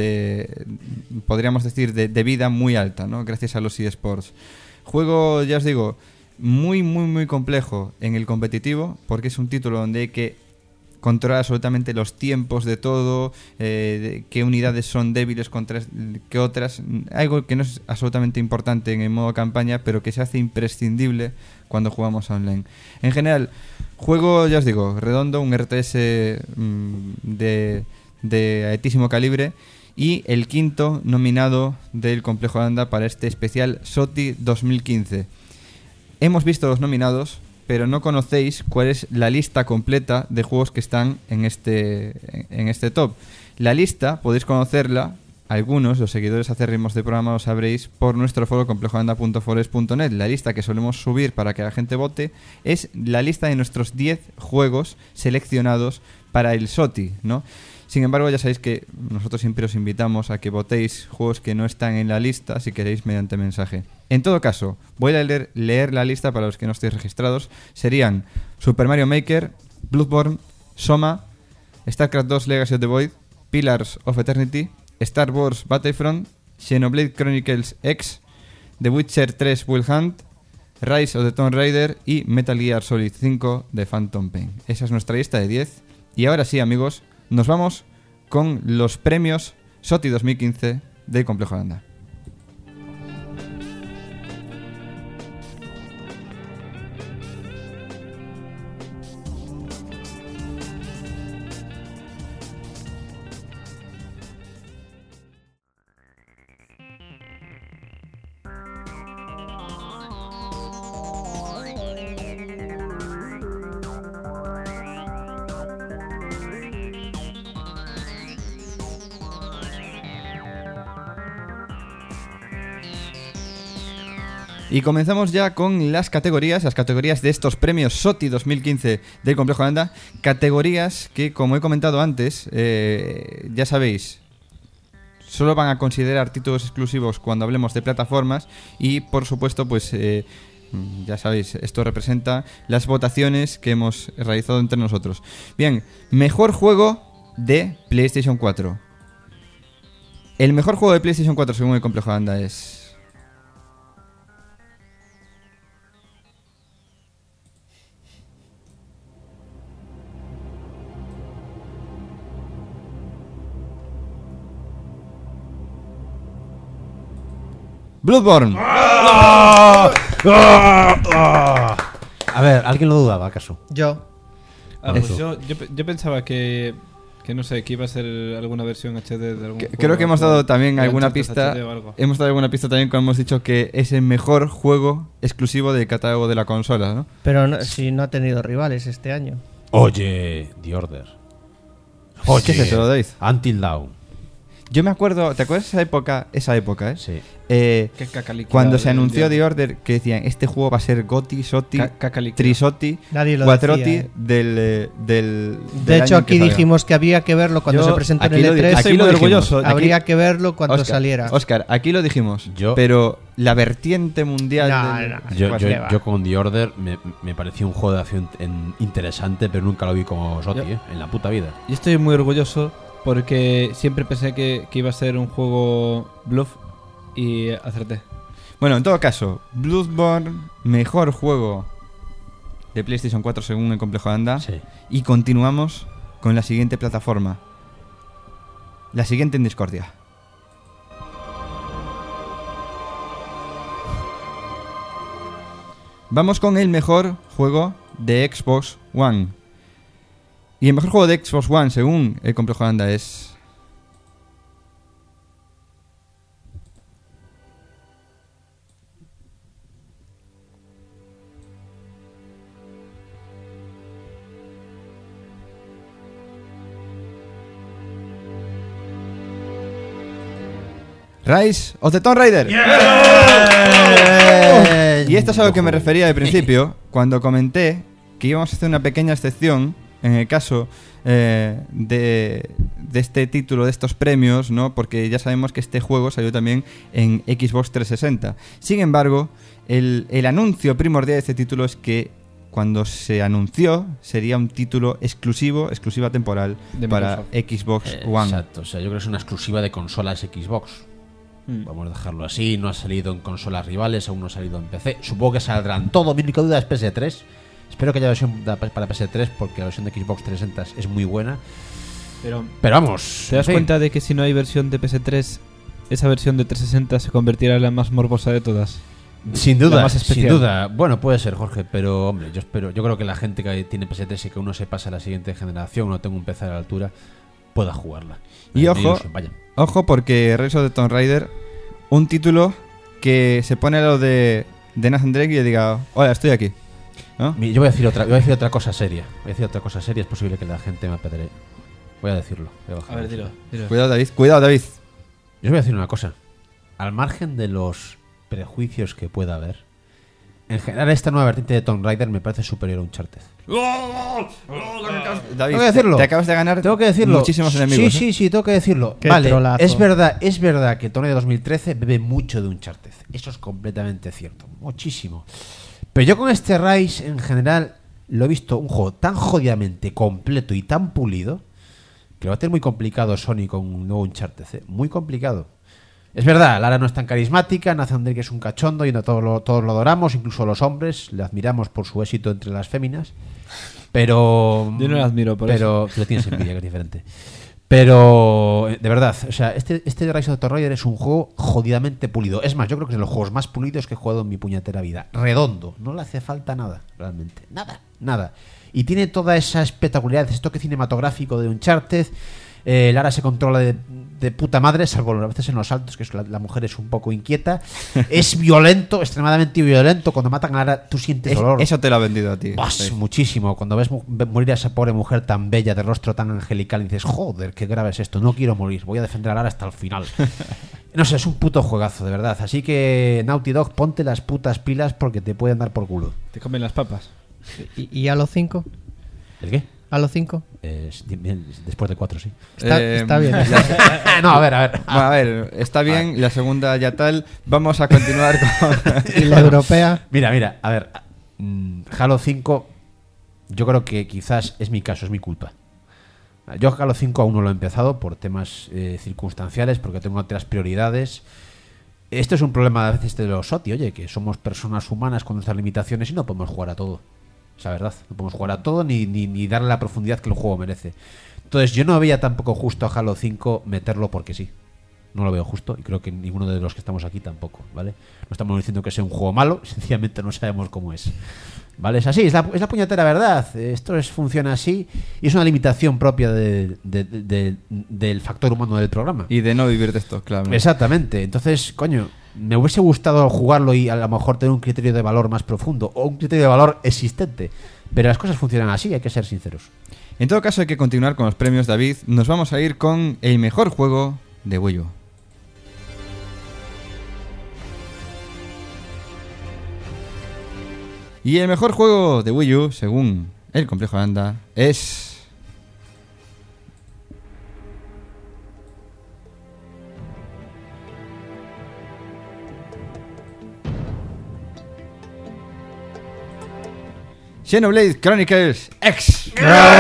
podríamos decir, de vida muy alta, ¿no? Gracias a los eSports. Juego, ya os digo, muy, muy, muy complejo en el competitivo, porque es un título donde hay que controlar absolutamente los tiempos de todo, qué unidades son débiles contra qué otras, algo que no es absolutamente importante en el modo campaña, pero que se hace imprescindible cuando jugamos online. En general, juego, ya os digo, redondo, un RTS de altísimo calibre, y el quinto nominado del Complejo Holanda para este especial SOTI 2015. Hemos visto los nominados, pero no conocéis cuál es la lista completa de juegos que están en este top. La lista podéis conocerla, algunos, los seguidores acérrimos del programa, lo sabréis, por nuestro foro complejoholanda.forest.net. La lista que solemos subir para que la gente vote es la lista de nuestros 10 juegos seleccionados para el SOTI, ¿no? Sin embargo, ya sabéis que nosotros siempre os invitamos a que votéis juegos que no están en la lista, si queréis, mediante mensaje. En todo caso, voy a leer la lista para los que no estéis registrados. Serían Super Mario Maker, Bloodborne, Soma, StarCraft 2 Legacy of the Void, Pillars of Eternity, Star Wars Battlefront, Xenoblade Chronicles X, The Witcher 3 Wild Hunt, Rise of the Tomb Raider y Metal Gear Solid 5 de Phantom Pain. Esa es nuestra lista de 10. Y ahora sí, amigos, nos vamos con los premios SOTI 2015 del Complejo Holanda. Y comenzamos ya con las categorías de estos premios SOTI 2015 del Complejo Holanda. Categorías que, como he comentado antes, ya sabéis, solo van a considerar títulos exclusivos cuando hablemos de plataformas y, por supuesto, pues ya sabéis, esto representa las votaciones que hemos realizado entre nosotros. Bien, mejor juego de PlayStation 4. El mejor juego de PlayStation 4 según el Complejo Holanda es... Bloodborne. A ver, ¿alguien lo dudaba acaso? Yo. Pues yo pensaba que no sé, que iba a ser alguna versión HD de algún juego. Creo que hemos dado también alguna pista. HD o algo. Hemos dado alguna pista también cuando hemos dicho que es el mejor juego exclusivo del catálogo de la consola, ¿no? Pero no, si no ha tenido rivales este año. Oye, The Order. ¿Qué es eso, Dave? Until Dawn. Yo me acuerdo, ¿te acuerdas esa época, Sí. Qué caca líquida Cuando se del anunció día. The Order, que decían, este juego va a ser Goti, Soti, Caca líquida. Trisoti, Nadie lo Quattroti decía, del De hecho, año en que aquí salga. dijimos que había que verlo cuando Yo se presentó en aquí el lo di- E3. aquí Estoy lo muy dijimos. orgulloso. Aquí- Habría que verlo cuando Oscar, saliera. Oscar, aquí lo dijimos, Yo- pero la vertiente mundial No, del- no. pues, Yo con The Order me pareció un juego de acción interesante, pero nunca lo vi como Soti, Yo- en la puta vida. Yo estoy muy orgulloso porque siempre pensé que iba a ser un juego bluff y acerté. Bueno, en todo caso, Bloodborne, mejor juego de PlayStation 4 según el Complejo Anda. Sí. Y continuamos con la siguiente plataforma. La siguiente en discordia. Vamos con el mejor juego de Xbox One. Y el mejor juego de Xbox One según el Complejo Anda es... Rise of the Tomb Raider. Y esto es a lo que me refería al principio, cuando comenté que íbamos a hacer una pequeña excepción en el caso de este título, de estos premios, ¿no? Porque ya sabemos que este juego salió también en Xbox 360. Sin embargo, el anuncio primordial de este título es que cuando se anunció sería un título exclusiva temporal De para Xbox One. Exacto, o sea, yo creo que es una exclusiva de consolas Xbox. Vamos a dejarlo así, no ha salido en consolas rivales, aún no ha salido en PC. Supongo que saldrán todo, mi única duda es PS3. Espero que haya versión para PS3 porque la versión de Xbox 360 es muy buena. Pero Pero vamos, ¿te das en fin. cuenta de que si no hay versión de PS3, esa versión de 360 se convertirá en la más morbosa de todas? Sin la duda, más sin especial? duda. Bueno, puede ser, Jorge, pero hombre, yo creo que la gente que tiene PS3 y que uno se pasa a la siguiente generación, no tengo un PC a la altura, pueda jugarla. Y Me ojo, ilusión, vaya. Ojo, porque Rise of the Tomb Raider, un título que se pone a lo de Nathan Drake y diga, hola, estoy aquí. ¿No? Yo voy a decir otra cosa seria. Es posible que la gente me apedree. Voy a decirlo. Voy a bajar A ver, el- dilo. Cuidado, David. Cuidado, David. Yo os voy a decir una cosa. Al margen de los prejuicios que pueda haber, en general esta nueva vertiente de Tomb Raider me parece superior a Uncharted. David, Tengo que decirlo. te acabas de ganar Tengo que decirlo. muchísimos enemigos. Sí, tengo que decirlo. Qué Vale, trolazo. es verdad que Tomb Raider 2013 bebe mucho de Uncharted. Eso es completamente cierto. Muchísimo. Pero yo con este Rise, en general, lo he visto un juego tan jodidamente completo y tan pulido que lo va a tener muy complicado Sony con un nuevo Uncharted. Muy complicado. Es verdad, Lara no es tan carismática, Nathan Drake es un cachondo y no todos lo adoramos, incluso los hombres, le admiramos por su éxito entre las féminas. Pero. Yo no la admiro por pero tú le tienes envidia, que es diferente. Pero, de verdad, o sea, este Rise of the Tomb Raider es un juego jodidamente pulido. Es más, yo creo que es de los juegos más pulidos que he jugado en mi puñetera vida. Redondo, no le hace falta nada, realmente. Nada. Y tiene toda esa espectacularidad, ese toque cinematográfico de Uncharted. Lara se controla de puta madre, salvo a veces en los saltos, que la mujer es un poco inquieta. Es violento, extremadamente violento. Cuando matan a Lara, tú sientes dolor. Eso te lo ha vendido a ti. Buah, Sí. muchísimo. Cuando ves morir a esa pobre mujer tan bella, de rostro tan angelical, y dices, joder, qué grave es esto, no quiero morir, voy a defender a Lara hasta el final. No sé, es un puto juegazo, de verdad. Así que, Naughty Dog, ponte las putas pilas porque te pueden dar por culo. Te comen las papas. ¿Y Halo 5? ¿El qué? ¿Halo 5? Después de 4, sí. Está bien. No, a ver. Bueno, a ver, está bien, la segunda ya tal. Vamos a continuar con... ¿Y la europea? Mira, a ver. Halo 5, yo creo que quizás es mi caso, es mi culpa. Yo Halo 5 aún no lo he empezado por temas circunstanciales, porque tengo otras prioridades. Esto es un problema a veces de los SOTI, oye, que somos personas humanas con nuestras limitaciones y no podemos jugar a todo. Es la verdad, no podemos jugar a todo ni darle la profundidad que el juego merece. Entonces yo no veía tampoco justo a Halo 5 meterlo porque sí. No lo veo justo y creo que ninguno de los que estamos aquí tampoco, ¿vale? No estamos diciendo que sea un juego malo, sencillamente no sabemos cómo es. ¿Vale? Es así, es la puñetera verdad. Esto funciona así y es una limitación propia del factor humano del programa. Y de no vivir de esto, claro. Exactamente. Entonces, coño, me hubiese gustado jugarlo y a lo mejor tener un criterio de valor más profundo o un criterio de valor existente. Pero las cosas funcionan así, hay que ser sinceros. En todo caso hay que continuar con los premios, David. Nos vamos a ir con el mejor juego de Wii U. Y el mejor juego de Wii U, según el Complejo Landa, es... Xenoblade Chronicles X.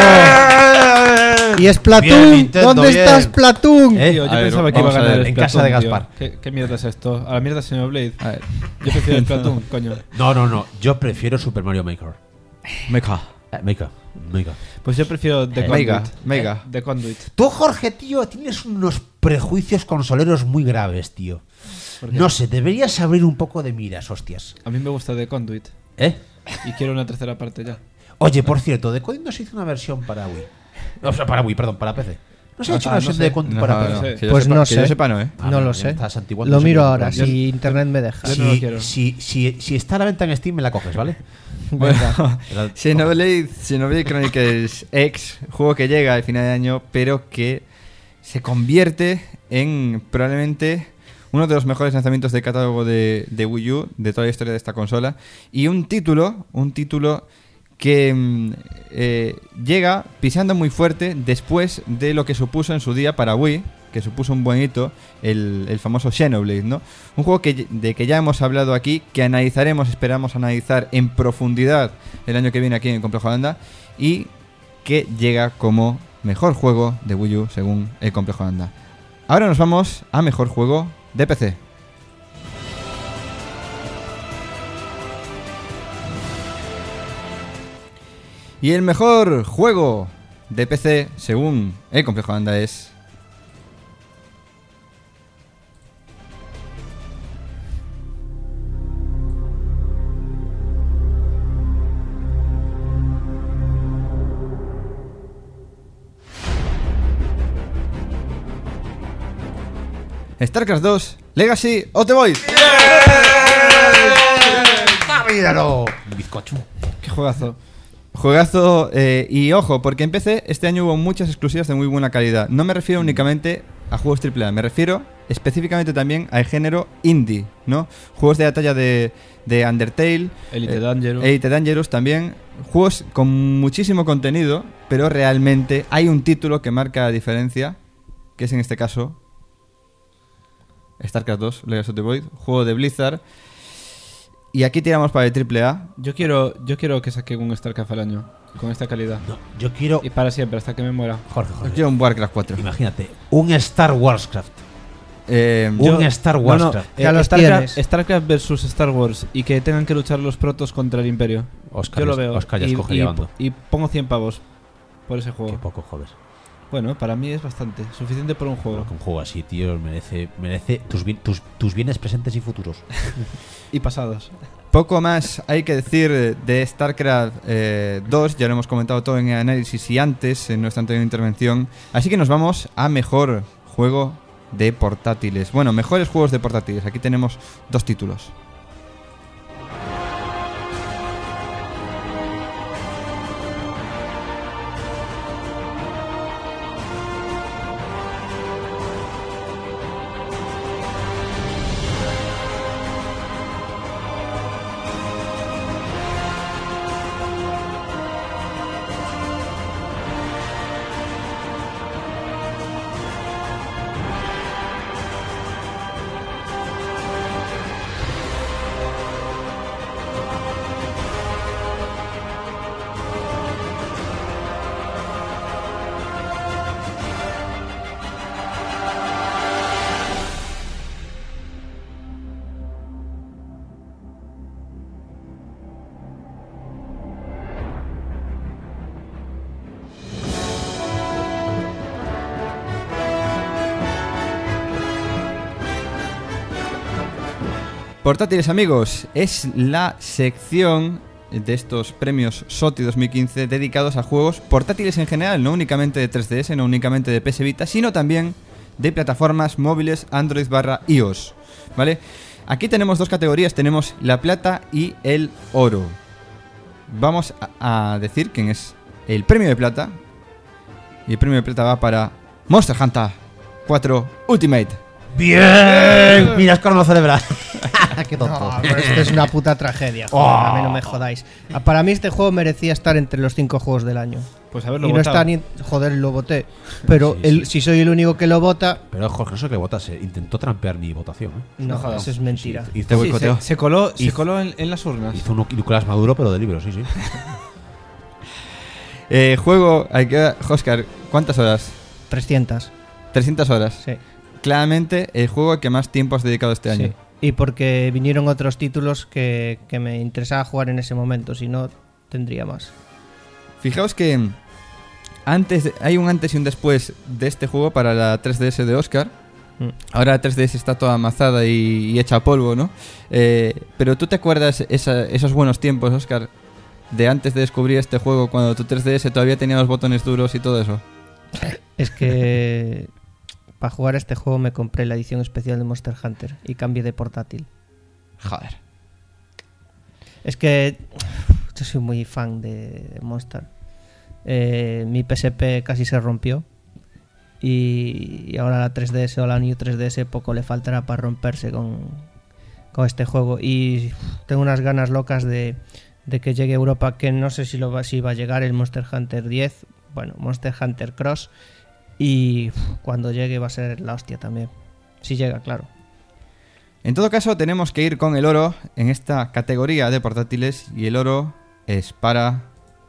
Y Splatoon. Bien, Nintendo, ¿Dónde bien. está Splatoon? ¿Eh? Tío, yo A ver, pensaba que iba a vamos a ganar ver, en Splatoon, casa de tío. Gaspar. ¿Qué mierda es esto? A la mierda Xenoblade. A ver. Yo prefiero Splatoon, coño. No. Yo prefiero Super Mario Maker. Mecha. Maker. Pues yo prefiero The Mega, Conduit. Mega. The Conduit. Tú, Jorge, tío, tienes unos prejuicios consoleros muy graves, tío. ¿Por qué? No sé, deberías abrir un poco de miras, hostias. A mí me gusta The Conduit. ¿Eh? Y quiero una tercera parte ya. Oye, por cierto, ¿de Conduit no se hizo una versión para Wii? O sea, para Wii, perdón, para PC. ¿No se ha hecho una no versión sé. de Conduit para PC? no. Que yo Pues sepa- no que yo sé. sepa, no, ¿eh? Ah, No mira, lo ya sé. estás antiguando Lo ese miro libro, ahora, Yo- si internet me deja. Yo no lo quiero. Si está a la venta en Steam, me la coges, ¿vale? Venga. Xenoblade Chronicles X, juego que llega al final de año, pero que se convierte en probablemente uno de los mejores lanzamientos de catálogo de Wii U de toda la historia de esta consola. Y un título que llega pisando muy fuerte después de lo que supuso en su día para Wii, que supuso un buen hito, el famoso Xenoblade, ¿no? Un juego de que ya hemos hablado aquí, que esperamos analizar en profundidad el año que viene aquí en el Complejo Landa, y que llega como mejor juego de Wii U según el Complejo Landa. Ahora nos vamos a mejor juego de PC. Y el mejor juego de PC, según el Complejo Landa, es... StarCraft 2, Legacy of the Void. ¡Míralo! Un bizcocho. Qué juegazo. Juegazo, y ojo, porque en PC este año hubo muchas exclusivas de muy buena calidad. No me refiero únicamente a juegos AAA, me refiero específicamente también al género indie, ¿no? Juegos de la talla de Undertale, Elite Dangerous. Elite Dangerous también. Juegos con muchísimo contenido, pero realmente hay un título que marca la diferencia, que es en este caso StarCraft 2, Legacy of the Void, juego de Blizzard. Y aquí tiramos para el AAA. Yo quiero que saque un StarCraft al año. Con esta calidad. No, yo quiero... Y para siempre, hasta que me muera. Jorge. Quiero un Warcraft 4. Imagínate, un Star Warscraft. Yo- Un Star Warscraft. Ya los StarCraft, tienes. StarCraft versus Star Wars y que tengan que luchar los protos contra el Imperio. Oscar, Yo lo veo. Oscar ya y, escogería bando. y pongo 100 pavos por ese Qué juego. poco, joder. Bueno, para mí es bastante. Suficiente por un juego. Pero que un juego así, tío, merece tus bienes presentes y futuros. Y pasados. Poco más hay que decir de StarCraft 2, ya lo hemos comentado todo en el análisis y antes en nuestra anterior intervención. Así que nos vamos a mejor juego de portátiles. Bueno, mejores juegos de portátiles. Aquí tenemos dos títulos. Portátiles, amigos, es la sección de estos premios SOTI 2015 dedicados a juegos portátiles en general, no únicamente de 3DS, no únicamente de PS Vita, sino también de plataformas móviles Android/iOS, ¿vale? Aquí tenemos dos categorías, tenemos la plata y el oro. Vamos a decir quién es el premio de plata. Y el premio de plata va para Monster Hunter 4 Ultimate. ¡Bien! Mira, es que ahora no celebrar. ¡Qué tonto! No, pero esto es una puta tragedia. Joder, a mí no me jodáis. Para mí este juego merecía estar entre los 5 juegos del año. Pues haberlo Y no votado. está ni... Joder, lo voté. Pero Sí. si soy el único que lo vota... Pero Jorge, no sé qué votase. Intentó trampear mi votación. No, jodas. eso es mentira. Hizo, Te Sí, boicoteo. se coló Hizo- en las urnas. hizo un Nicolás Maduro, pero de libro, sí, sí. Juego, Oscar, ¿cuántas horas? 300. 300 horas. Sí. Claramente el juego al que más tiempo has dedicado este año. Sí. Y porque vinieron otros títulos que me interesaba jugar en ese momento. Si no, tendría más. Fijaos que hay un antes y un después de este juego para la 3DS de Oscar. Ahora la 3DS está toda amasada y hecha polvo, ¿no? Pero ¿tú te acuerdas esos buenos tiempos, Oscar, de antes de descubrir este juego, cuando tu 3DS todavía tenía los botones duros y todo eso? Es que para jugar este juego me compré la edición especial de Monster Hunter y cambié de portátil. Joder. Es que yo soy muy fan de Monster. Mi PSP casi se rompió y ahora la 3DS o la New 3DS poco le faltará para romperse con este juego. Y tengo unas ganas locas de que llegue a Europa, que no sé si va a llegar el Monster Hunter 10, bueno, Monster Hunter Cross, y cuando llegue va a ser la hostia también. Si llega, claro. En todo caso, tenemos que ir con el oro en esta categoría de portátiles y el oro es para...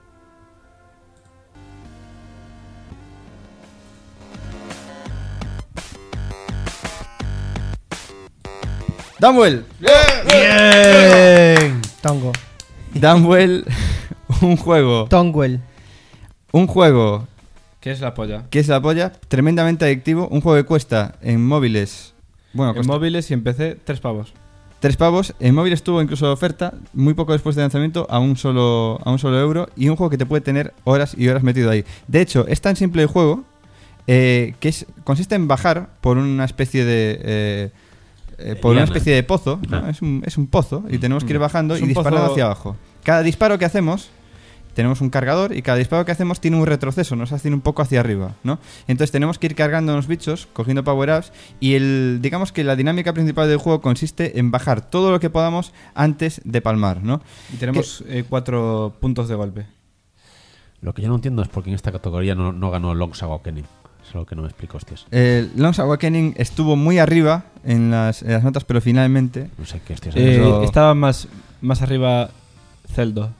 Dunwell. ¡Bien! Tongo. Dunwell, un juego ¿Qué es la polla? que es la polla, tremendamente adictivo, un juego que cuesta en móviles, bueno, En cuesta móviles y en PC, 3 pavos. 3 pavos, en móviles estuvo incluso de oferta, muy poco después de lanzamiento, a un solo euro, y un juego que te puede tener horas y horas metido ahí. De hecho, es tan simple el juego que consiste en bajar por una especie de... una especie de pozo, ¿no? Es un pozo y tenemos que ir bajando Es y un disparando pozo- hacia abajo. Cada disparo que hacemos, tenemos un cargador y cada disparo que hacemos tiene un retroceso, nos hace ir un poco hacia arriba, ¿no? Entonces tenemos que ir cargando los bichos, cogiendo power-ups y digamos que la dinámica principal del juego consiste en bajar todo lo que podamos antes de palmar, ¿no? Y tenemos 4 puntos de golpe. Lo que yo no entiendo es por qué en esta categoría no ganó Longsword Awakening. Es lo que no me explico, hostias. Lost Awakening estuvo muy arriba en las notas, pero finalmente... No sé qué hostias. Eso- Estaba más arriba Zelda.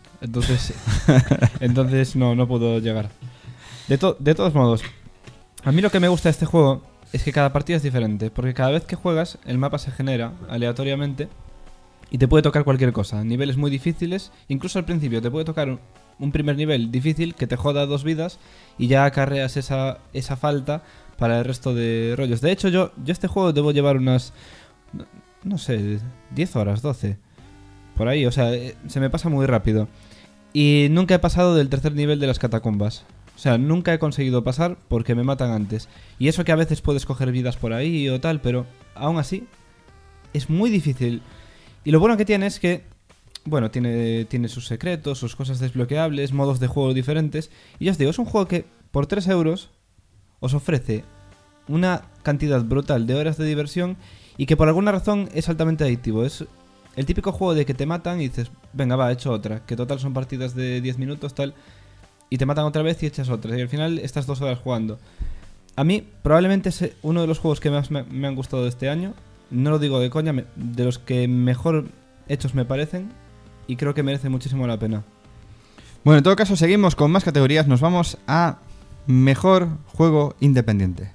Entonces no pudo llegar. De todos modos, a mí lo que me gusta de este juego es que cada partida es diferente. Porque cada vez que juegas, el mapa se genera aleatoriamente y te puede tocar cualquier cosa. Niveles muy difíciles, incluso al principio te puede tocar un primer nivel difícil que te joda 2 vidas y ya acarreas esa falta para el resto de rollos. De hecho, yo este juego debo llevar unas, no sé, 10 horas, 12. Por ahí, o sea, se me pasa muy rápido. Y nunca he pasado del tercer nivel de las catacumbas. O sea, nunca he conseguido pasar porque me matan antes. Y eso que a veces puedes coger vidas por ahí o tal, pero aún así es muy difícil. Y lo bueno que tiene es que, bueno, tiene sus secretos, sus cosas desbloqueables, modos de juego diferentes. Y ya os digo, es un juego que por 3 euros os ofrece una cantidad brutal de horas de diversión y que por alguna razón es altamente adictivo. Es el típico juego de que te matan y dices, venga, va, he hecho otra. Que total son partidas de 10 minutos, tal. Y te matan otra vez y echas otra. Y al final estás 2 horas jugando. A mí, probablemente es uno de los juegos que más me han gustado de este año. No lo digo de coña, de los que mejor hechos me parecen. Y creo que merece muchísimo la pena. Bueno, en todo caso, seguimos con más categorías. Nos vamos a Mejor Juego Independiente.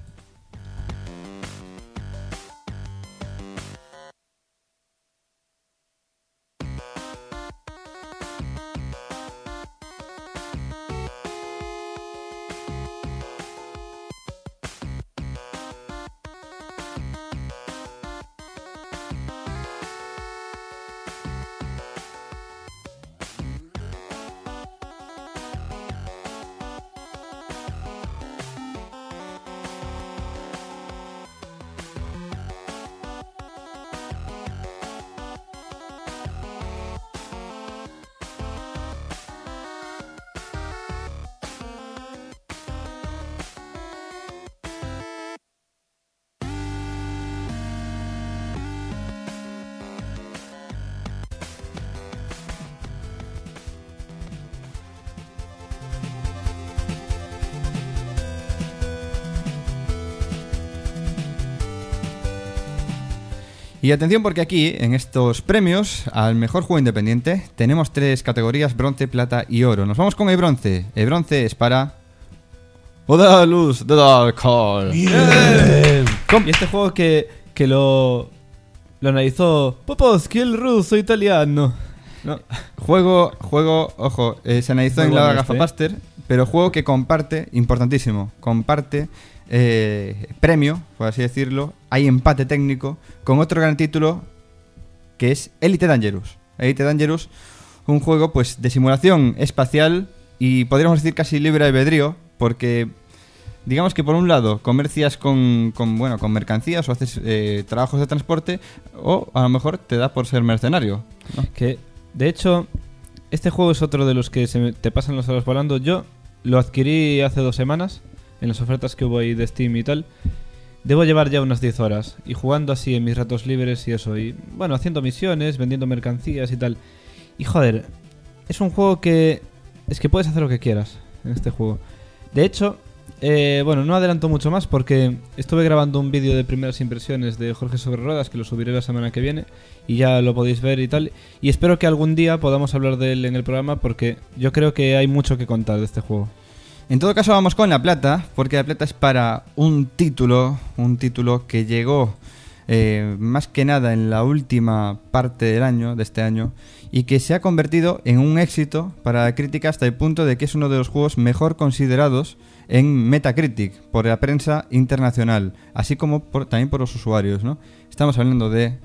Y atención porque aquí, en estos premios al mejor juego independiente, tenemos 3 categorías: bronce, plata y oro. Nos vamos con el bronce. El bronce es para Odalus The Dark Call. Y este juego que lo analizó Popovsky, el ruso italiano. No. Juego, ojo, se analizó Muy en la bueno Gafapaster, pero juego que comparte, importantísimo, comparte premio, por así decirlo, hay empate técnico con otro gran título que es Elite Dangerous. Elite Dangerous, un juego pues de simulación espacial y podríamos decir casi libre albedrío, porque digamos que por un lado comercias con mercancías o haces trabajos de transporte, o a lo mejor te da por ser mercenario, ¿no? Que de hecho este juego es otro de los que te pasan las horas volando. Yo lo adquirí hace 2 semanas en las ofertas que hubo ahí de Steam y tal. Debo llevar ya unas 10 horas y jugando así en mis ratos libres y eso, y bueno, haciendo misiones, vendiendo mercancías y tal. Y joder, es un juego que es que puedes hacer lo que quieras en este juego. De hecho, no adelanto mucho más porque estuve grabando un vídeo de primeras impresiones de Jorge sobre Ruedas que lo subiré la semana que viene y ya lo podéis ver y tal. Y espero que algún día podamos hablar de él en el programa porque yo creo que hay mucho que contar de este juego. En todo caso vamos con la plata, porque la plata es para un título que llegó más que nada en la última parte de este año, y que se ha convertido en un éxito para la crítica hasta el punto de que es uno de los juegos mejor considerados en Metacritic por la prensa internacional, así como también por los usuarios, ¿no? Estamos hablando de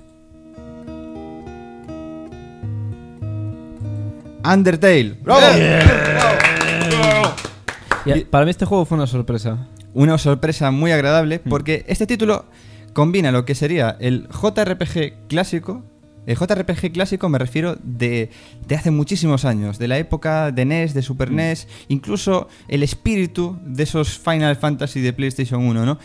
Undertale. ¡Bravo! Para mí este juego fue una sorpresa. Una sorpresa muy agradable porque este título combina lo que sería el JRPG clásico. El JRPG clásico me refiero de hace muchísimos años, de la época de NES, de Super NES, incluso el espíritu de esos Final Fantasy de PlayStation 1, ¿no?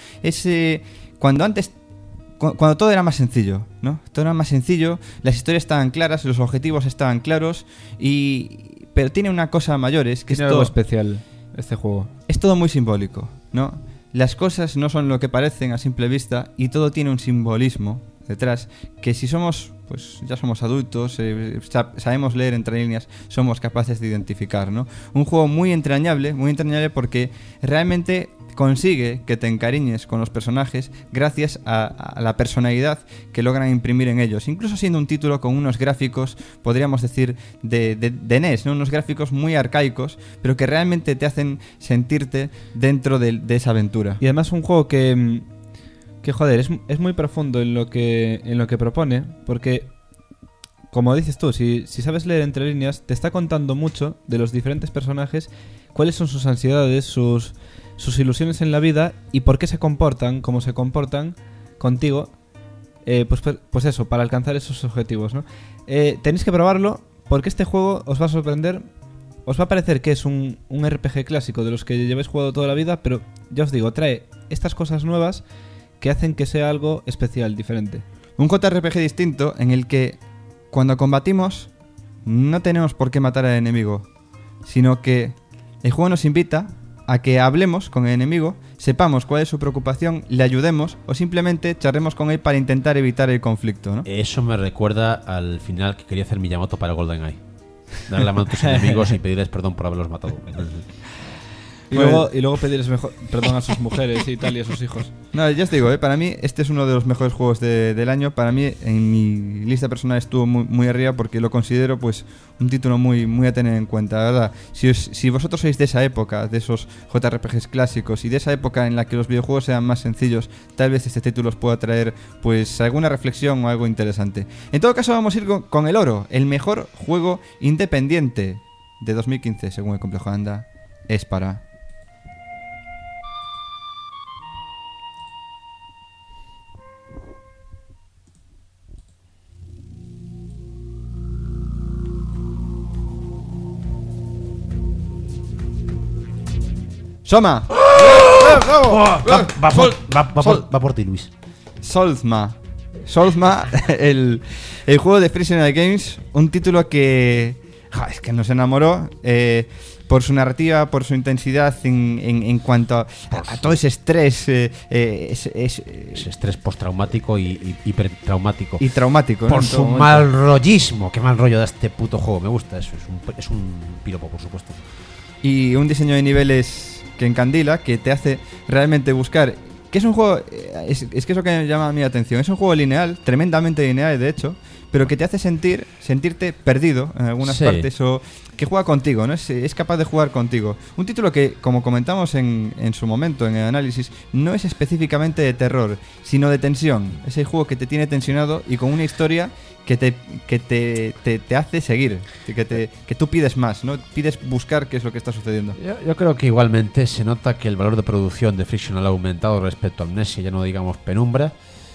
Cuando todo era más sencillo, ¿no? Todo era más sencillo, las historias estaban claras, los objetivos estaban claros, pero tiene una cosa mayor, es que tiene algo especial este juego. Es todo muy simbólico, ¿no? Las cosas no son lo que parecen a simple vista y todo tiene un simbolismo detrás que si somos, pues ya somos adultos, sabemos leer entre líneas, somos capaces de identificar, ¿no? Un juego muy entrañable porque realmente consigue que te encariñes con los personajes gracias a la personalidad que logran imprimir en ellos, incluso siendo un título con unos gráficos, podríamos decir, de NES, ¿no? Unos gráficos muy arcaicos, pero que realmente te hacen sentirte dentro de esa aventura. Y además un juego que joder, es muy profundo en lo que propone, porque como dices tú, si sabes leer entre líneas, te está contando mucho de los diferentes personajes, cuáles son sus ansiedades, sus ilusiones en la vida y por qué se comportan como se comportan contigo, pues eso, para alcanzar esos objetivos, ¿no? Tenéis que probarlo porque este juego os va a sorprender. Os va a parecer que es un RPG clásico de los que lleváis jugado toda la vida, pero ya os digo, trae estas cosas nuevas que hacen que sea algo especial, diferente. Un JRPG distinto en el que cuando combatimos no tenemos por qué matar al enemigo, sino que el juego nos invita a que hablemos con el enemigo, sepamos cuál es su preocupación, le ayudemos o simplemente charremos con él para intentar evitar el conflicto, ¿no? Eso me recuerda al final que quería hacer Miyamoto para GoldenEye. Darle la mano a tus enemigos y pedirles perdón por haberlos matado. Y luego pedirles perdón a sus mujeres y tal y a sus hijos. No, ya os digo, para mí este es uno de los mejores juegos del año. Para mí, en mi lista personal estuvo muy, muy arriba porque lo considero pues un título muy, muy a tener en cuenta, la verdad. Si vosotros sois de esa época, de esos JRPGs clásicos y de esa época en la que los videojuegos sean más sencillos, tal vez este título os pueda traer pues alguna reflexión o algo interesante. En todo caso, vamos a ir con el oro. El mejor juego independiente de 2015, según el Complejo Anda, es para... Soma. Va por ti, Luis. Solzma, el juego de Prisoner Games, un título que es que nos enamoró. por su narrativa, por su intensidad en cuanto a todo ese estrés. Ese estrés postraumático y hipertraumático. Y traumático, ¿no? Por En su todo momento. mal rollismo. Qué mal rollo da este puto juego. Me gusta eso. Es un piropo, por supuesto. Y un diseño de niveles que encandila, que te hace realmente buscar. Que es un juego. Es que es lo que me llama mi atención. Es un juego lineal, tremendamente lineal, de hecho, pero que te hace sentirte perdido en algunas Sí. partes, o que juega contigo, ¿no? Es capaz de jugar contigo. Un título que, como comentamos en su momento en el análisis, no es específicamente de terror, sino de tensión. Es el juego que te tiene tensionado y con una historia que te hace seguir, que tú pides más, ¿no? Pides buscar qué es lo que está sucediendo. Yo creo que igualmente se nota que el valor de producción de Frictional ha aumentado respecto a Amnesia, ya no digamos Penumbra.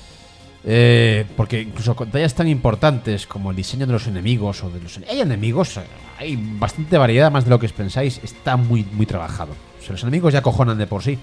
Porque incluso con detalles tan importantes como el diseño de los enemigos hay enemigos, hay bastante variedad, más de lo que os pensáis. Está muy, muy trabajado. O sea, los enemigos ya cojonan de por sí.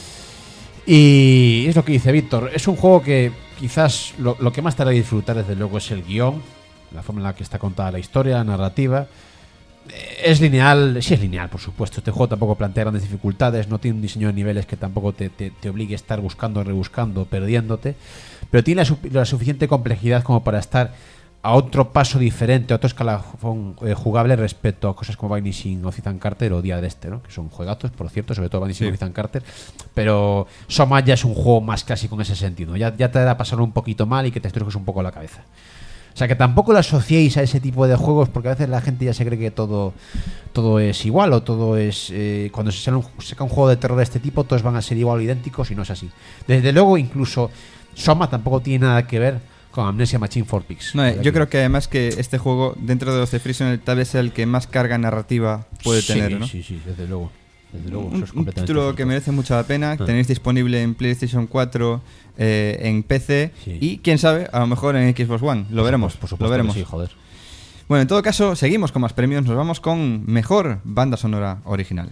Y es lo que dice Víctor. Es un juego que quizás lo que más te hará disfrutar, desde luego, es el guión, la forma en la que está contada la historia, la narrativa. Es lineal, sí es lineal, por supuesto. Este juego tampoco plantea grandes dificultades, no tiene un diseño de niveles que tampoco te obligue a estar buscando, rebuscando, perdiéndote, pero tiene la suficiente complejidad como para estar a otro paso diferente, a otro escalafón jugable respecto a cosas como Vanishing of Ethan Carter o Día del Este, ¿no? Que son juegazos, por cierto, sobre todo Vanishing of Ethan Carter, pero Soma ya es un juego más clásico en ese sentido, ya te da pasarlo un poquito mal y que te estrujes un poco la cabeza. O sea, que tampoco lo asociéis a ese tipo de juegos, porque a veces la gente ya se cree que todo es igual, o todo es... cuando se saca un juego de terror de este tipo, todos van a ser igual o idénticos, y no es así. Desde luego, incluso Soma tampoco tiene nada que ver con Amnesia Machine for Pigs. No, yo creo que además que este juego, dentro de los de Frictional, tal vez sea el que más carga narrativa puede tener, ¿no? Sí, desde luego. Un eso es completamente título cierto. que merece mucho la pena. Tenéis disponible en PlayStation 4, en PC, Sí. y quién sabe, a lo mejor en Xbox One. Lo veremos. Por supuesto Lo veremos. que sí, joder. Bueno, en todo caso, seguimos con más premios. Nos vamos con mejor banda sonora original.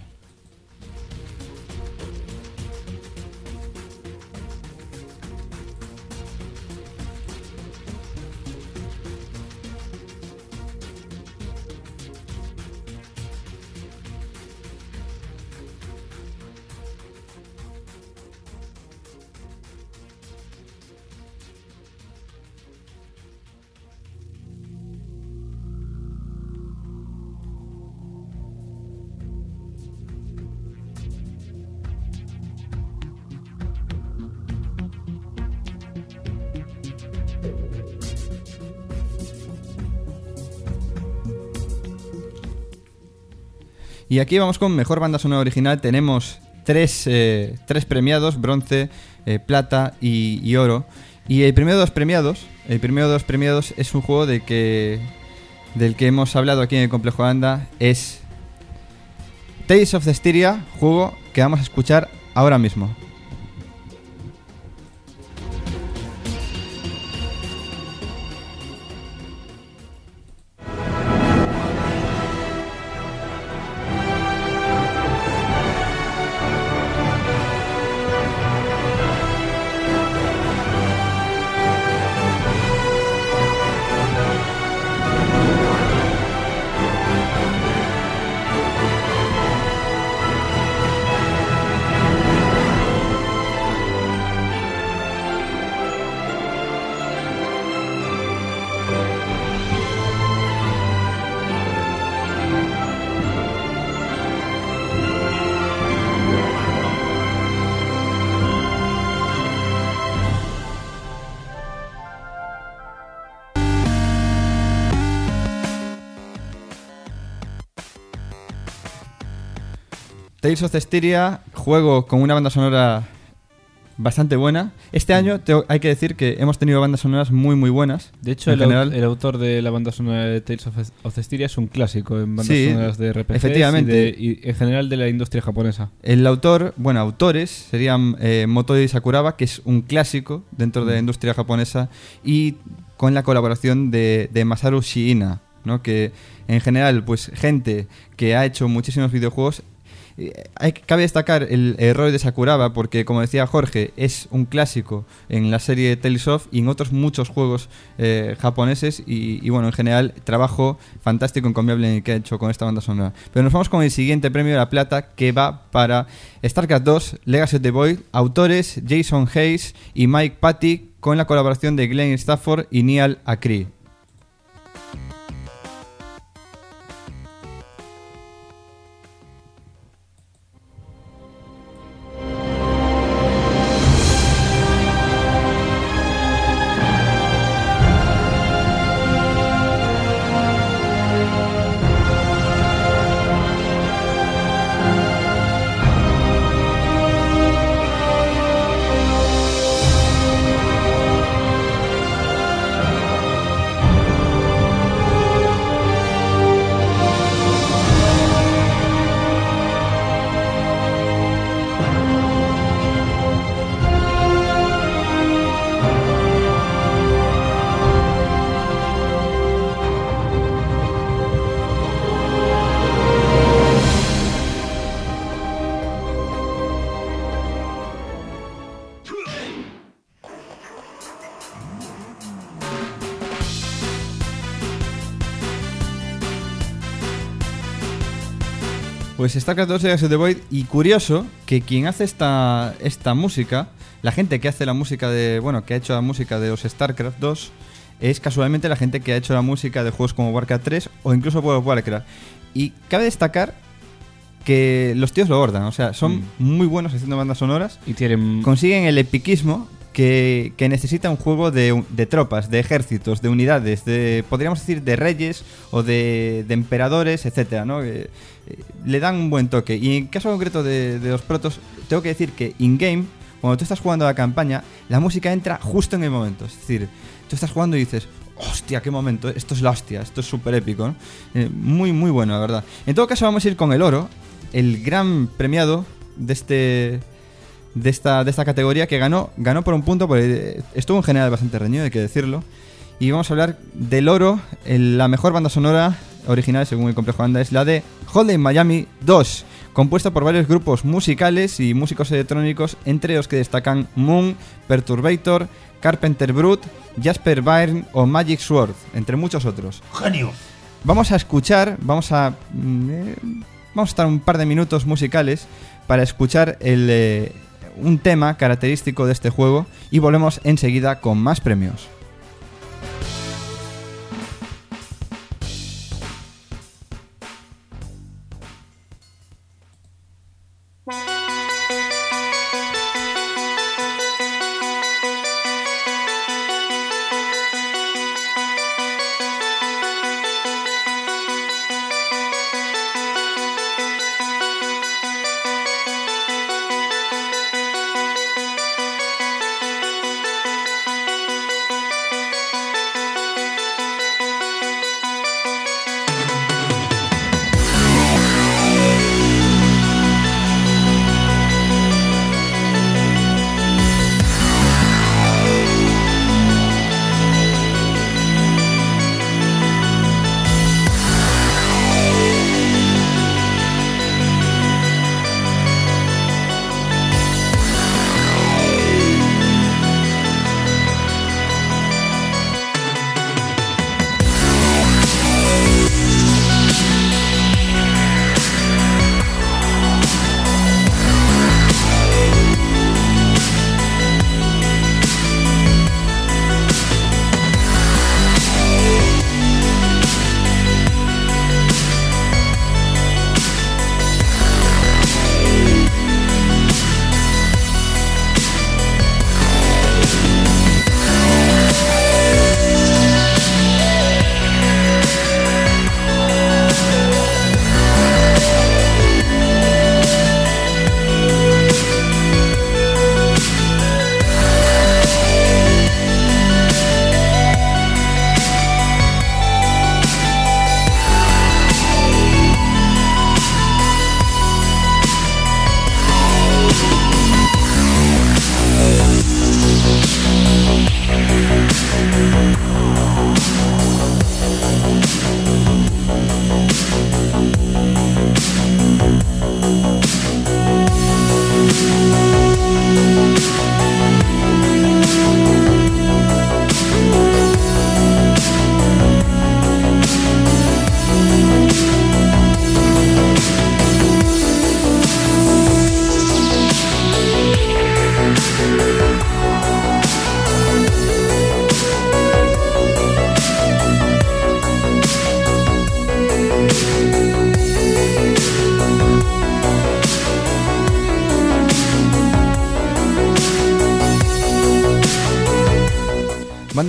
Y aquí vamos con mejor banda sonora original. Tenemos tres premiados: bronce, plata y oro. Y el primero de los premiados es un juego del que hemos hablado aquí en el Complejo Anda. Es Tales of Zestiria, juego que vamos a escuchar ahora mismo. Tales of Zestiria, juego con una banda sonora bastante buena. Este año hay que decir que hemos tenido bandas sonoras muy muy buenas. De hecho, el autor de la banda sonora de Tales of Zestiria es un clásico en bandas sonoras de RPGs, efectivamente. y en general de la industria japonesa. El autor, autores serían Motoi Sakuraba, que es un clásico dentro de la industria japonesa, y con la colaboración de Masaru Shiina, ¿no? Que en general, pues gente que ha hecho muchísimos videojuegos. Cabe destacar el error de Sakuraba porque, como decía Jorge, es un clásico en la serie Tales of y en otros muchos juegos japoneses y bueno, en general, trabajo fantástico, encomiable que ha hecho con esta banda sonora. Pero nos vamos con el siguiente premio de la plata, que va para StarCraft 2 Legacy of the Void, autores Jason Hayes y Mike Patty, con la colaboración de Glenn Stafford y Neal Acree. Pues StarCraft 2 Legacy of the Void, y curioso que quien hace esta música, la gente que hace la música que ha hecho la música de los StarCraft 2 es casualmente la gente que ha hecho la música de juegos como Warcraft 3 o incluso World of Warcraft. Y cabe destacar que los tíos lo abordan, o sea, son muy buenos haciendo bandas sonoras Y tienen... consiguen el epiquismo que necesita un juego de tropas, de ejércitos, de unidades, podríamos decir de reyes o de emperadores, etcétera, ¿no? Le dan un buen toque. Y en caso concreto de los protos, tengo que decir que in-game, cuando tú estás jugando la campaña, la música entra justo en el momento. Es decir, tú estás jugando y dices, hostia, qué momento, esto es la hostia, esto es súper épico, ¿no? Muy, muy bueno, la verdad. En todo caso, vamos a ir con el oro, el gran premiado de esta categoría, que ganó por un punto, porque estuvo en general bastante reñido, hay que decirlo. Y vamos a hablar del oro. La mejor banda sonora original, según el complejo banda, es la de Holiday Miami 2, compuesta por varios grupos musicales y músicos electrónicos, entre los que destacan Moon, Perturbator, Carpenter Brut, Jasper Byrne o Magic Sword, entre muchos otros. ¡Genio! Vamos a escuchar, vamos a estar un par de minutos musicales para escuchar un tema característico de este juego y volvemos enseguida con más premios.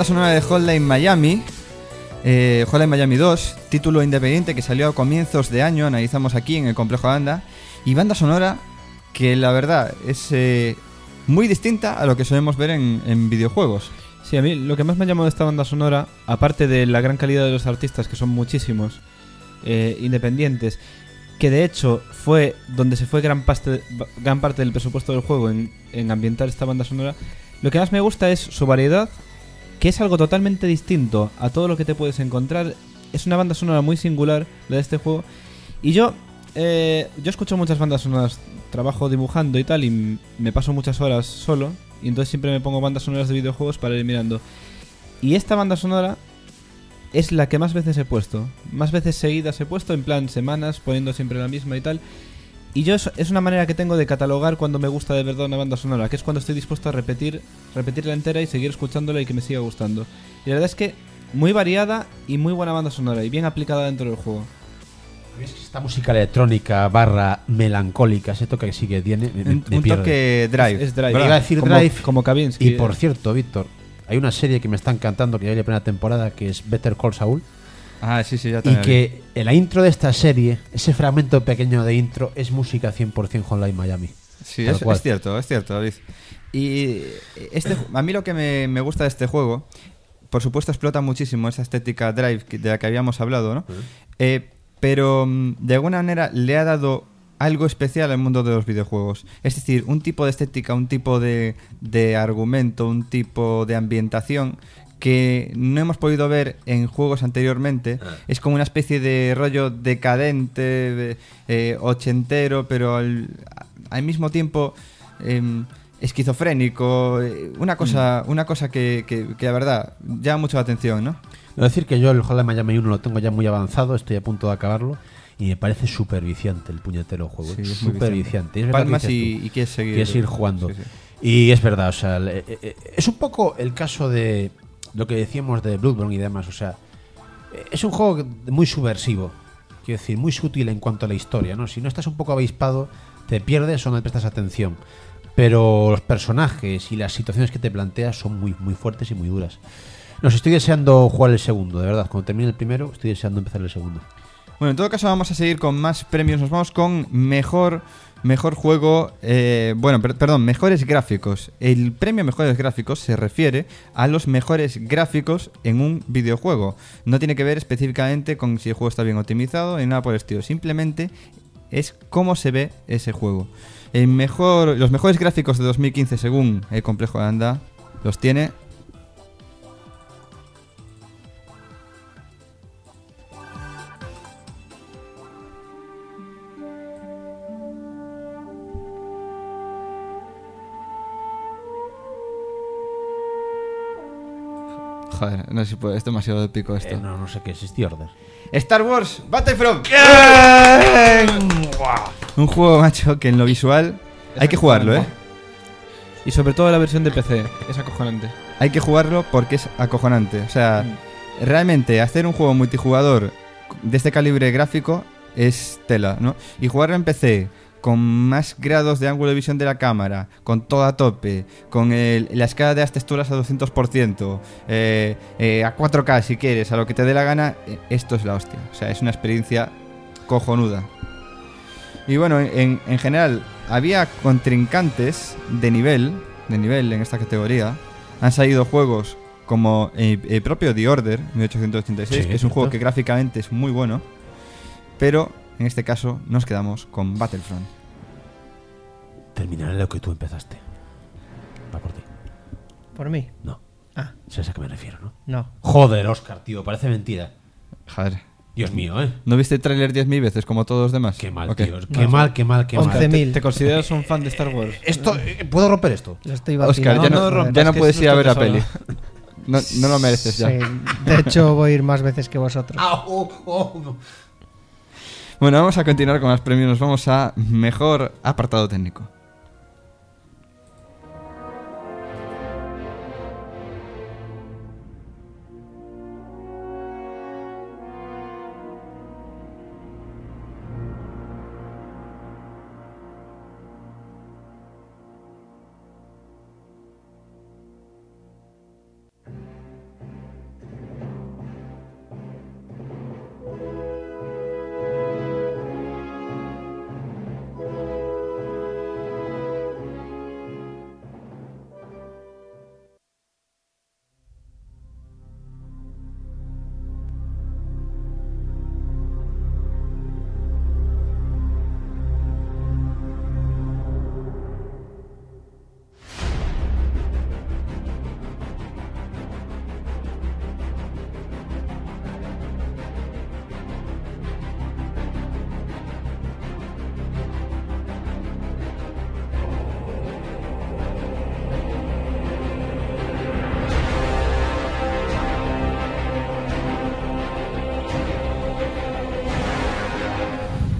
banda sonora de Hotline Miami, Hotline Miami 2, título independiente que salió a comienzos de año, analizamos aquí en el Complejo Anda, y banda sonora que la verdad es muy distinta a lo que solemos ver en videojuegos. Sí, a mí lo que más me ha llamado de esta banda sonora, aparte de la gran calidad de los artistas, que son muchísimos, independientes, que de hecho fue donde se fue gran parte del presupuesto del juego en ambientar esta banda sonora, lo que más me gusta es su variedad, que es algo totalmente distinto a todo lo que te puedes encontrar. Es una banda sonora muy singular la de este juego. Y yo escucho muchas bandas sonoras, trabajo dibujando y tal, y me paso muchas horas solo, y entonces siempre me pongo bandas sonoras de videojuegos para ir mirando. Y esta banda sonora es la que más veces he puesto. Más veces seguidas he puesto, en plan semanas, poniendo siempre la misma y tal. Y yo es una manera que tengo de catalogar cuando me gusta de verdad una banda sonora, que es cuando estoy dispuesto a repetirla entera y seguir escuchándola y que me siga gustando. Y la verdad es que muy variada y muy buena banda sonora y bien aplicada dentro del juego. Es que esta música electrónica / melancólica, ese toque que sí que tiene, me Un pierde. toque drive. Es drive. Iba a decir como, drive. como Kavinsky. Y por cierto, Víctor, hay una serie que me está encantando, que ya hay la primera temporada, que es Better Call Saul. Ah, sí, ya Y también. que en la intro de esta serie, ese fragmento pequeño de intro, es música 100% Hotline Miami. Sí, Tal cual. es cierto, David. Y a mí lo que me gusta de este juego, por supuesto explota muchísimo esa estética drive de la que habíamos hablado, ¿no? Pero de alguna manera le ha dado algo especial al mundo de los videojuegos. Es decir, un tipo de estética, un tipo de argumento, un tipo de ambientación que no hemos podido ver en juegos anteriormente. Es como una especie de rollo decadente, ochentero, pero al mismo tiempo esquizofrénico. Una cosa que la verdad llama mucho la atención, ¿no? Debo decir que yo el Hotline Miami 1 lo tengo ya muy avanzado, estoy a punto de acabarlo, y me parece súper viciante el puñetero juego. Sí, es muy súper viciante. Es verdad que Palmas dices tú, y quieres seguir. quieres ir jugando. Sí, sí. Y es verdad, o sea, es un poco el caso de lo que decíamos de Bloodborne y demás, o sea, es un juego muy subversivo, quiero decir, muy sutil en cuanto a la historia, ¿no? Si no estás un poco avispado, te pierdes o no le prestas atención. Pero los personajes y las situaciones que te planteas son muy, muy fuertes y muy duras. Nos estoy deseando jugar el segundo, de verdad. Cuando termine el primero, estoy deseando empezar el segundo. Bueno, en todo caso vamos a seguir con más premios. Nos vamos con mejor juego, perdón, mejores gráficos. El premio mejores gráficos se refiere a los mejores gráficos en un videojuego. No tiene que ver específicamente con si el juego está bien optimizado ni nada por el estilo. Simplemente es cómo se ve ese juego. Los mejores gráficos de 2015 según el Complejo de Anda los tiene... Joder, no sé si puede, es demasiado épico esto. No sé qué es, The Order. Star Wars Battlefront. Un juego, macho, que en lo visual hay que jugarlo, ¿eh? Y sobre todo la versión de PC, es acojonante. Hay que jugarlo porque es acojonante. O sea, realmente hacer un juego multijugador de este calibre gráfico es tela, ¿no? Y jugarlo en PC con más grados de ángulo de visión de la cámara, con todo a tope, con la escala de las texturas a 200%, a 4K si quieres, a lo que te dé la gana, esto es la hostia. O sea, es una experiencia cojonuda. Y bueno, en general, había contrincantes de nivel en esta categoría. Han salido juegos como el propio The Order 1886, Sí, que es un juego cierto. que gráficamente es muy bueno, pero en este caso nos quedamos con Battlefront. Terminaré lo que tú empezaste. Va por ti. ¿Por mí? No. Ah, ¿Sabes a qué me refiero, no? no. Joder, Oscar, tío, parece mentira. Joder. Dios mío, ¿eh? ¿No viste el tráiler 10.000 veces como todos los demás? Qué mal, Ok. tío. Qué mal, qué mal, qué mal. 11.000. ¿Te consideras un fan de Star Wars? Esto, ¿puedo romper esto? Lo estoy Oscar, vacilando. ya No, no, rompas, ya no que puedes es ir a ver la nuestro peli. No lo mereces ya. Sí, de hecho, voy a ir más veces que vosotros. No. Bueno, vamos a continuar con los premios. Nos vamos a mejor apartado técnico.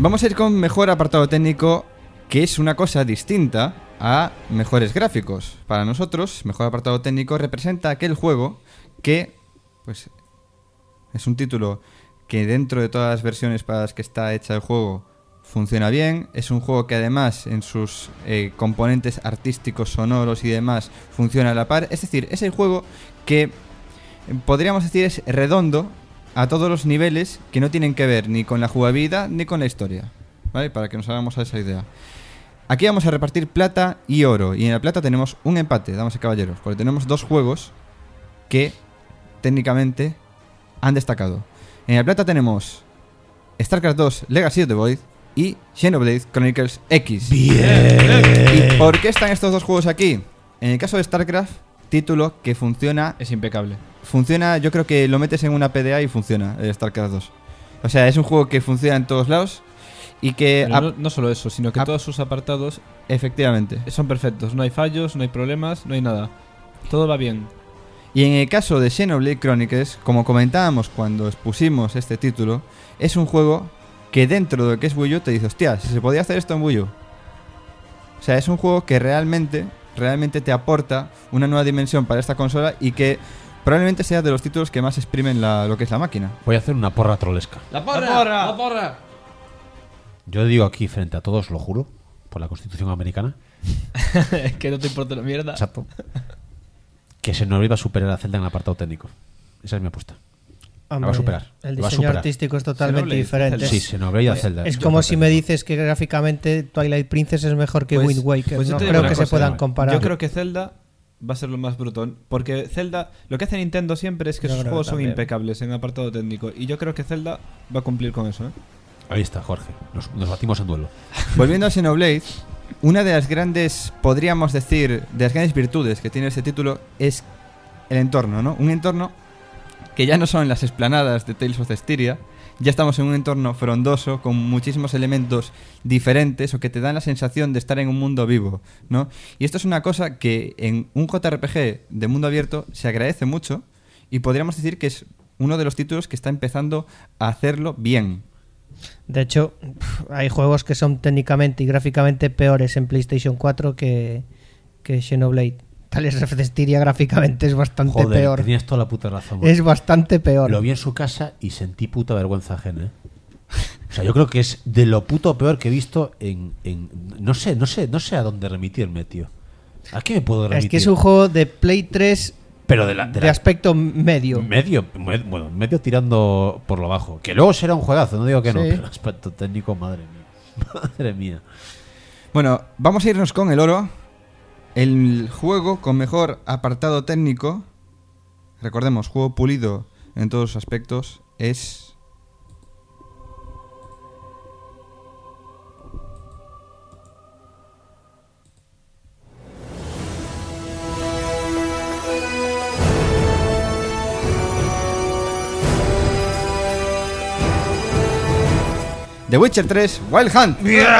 Vamos a ir con mejor apartado técnico, que es una cosa distinta a mejores gráficos. Para nosotros, mejor apartado técnico representa aquel juego que, pues, es un título que dentro de todas las versiones para las que está hecha el juego funciona bien. Es un juego que además en sus componentes artísticos, sonoros y demás funciona a la par. Es decir, es el juego que podríamos decir es redondo a todos los niveles, que no tienen que ver ni con la jugabilidad ni con la historia, ¿vale? Para que nos hagamos a esa idea. Aquí vamos a repartir plata y oro, y en la plata tenemos un empate, damas y caballeros, porque tenemos dos juegos que técnicamente han destacado. En la plata tenemos StarCraft 2 Legacy of the Void y Xenoblade Chronicles X. ¡Bien! ¿Y por qué están estos dos juegos aquí? En el caso de StarCraft, título que funciona, Es impecable. yo creo que lo metes en una PDA y funciona el StarCraft 2. O sea, es un juego que funciona en todos lados y que... Pero no solo eso, sino que ap- todos sus apartados efectivamente. son perfectos. No hay fallos, no hay problemas, no hay nada. Todo va bien. Y en el caso de Xenoblade Chronicles, como comentábamos cuando expusimos este título, es un juego que dentro de lo que es Wii U te dice, hostia, si se podía hacer esto en Wii U. O sea, es un juego que realmente te aporta una nueva dimensión para esta consola y que probablemente sea de los títulos que más exprimen lo que es la máquina. Voy a hacer una porra trolesca. ¡La porra! ¡La porra! Yo digo aquí frente a todos, lo juro, por la Constitución americana, Que no te importa la mierda. exacto, que Xenoblade va a superar a Zelda en el apartado técnico. Esa es mi apuesta. Hombre, va a superar. El Lo va a diseño superar. artístico es totalmente Xenoblade, diferente. Zelda. Sí, Xenoblade a Zelda. Es Yo como creo si que me no. dices que gráficamente Twilight Princess es mejor que Pues- Wind Waker. pues yo No te digo creo una que se cosa, puedan vale. comparar. Yo creo que Zelda va a ser lo más bruto. Porque Zelda, lo que hace Nintendo siempre es que Yo sus creo juegos que son también. impecables en apartado técnico. Y yo creo que Zelda va a cumplir con eso, ¿eh? Ahí está, Jorge. Nos batimos en duelo. Volviendo a Xenoblade, una de las grandes, podríamos decir, de las grandes virtudes que tiene este título es el entorno, ¿no? Un entorno que ya no son las esplanadas de Tales of Cestiria, ya estamos en un entorno frondoso con muchísimos elementos diferentes o que te dan la sensación de estar en un mundo vivo, ¿no? Y esto es una cosa que en un JRPG de mundo abierto se agradece mucho y podríamos decir que es uno de los títulos que está empezando a hacerlo bien. De hecho, hay juegos que son técnicamente y gráficamente peores en PlayStation 4 que Xenoblade. Tales of Cestiria gráficamente es bastante Joder, peor. tenías toda la puta razón. Es bastante peor. Lo vi en su casa y sentí puta vergüenza ajena, ¿eh? O sea, yo creo que es de lo puto peor que he visto en no sé a dónde remitirme, tío. ¿A qué me puedo remitir? Es que es un juego de Play 3 Pero de aspecto medio. medio tirando por lo bajo. Que luego será un juegazo, no digo que no, Sí. pero aspecto técnico, madre mía. Madre mía. Bueno, vamos a irnos con el oro. El juego con mejor apartado técnico, recordemos, juego pulido en todos sus aspectos, es... The Witcher 3 Wild Hunt.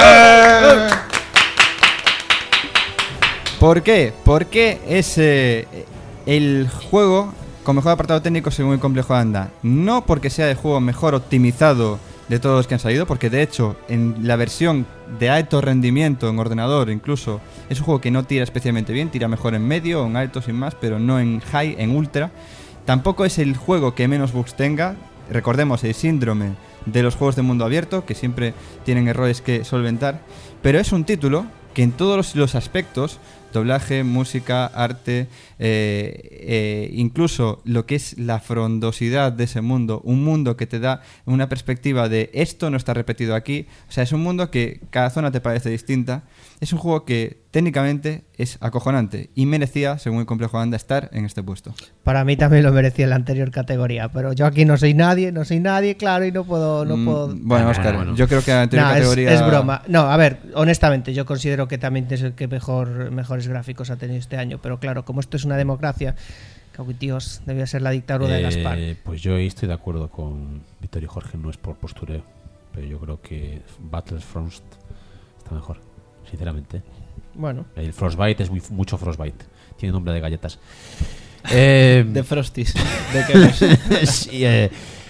¿Por qué? Porque es el juego con mejor apartado técnico según el complejo anda. No porque sea el juego mejor optimizado de todos los que han salido, porque de hecho en la versión de alto rendimiento en ordenador incluso es un juego que no tira especialmente bien, tira mejor en medio o en alto sin más, pero no en high, en ultra. Tampoco es el juego que menos bugs tenga. Recordemos el síndrome de los juegos de mundo abierto, que siempre tienen errores que solventar, pero es un título que en todos los aspectos, doblaje, música, arte, incluso lo que es la frondosidad de ese mundo, un mundo que te da una perspectiva de esto no está repetido aquí, o sea, es un mundo que cada zona te parece distinta, es un juego que técnicamente es acojonante y merecía, según el complejo anda, estar en este puesto. Para mí también lo merecía en la anterior categoría, pero yo aquí no soy nadie, claro, y no puedo... Bueno, Óscar, bueno. yo creo que la anterior Nah, categoría... es broma. No, a ver, honestamente, yo considero que también es el que mejores gráficos ha tenido este año, pero claro, como esto es una democracia, tíos, debía ser la dictadura de Gaspar. Pues yo ahí estoy de acuerdo con Víctor y Jorge, no es por postureo, pero yo creo que Battlefront está mejor, sinceramente. Bueno, El Frostbite es mucho Frostbite, tiene nombre de galletas. De Frosties. De que Sí,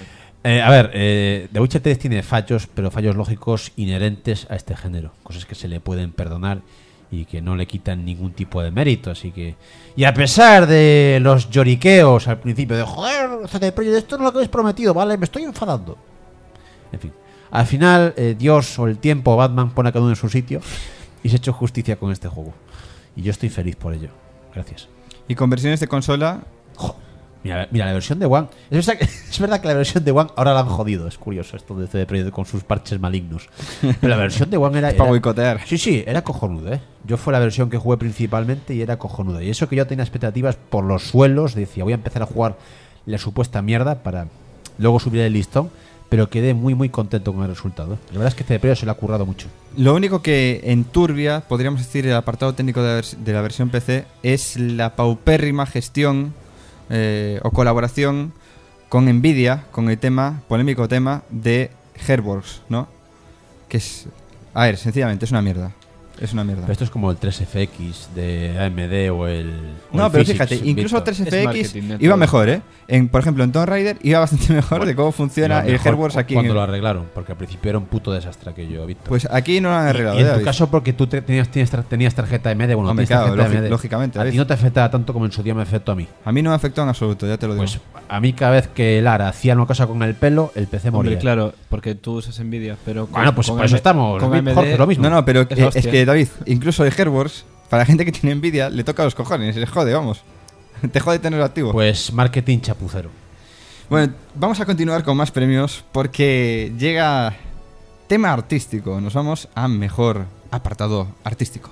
A ver, The Witcher 3 tiene fallos, pero fallos lógicos inherentes a este género. Cosas que se le pueden perdonar y que no le quitan ningún tipo de mérito, así que... Y a pesar de los lloriqueos al principio de joder, CD Projekt, esto no es lo que habéis prometido, ¿vale? Me estoy enfadando. En fin, al final Dios o el tiempo o Batman pone a cada uno en su sitio y se ha hecho justicia con este juego. Y yo estoy feliz por ello. Gracias. Y con versiones de consola... Mira, la versión de One. Es verdad que la versión de One ahora la han jodido. Es curioso esto de CD Projekt con sus parches malignos. Pero la versión de One era para boicotear. Sí, era cojonuda, ¿eh? Yo fue la versión que jugué principalmente y era cojonuda. Y eso que yo tenía expectativas por los suelos. Decía, voy a empezar a jugar la supuesta mierda para luego subir el listón. Pero quedé muy, muy contento con el resultado. La verdad es que CD Projekt se lo ha currado mucho. Lo único que enturbia, podríamos decir, el apartado técnico de la versión PC es la paupérrima gestión o colaboración con Nvidia, con el polémico tema de Gearbox, ¿no? Que es, a ver, sencillamente es una mierda. Es una mierda. Pero esto es como el 3FX de AMD o el... No, pero fíjate, incluso 3FX iba mejor, ¿eh? Por ejemplo, en Tomb Raider iba bastante mejor de cómo funciona el Gearbox aquí. Cuando lo arreglaron, porque al principio era un puto desastre que yo he visto. Pues aquí no lo han arreglado. Y en tu caso, porque tú tenías tarjeta AMD, bueno, hombre, claro, AMD. Lógicamente. A ti no te afectaba tanto como en su día me afectó a mí. A mí no me afectó en absoluto, ya te lo digo. Pues a mí cada vez que Lara hacía una cosa con el pelo, el PC moría. Hombre, claro, porque tú usas Nvidia, pero... Bueno, pues por eso estamos. Con AMD, Jorge, lo mismo. No, pero es que, David, incluso el Gearbox, para la gente que tiene Nvidia, le toca los cojones, les jode, vamos. Te jode tenerlo activo. Pues marketing chapucero. Bueno, vamos a continuar con más premios porque llega tema artístico. Nos vamos a mejor apartado artístico.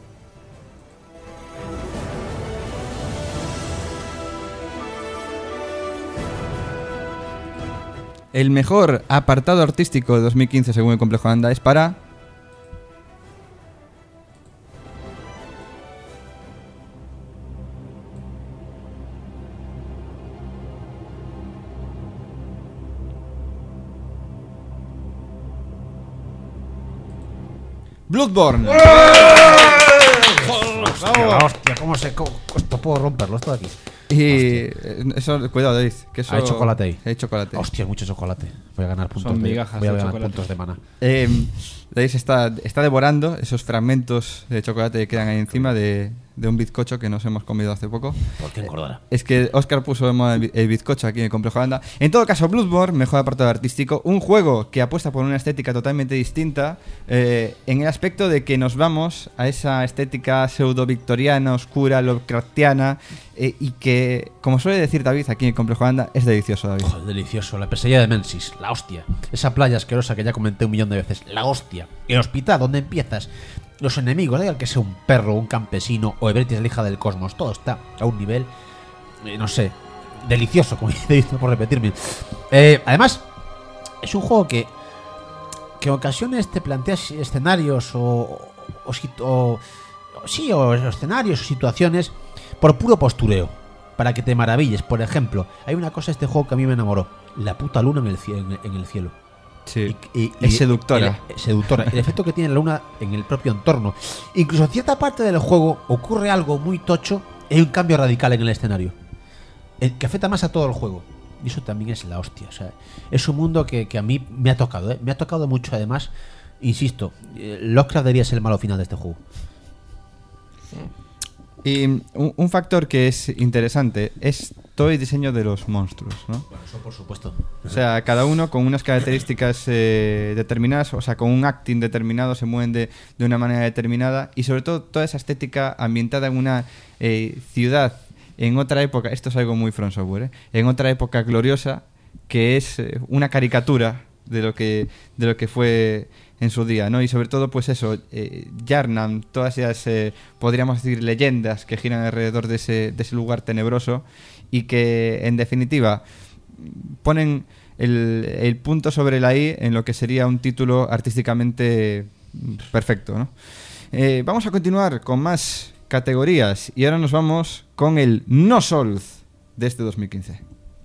El mejor apartado artístico de 2015 según el Complejo Anda es para... Bloodborne. Hostia, esto puedo romperlo, esto de aquí. Y eso, cuidado, David, que eso... Hay chocolate ahí. Hay chocolate. Hostia, mucho chocolate. Voy a ganar puntos Son de migajas voy a de ganar chocolate. puntos de mana. David está devorando esos fragmentos de chocolate que quedan ahí encima de un bizcocho que nos hemos comido hace poco. ¿Por qué engordará? Es que Óscar puso de moda el bizcocho aquí en el Complejo Anda. En todo caso, Bloodborne, mejor apartado artístico, un juego que apuesta por una estética totalmente distinta en el aspecto de que nos vamos a esa estética pseudo-victoriana, oscura, Lovecraftiana y que, como suele decir David aquí en el Complejo Anda, es delicioso, David. Joder, delicioso. La pesadilla de Mensis, la hostia. Esa playa asquerosa que ya comenté 1.000.000 de veces, la hostia. El hospital, ¿dónde empiezas? Los enemigos, da igual que sea un perro, un campesino o Evertis, la hija del cosmos, todo está a un nivel, no sé, delicioso, como he dicho por repetirme. Además, es un juego que en ocasiones te planteas escenarios o escenarios o situaciones por puro postureo, para que te maravilles. Por ejemplo, hay una cosa de este juego que a mí me enamoró: la puta luna en el cielo. Sí, es seductora. Seductora. El efecto que tiene la luna en el propio entorno. Incluso en cierta parte del juego ocurre algo muy tocho y hay un cambio radical en el escenario, que afecta más a todo el juego. Y eso también es la hostia. O sea, es un mundo que a mí me ha tocado, ¿eh? Me ha tocado mucho. Además, insisto, Lovecraft debería ser el malo final de este juego. Y un factor que es interesante es todo el diseño de los monstruos, ¿no? Bueno, eso por supuesto. O sea, cada uno con unas características determinadas, o sea, con un acting determinado, se mueven de una manera determinada y sobre todo toda esa estética ambientada en una ciudad, en otra época, esto es algo muy From Software, en otra época gloriosa, que es una caricatura de lo que fue en su día, ¿no? Y sobre todo, pues eso, Yharnam, todas esas, podríamos decir, leyendas que giran alrededor de ese lugar tenebroso y que, en definitiva, ponen el punto sobre la I en lo que sería un título artísticamente perfecto, ¿no? Vamos a continuar con más categorías y ahora nos vamos con el No Souls de este 2015.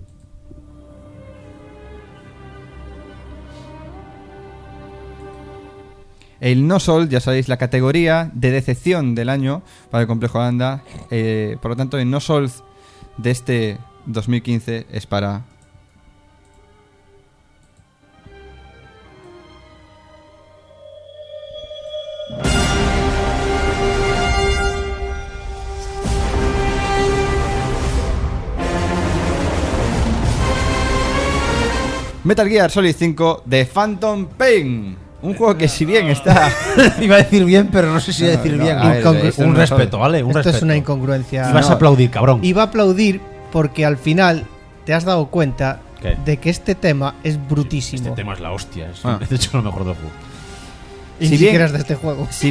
El No Souls, ya sabéis, la categoría de decepción del año para el Complejo Anda. Por lo tanto, el No Souls de este 2015 es para... Metal Gear Solid 5 de Phantom Pain. Un juego que si bien está... Iba a decir bien, pero no sé si iba a decir No, bien. a ver, esto Un no es respeto, todo. ¿vale? Un Esto respeto. es una incongruencia. Y vas a aplaudir, cabrón. Iba a aplaudir porque al final te has dado cuenta ¿Qué? de que este tema es brutísimo. Este tema es la hostia. Es Ah. de hecho lo mejor del juego. Y Si ni bien- siquiera es de este juego. Si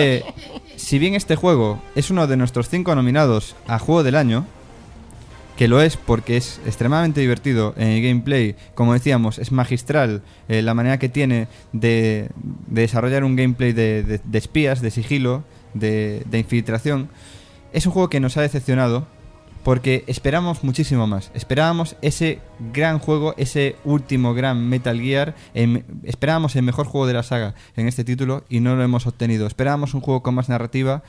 bien este juego es uno de nuestros 5 nominados a Juego del Año, que lo es porque es extremadamente divertido en el gameplay, como decíamos, es magistral la manera que tiene de desarrollar un gameplay de espías, de sigilo, de infiltración, es un juego que nos ha decepcionado porque esperamos muchísimo más. Esperábamos ese gran juego, ese último gran Metal Gear. Esperábamos el mejor juego de la saga en este título y no lo hemos obtenido. Esperábamos un juego con más narrativa,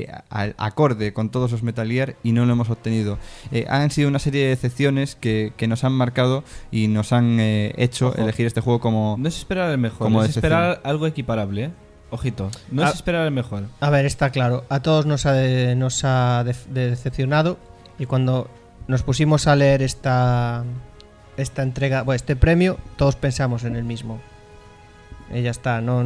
acorde con todos los Metal Gear, y no lo hemos obtenido. Han sido una serie de decepciones que nos han marcado y nos han hecho Ojo. elegir este juego como... No es esperar el mejor, Como es decepción. esperar algo equiparable, ¿eh? Ojito, no Ah. es esperar el mejor. A ver, está claro. A todos nos ha decepcionado. Y cuando nos pusimos a leer esta entrega, bueno, este premio, todos pensamos en el mismo. Y ya está, no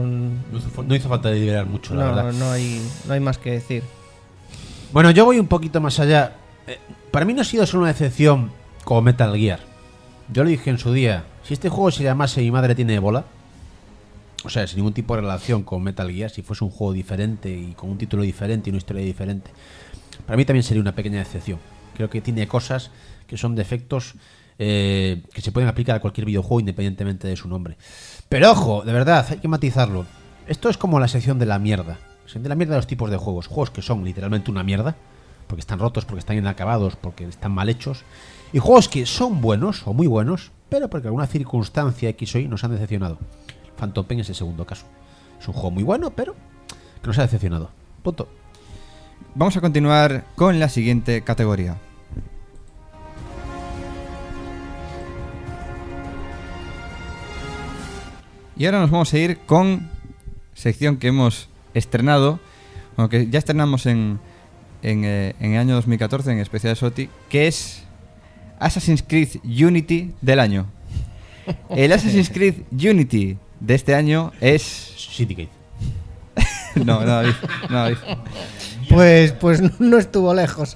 No hizo falta deliberar mucho, la verdad. no hay más que decir. Bueno, yo voy un poquito más allá. Para mí no ha sido solo una decepción como Metal Gear. Yo lo dije en su día. Si este juego se llamase Mi madre tiene bola, o sea, sin ningún tipo de relación con Metal Gear, si fuese un juego diferente y con un título diferente y una historia diferente, para mí también sería una pequeña decepción. Creo que tiene cosas que son defectos que se pueden aplicar a cualquier videojuego independientemente de su nombre. Pero ojo, de verdad, hay que matizarlo. Esto es como la sección de la mierda. La sección de la mierda de los tipos de juegos. Juegos que son literalmente una mierda, porque están rotos, porque están inacabados, porque están mal hechos. Y juegos que son buenos o muy buenos, pero porque alguna circunstancia X o Y nos han decepcionado. Phantom Pain es el segundo caso. Es un juego muy bueno, pero que nos ha decepcionado. Punto. Vamos a continuar con la siguiente categoría. Y ahora nos vamos a ir con sección que hemos estrenado, bueno, que ya estrenamos en el año 2014, en especial SOTI, que es Assassin's Creed Unity del año. El Assassin's Creed Unity de este año es... Syndicate. No, David. Pues no estuvo lejos.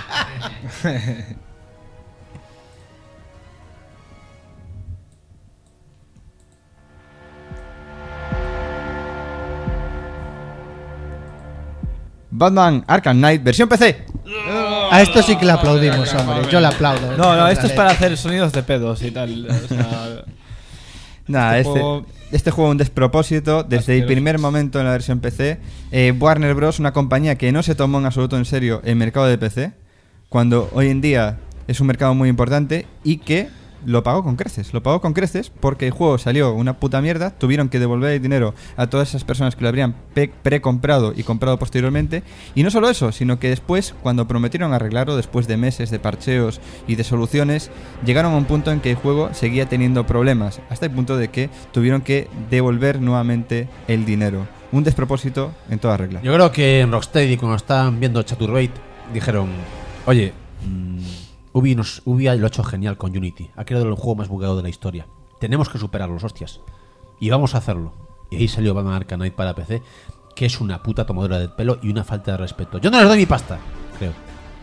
Batman Arkham Knight, versión PC. A esto sí que le aplaudimos, hombre. Yo le aplaudo. No, esto es para hacer sonidos de pedos y tal. O sea, Nada, este juego un despropósito desde el Asqueroso. primer momento en la versión PC. Warner Bros., una compañía que no se tomó en absoluto en serio el mercado de PC, cuando hoy en día es un mercado muy importante, y que lo pagó con creces. Lo pagó con creces porque el juego salió una puta mierda, tuvieron que devolver el dinero a todas esas personas que lo habrían precomprado y comprado posteriormente. Y no solo eso, sino que después, cuando prometieron arreglarlo, después de meses de parcheos y de soluciones, llegaron a un punto en que el juego seguía teniendo problemas, hasta el punto de que tuvieron que devolver nuevamente el dinero. Un despropósito en toda regla. Yo creo que en Rocksteady, cuando estaban viendo Chaturbate, dijeron: oye, Ubi lo ha hecho genial con Unity. Ha creado el juego más bugueado de la historia. Tenemos que superarlos, hostias. Y vamos a hacerlo. Y ahí salió Batman Arkham Knight para PC, que es una puta tomadura del pelo y una falta de respeto. Yo no les doy mi pasta, creo.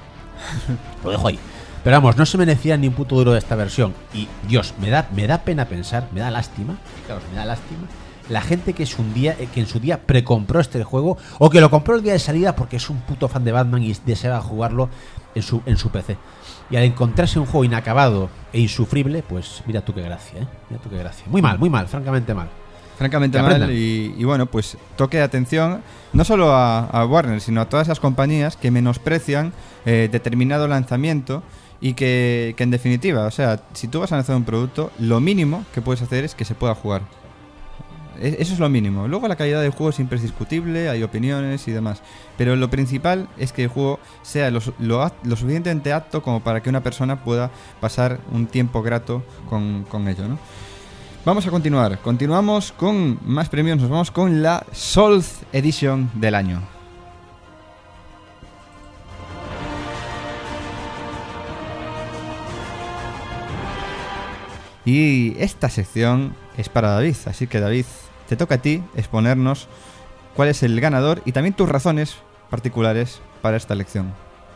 Lo dejo ahí. Pero vamos, no se merecía ni un puto duro de esta versión. Y Dios, me da pena pensar, me da lástima. Claro, me da lástima. La gente que en su día precompró este juego, o que lo compró el día de salida porque es un puto fan de Batman y deseaba jugarlo en su PC. Y al encontrarse un juego inacabado e insufrible, pues mira tú qué gracia, ¿eh? Mira tú qué gracia. Muy mal, francamente mal. Francamente Que mal, aprendan. y bueno, pues toque de atención no solo a Warner, sino a todas esas compañías que menosprecian determinado lanzamiento y que en definitiva, o sea, si tú vas a lanzar un producto, lo mínimo que puedes hacer es que se pueda jugar. Eso es lo mínimo. Luego la calidad del juego siempre es discutible, hay opiniones y demás. Pero lo principal es que el juego sea lo suficientemente apto como para que una persona pueda pasar un tiempo grato con ello, ¿no? Vamos a continuar. Continuamos con más premios. Nos vamos con la Souls Edition del año. Y esta sección es para David, así que David, te toca a ti exponernos cuál es el ganador y también tus razones particulares para esta elección.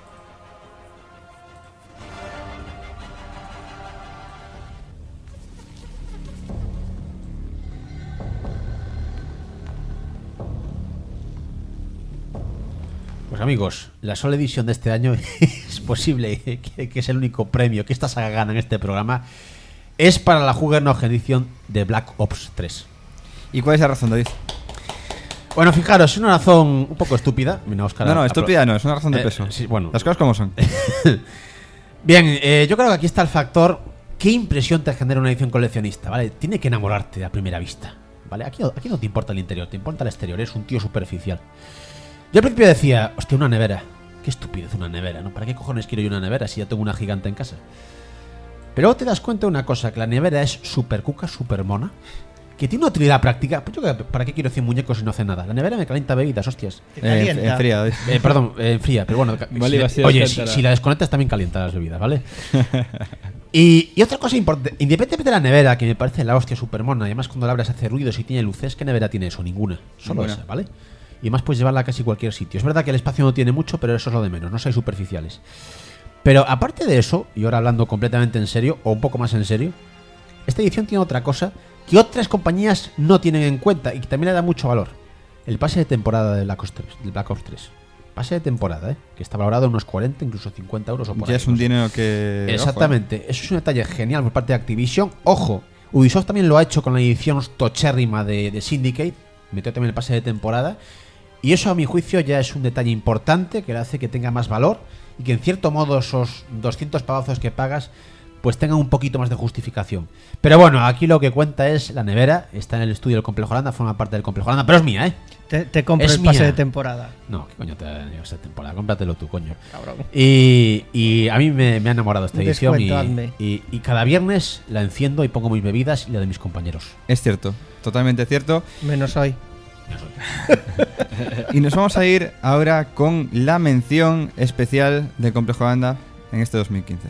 Pues amigos, la sola edición de este año es posible que es el único premio que esta saga gana en este programa. Es para la Juggernaut edición de Black Ops 3. ¿Y cuál es la razón, David? Bueno, fijaros, es una razón un poco estúpida. Mira, Óscar, No, estúpida no, es una razón de peso. sí, bueno. Las cosas como son. Bien, yo creo que aquí está el factor. ¿Qué impresión te genera una edición coleccionista? ¿Vale? Tiene que enamorarte a primera vista. ¿Vale? Aquí no te importa el interior, te importa el exterior. Eres un tío superficial. Yo al principio decía, hostia, una nevera. Qué estupidez una nevera, ¿no? ¿Para qué cojones quiero yo una nevera si ya tengo una gigante en casa? Pero luego te das cuenta de una cosa, que la nevera es súper cuca, súper mona, que tiene una utilidad práctica. Pues yo, ¿para qué quiero 100 muñecos si no hace nada? La nevera me calienta bebidas, hostias. Te calienta. Enfría, David. Perdón, enfría, pero bueno. Vale, iba a ser Oye, calientará. si la desconectas también calienta las bebidas, ¿vale? Y otra cosa importante, independientemente de la nevera, que me parece la hostia súper mona, y además cuando la abres hace ruidos y tiene luces, ¿qué nevera tiene eso? Ninguna. Solo Ninguna. esa, ¿vale? Y además puedes llevarla a casi cualquier sitio. Es verdad que el espacio no tiene mucho, pero eso es lo de menos, no sois superficiales. Pero aparte de eso, y ahora hablando completamente en serio, o un poco más en serio, esta edición tiene otra cosa que otras compañías no tienen en cuenta y que también le da mucho valor. El pase de temporada de Black Ops 3. Pase de temporada, que está valorado en unos 40, incluso 50 euros o por Ya ahí, es un no sé. dinero que... Exactamente, eso es un detalle genial por parte de Activision. Ojo, Ubisoft también lo ha hecho con la edición tochérrima de Syndicate, metió también el pase de temporada, y eso a mi juicio ya es un detalle importante que le hace que tenga más valor y que en cierto modo esos 200 pavazos que pagas pues tengan un poquito más de justificación. Pero bueno, aquí lo que cuenta es la nevera, está en el estudio del Complejo Holanda, forma parte del Complejo Holanda, pero es mía, ¿eh? Te compro Es el pase mía. de temporada. No, ¿qué coño te da esa temporada? Cómpratelo tú, coño. Cabrón. Y a mí me ha enamorado esta Un edición descuento, hazme. y cada viernes la enciendo y pongo mis bebidas y la de mis compañeros. Es cierto, totalmente cierto. Menos hoy. Y nos vamos a ir ahora con la mención especial del Complejo Holanda en este 2015.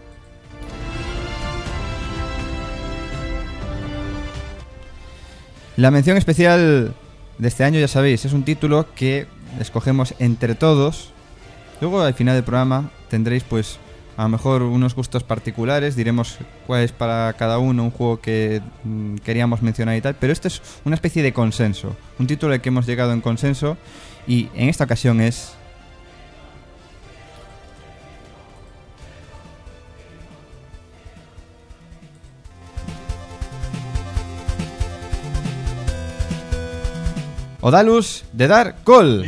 La mención especial de este año, ya sabéis, es un título que escogemos entre todos. Luego al final del programa tendréis pues a lo mejor unos gustos particulares, diremos cuál es para cada uno un juego que queríamos mencionar y tal, pero esto es una especie de consenso, un título al que hemos llegado en consenso y en esta ocasión es... Odalus de Dark Call.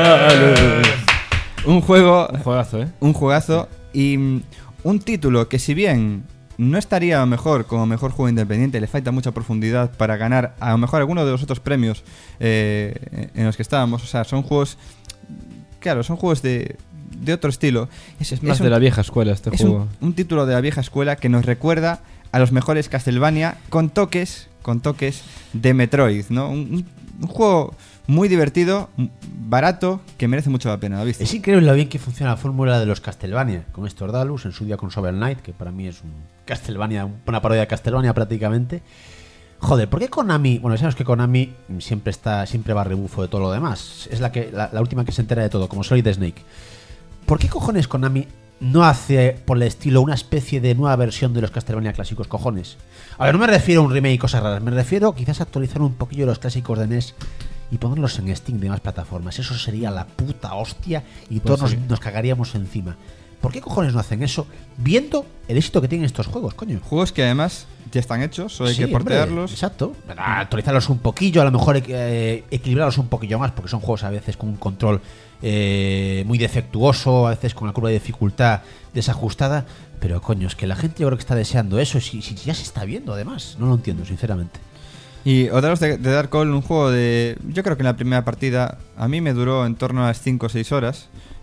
Un juego, Un juegazo, ¿eh? un juegazo y un título que si bien no estaría a lo mejor como mejor juego independiente, le falta mucha profundidad para ganar a lo mejor alguno de los otros premios en los que estábamos. O sea, son juegos, claro, son juegos de otro estilo. Es más de la vieja escuela este es juego. un título de la vieja escuela que nos recuerda a los mejores Castlevania con toques de Metroid, ¿no? Un juego muy divertido, barato, que merece mucho la pena, ¿viste? Es increíble lo bien que funciona la fórmula de los Castlevania, con estos Dalus, en su día con Shovel Knight, que para mí es un Castlevania, una parodia de Castlevania prácticamente. Joder, ¿por qué Konami? Bueno, sabemos que Konami siempre va a rebufo de todo lo demás. Es la última que se entera de todo, como Solid Snake. ¿Por qué cojones Konami no hace por el estilo una especie de nueva versión de los Castlevania clásicos, cojones? A ver, no me refiero a un remake y cosas raras, me refiero quizás a actualizar un poquillo los clásicos de NES y ponerlos en Steam y demás plataformas. Eso sería la puta hostia y Pues todos sí. nos cagaríamos encima. ¿Por qué cojones no hacen eso viendo el éxito que tienen estos juegos, coño? Juegos que además ya están hechos, solo hay Sí, que portearlos. hombre, exacto. Actualizarlos un poquillo, a lo mejor equilibrarlos un poquillo más, porque son juegos a veces con un control muy defectuoso, a veces con la curva de dificultad desajustada. Pero coño, es que la gente yo creo que está deseando eso. Si ya se está viendo, además. No lo entiendo, sinceramente. Y Odalus de Dark Call, un juego de... Yo creo que en la primera partida a mí me duró en torno a las 5 o 6 horas.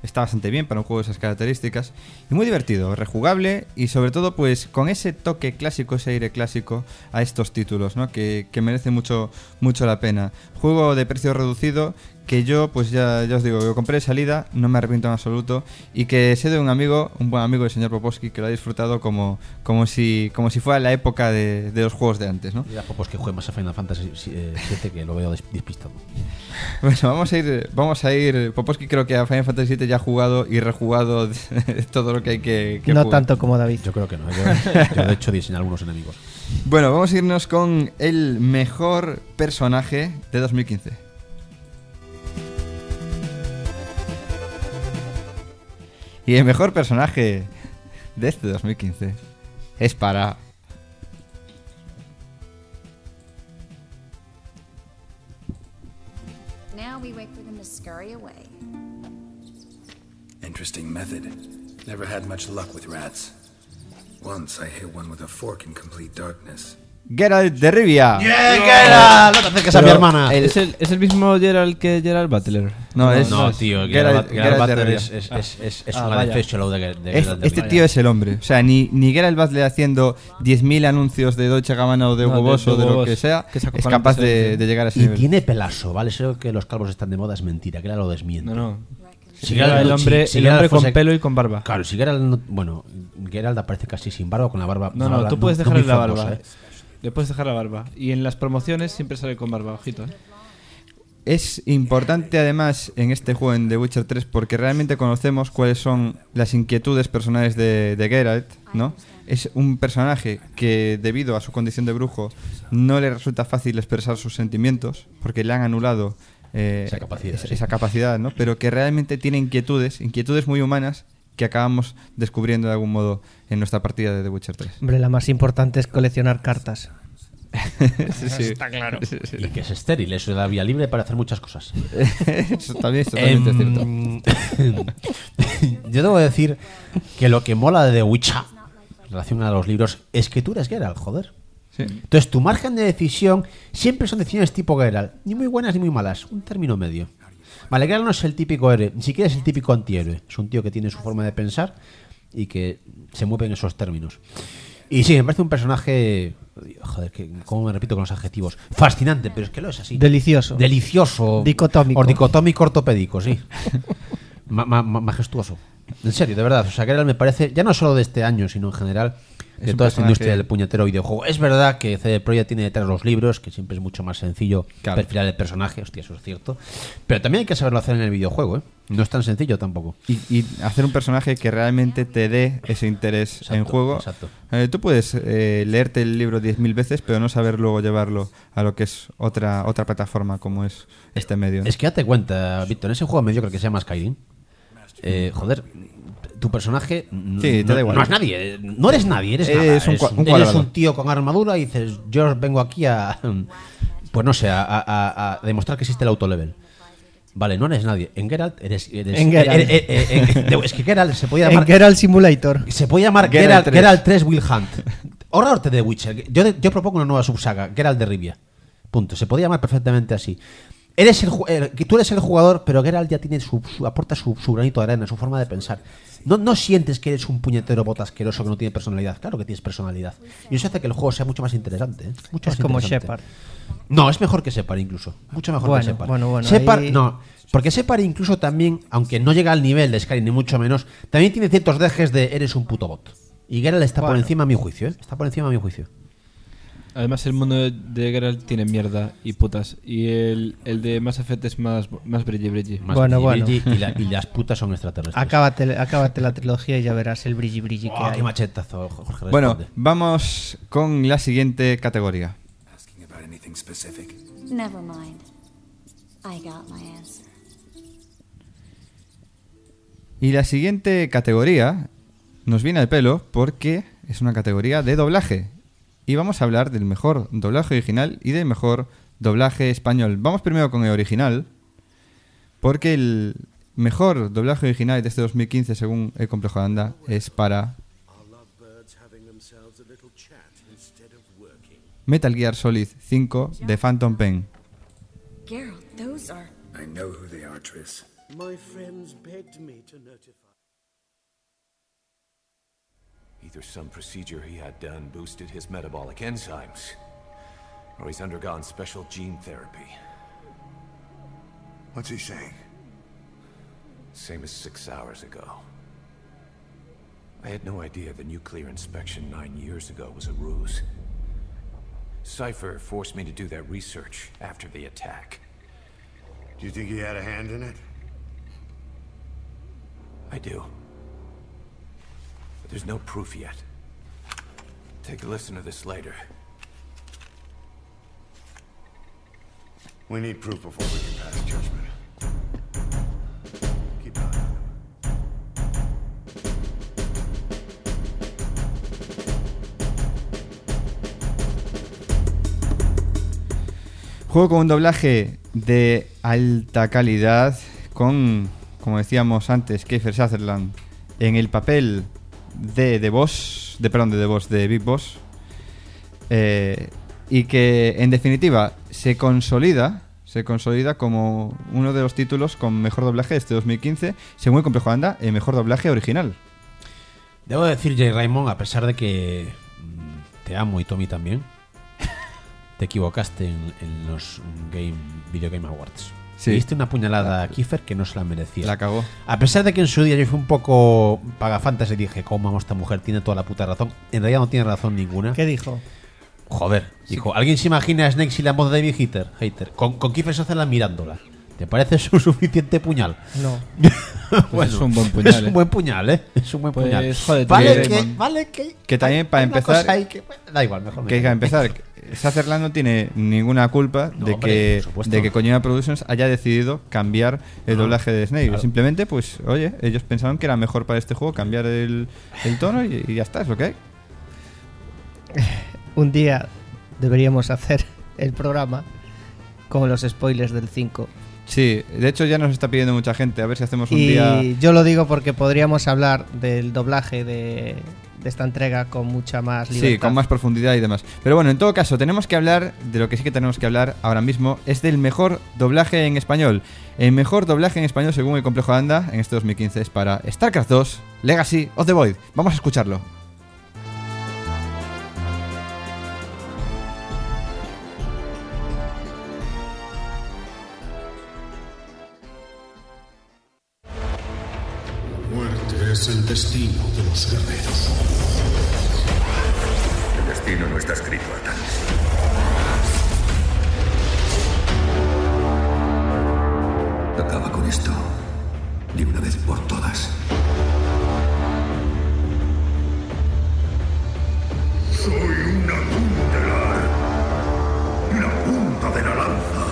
está bastante bien para un juego de esas características. Y muy divertido, rejugable y sobre todo pues con ese toque clásico, ese aire clásico a estos títulos, ¿no? Que merece mucho la pena. Juego de precio reducido que yo pues ya os digo, lo compré de salida, no me arrepiento en absoluto y que sé de un amigo, un buen amigo del señor Popovsky que lo ha disfrutado como si fuera la época de los juegos de antes, ¿no? Y a Popovsky juega más a Final Fantasy VII que lo veo despistado. Bueno, vamos a ir. Popovsky creo que a Final Fantasy VII ya ha jugado y rejugado todo lo que hay que no jugar. tanto como David. Yo creo que no. Yo de hecho diseñé algunos enemigos. Bueno, vamos a irnos con el mejor personaje de 2015. Y el mejor personaje de este 2015 es para... Now we wait for them to scurry away. Interesting method. Never had much luck with rats. Once I hit one with a fork in complete darkness. Geralt de Rivia. ¡Geralt! No te acerques a mi hermana. ¿Es el mismo Geralt que Geralt Butler? No, tío, Geralt Butler de es una vaya. defensa de Geralt de Este Rivia. tío es el hombre. O sea, ni Geralt Butler haciendo 10.000 anuncios de Dolce Gabbana o de Hugo Boss o de lo que sea, que es es acojonante capaz ese de tío. llegar a ese Y nivel. tiene pelazo, ¿vale? Eso que los calvos están de moda es mentira, que era lo desmiente. No. Si Era el hombre, si el Geralt hombre con fuese- pelo y con barba. Claro, si Geralt no- bueno, Geralt aparece casi sin barba o con la barba. No, una barba tú puedes muy dejarle la famosa, barba. ¿eh? Le puedes dejar la barba. Y en las promociones siempre sale con barba, ojito. Es importante además en este juego, en The Witcher 3, porque realmente conocemos cuáles son las inquietudes personales de Geralt, ¿no? Es un personaje que debido a su condición de brujo no le resulta fácil expresar sus sentimientos, porque le han anulado esa capacidad, ¿no? Pero que realmente tiene inquietudes muy humanas que acabamos descubriendo de algún modo en nuestra partida de The Witcher 3. Hombre, la más importante es coleccionar cartas. Sí. Está claro. Y que es estéril, eso da vía libre para hacer muchas cosas. Eso también es totalmente cierto. Yo debo decir que lo que mola de The Witcher en relación a los libros es que tú eres Geralt, joder. Sí. Entonces tu margen de decisión siempre son decisiones tipo Geralt, ni muy buenas ni muy malas, un término medio. Vale, Geralt no es el típico héroe, ni siquiera es el típico antihéroe, es un tío que tiene su forma de pensar y que se mueve en esos términos. Y sí, me parece un personaje, joder, que cómo me repito con los adjetivos, fascinante, pero es que lo es así. Delicioso. Delicioso. Dicotómico. O dicotómico ortopédico, sí. Majestuoso. En serio, de verdad. O sea, Geralt me parece, ya no solo de este año, sino en general, Es de un toda esta personaje- industria del puñetero videojuego. Es verdad que CD Projekt tiene detrás los libros, que siempre es mucho más sencillo Claro. perfilar el personaje, hostia, eso es cierto. Pero también hay que saberlo hacer en el videojuego, ¿eh? No es tan sencillo tampoco. Y hacer un personaje que realmente te dé ese interés Exacto, en juego. exacto. Tú puedes leerte el libro 10.000 veces, pero no saber luego llevarlo a lo que es otra plataforma como es este medio, ¿no? Es que date cuenta, Víctor, en ese juego mediocre que se llama Skyrim, joder, tu personaje Sí, te da igual. no es nadie, no eres nadie, eres Eres nada. un Eres cuadrado. un tío con armadura y dices, yo vengo aquí a, pues no sé, a demostrar que existe el autolevel. Vale, no eres nadie. En Geralt eres En Geralt. es que Geralt se podía En llamar Geralt Simulator. se puede llamar Geralt Geralt 3. 3 Will Hunt. Ahorrarte de Witcher. Yo propongo una nueva subsaga, Geralt de Rivia. Punto. Se podía llamar perfectamente así. Que tú eres el jugador, pero Geralt ya tiene aporta su granito de arena, su forma de pensar. No sientes que eres un puñetero bot asqueroso que no tiene personalidad. Claro que tienes personalidad. Y eso hace que el juego sea mucho más interesante. ¿Eh? Mucho Es más como interesante. Shepard. No, es mejor que Shepard incluso. Mucho mejor Bueno, que Shepard. bueno, Shepard, ahí- no. Porque Shepard incluso también, aunque no llega al nivel de Skyrim ni mucho menos, también tiene ciertos dejes de eres un puto bot. Y Geralt está por Bueno. encima a mi juicio, ¿eh? Está por encima a mi juicio. Además, el mundo de Geralt tiene mierda y putas. Y el de Mass Effect es más brilli. Más Bueno, brilli, bueno. Y las putas son extraterrestres. Acábate la trilogía y ya verás el brilli que Oh, hay. qué machetazo, Jorge. Bueno, responde. vamos con la siguiente categoría. Asking about anything specific. Never mind. I got my answer. Y la siguiente categoría nos viene al pelo porque es una categoría de doblaje. Y vamos a hablar del mejor doblaje original y del mejor doblaje español. Vamos primero con el original, porque el mejor doblaje original de este 2015, según el Complejo de Anda, es para Metal Gear Solid 5 de Phantom Pain. Geralt, those are... I know who they are, Triss. My friends begged me to notify. Either some procedure he had done boosted his metabolic enzymes, or he's undergone special gene therapy. What's he saying? Same as 6 hours ago. I had no idea the nuclear inspection 9 years ago was a ruse. Cypher forced me to do that research after the attack. Do you think he had a hand in it? I do. But there's no proof yet. Take a listen to this later. We need proof before we can pass judgment. Keep an eye on him. Juego con un doblaje de alta calidad con, como decíamos antes, Kiefer Sutherland en el papel de The Boss, de Big Boss, y que en definitiva se consolida como uno de los títulos con mejor doblaje de este 2015, según el Complejo Anda, el mejor doblaje original. Debo decir, J. Raymond, a pesar de que te amo y Tommy también, te equivocaste en los Video Game Awards. Sí. Le diste una puñalada a Kiefer que no se la merecía. La cagó. A pesar de que en su día yo fui un poco pagafantas y dije, ¿cómo amo a esta mujer? Tiene toda la puta razón. En realidad no tiene razón ninguna. ¿Qué dijo? Joder, dijo, ¿alguien se imagina a Snake sin la voz de David Hater? Con Kiefer Sutherland mirándola. ¿Te parece eso un suficiente puñal? No. Pues es un buen puñal. Es un buen puñal, ¿eh? Es un buen Pues, puñal. joder, Vale Que también, para hay una empezar, cosa ahí que- da igual, mejor. que para empezar, Sutherland no tiene ninguna culpa No, de, hombre, que, por supuesto. de que Kojima Productions haya decidido cambiar el doblaje de Snake. claro. Simplemente, pues, oye, ellos pensaron que era mejor para este juego cambiar el tono y ya está, es lo que hay. Un día deberíamos hacer el programa con los spoilers del 5. Sí, de hecho ya nos está pidiendo mucha gente, a ver si hacemos un Y día... yo lo digo porque podríamos hablar del doblaje de esta entrega con mucha más libertad. Sí, con más profundidad y demás. Pero bueno, en todo caso, tenemos que hablar de lo que sí que tenemos que hablar ahora mismo, es del mejor doblaje en español. El mejor doblaje en español, según el Complejo Anda, en este 2015 es para StarCraft 2, Legacy of the Void. Vamos a escucharlo. Muerte es el destino de los guerreros. El destino no está escrito, Artanis. Acaba con esto. De una vez por todas. Soy una puntelar. La punta de la lanza.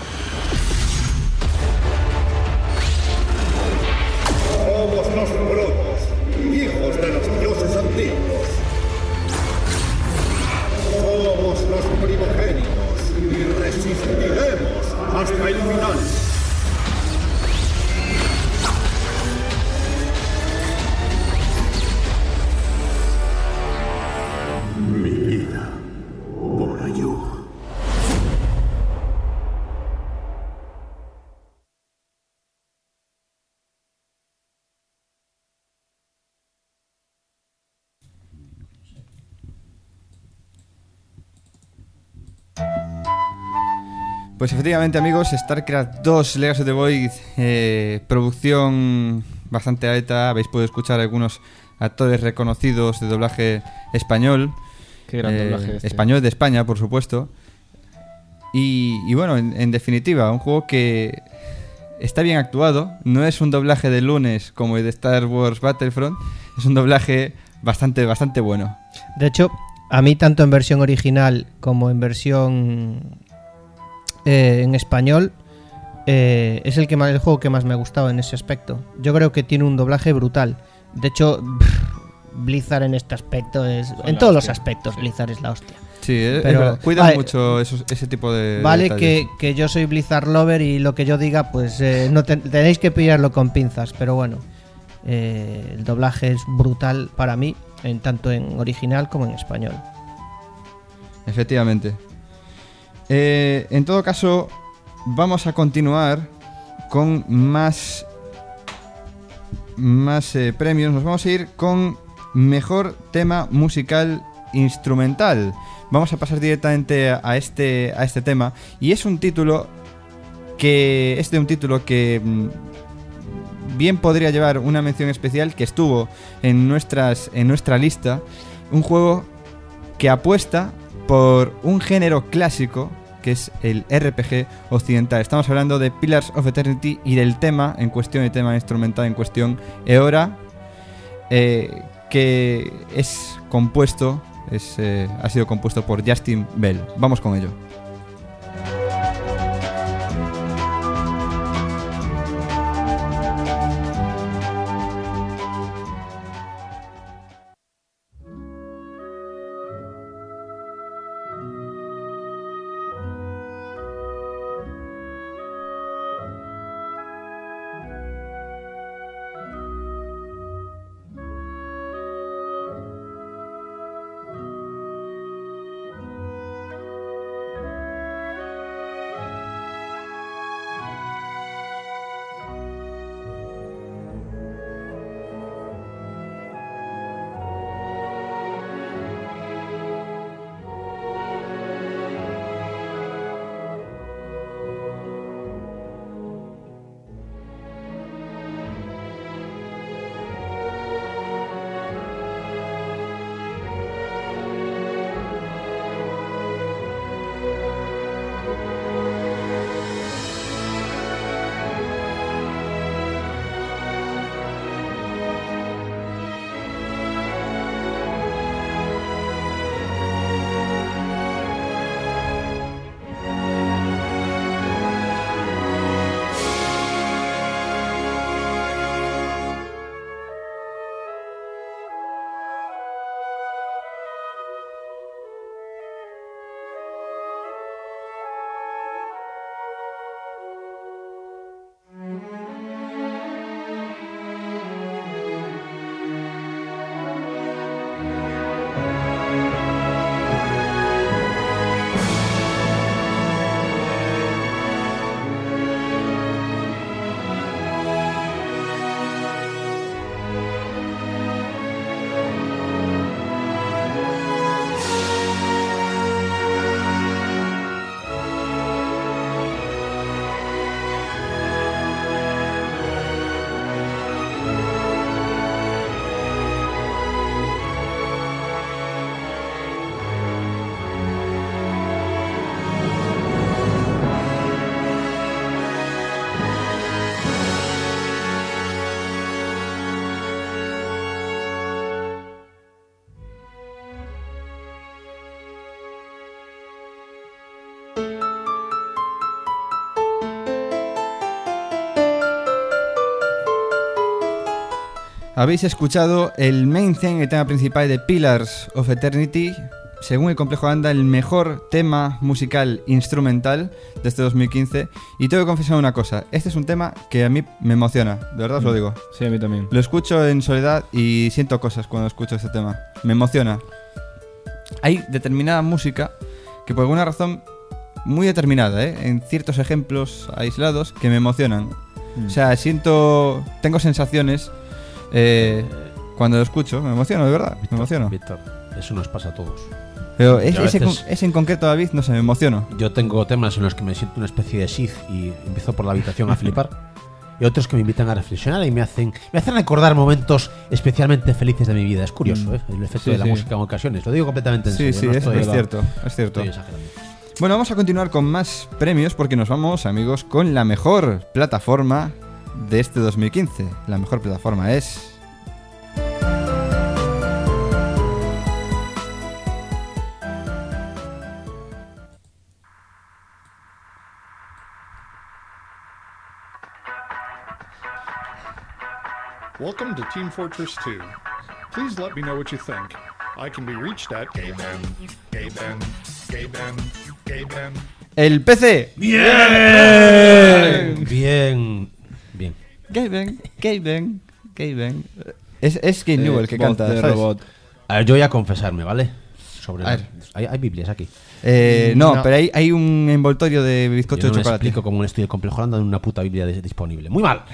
Somos los protos, hijos de los dioses antiguos. Somos los primogénitos y resistiremos hasta el final. Mi vida por Ayú. Pues efectivamente, amigos, StarCraft 2 Legacy of the Void, producción bastante alta. Habéis podido escuchar algunos actores reconocidos de doblaje español. Qué gran doblaje este. Español de España, por supuesto. Y bueno, en definitiva, un juego que está bien actuado. No es un doblaje de lunes como el de Star Wars Battlefront. Es un doblaje bastante bueno. De hecho, a mí tanto en versión original como en versión en español es el juego que más me ha gustado en ese aspecto. Yo creo que tiene un doblaje brutal. De hecho, Blizzard en este aspecto es... En todos los aspectos, Blizzard es la hostia. Sí, Pero cuidan vale, mucho ese tipo de Vale detalles. que yo soy Blizzard lover y lo que yo diga, pues no tenéis que pillarlo con pinzas. Pero bueno, el doblaje es brutal para mí, tanto en original como en español. Efectivamente. En todo caso, vamos a continuar con más premios. Nos vamos a ir con mejor tema musical instrumental. Vamos a pasar directamente a este tema. Y es un título que bien podría llevar una mención especial, que estuvo en nuestra lista. Un juego que apuesta por un género clásico, que es el RPG occidental. Estamos hablando de Pillars of Eternity y del tema en cuestión, el tema instrumental en cuestión, Eora, que ha sido compuesto por Justin Bell. Vamos con ello. Habéis escuchado el main theme, el tema principal de Pillars of Eternity, según el Complejo Anda, el mejor tema musical instrumental de este 2015. Y tengo que confesar una cosa, este es un tema que a mí me emociona, de verdad os lo digo. Sí, a mí también. Lo escucho en soledad y siento cosas cuando escucho este tema. Me emociona. Hay determinada música que por alguna razón muy determinada, en ciertos ejemplos aislados, que me emocionan. O sea, tengo sensaciones cuando lo escucho, me emociono, de verdad, me emociono. Víctor, eso nos pasa a todos. Pero ese en concreto, David, no sé, me emociono. Yo tengo temas en los que me siento una especie de Sith y empiezo por la habitación a flipar. Y otros que me invitan a reflexionar y me hacen recordar momentos especialmente felices de mi vida. Es curioso, el efecto de la música en ocasiones. Lo digo completamente en serio. Sí, no es cierto. Estoy exagerando. Bueno, vamos a continuar con más premios porque nos vamos, amigos, con la mejor plataforma de este 2015. La mejor plataforma es... Welcome to Team Fortress 2. Please let me know what you think. I can be reached at Gaben. ¡El PC! ¡Bien! Bien. Gaben. Es Game Newell que canta, ¿sabes? A ver, yo voy a confesarme, ¿vale? sobre A ver. hay Biblias aquí. No, No. pero hay un envoltorio de bizcocho Yo no de me chocolate. explico cómo un estudio complejo Holanda en una puta Biblia disponible. Muy mal.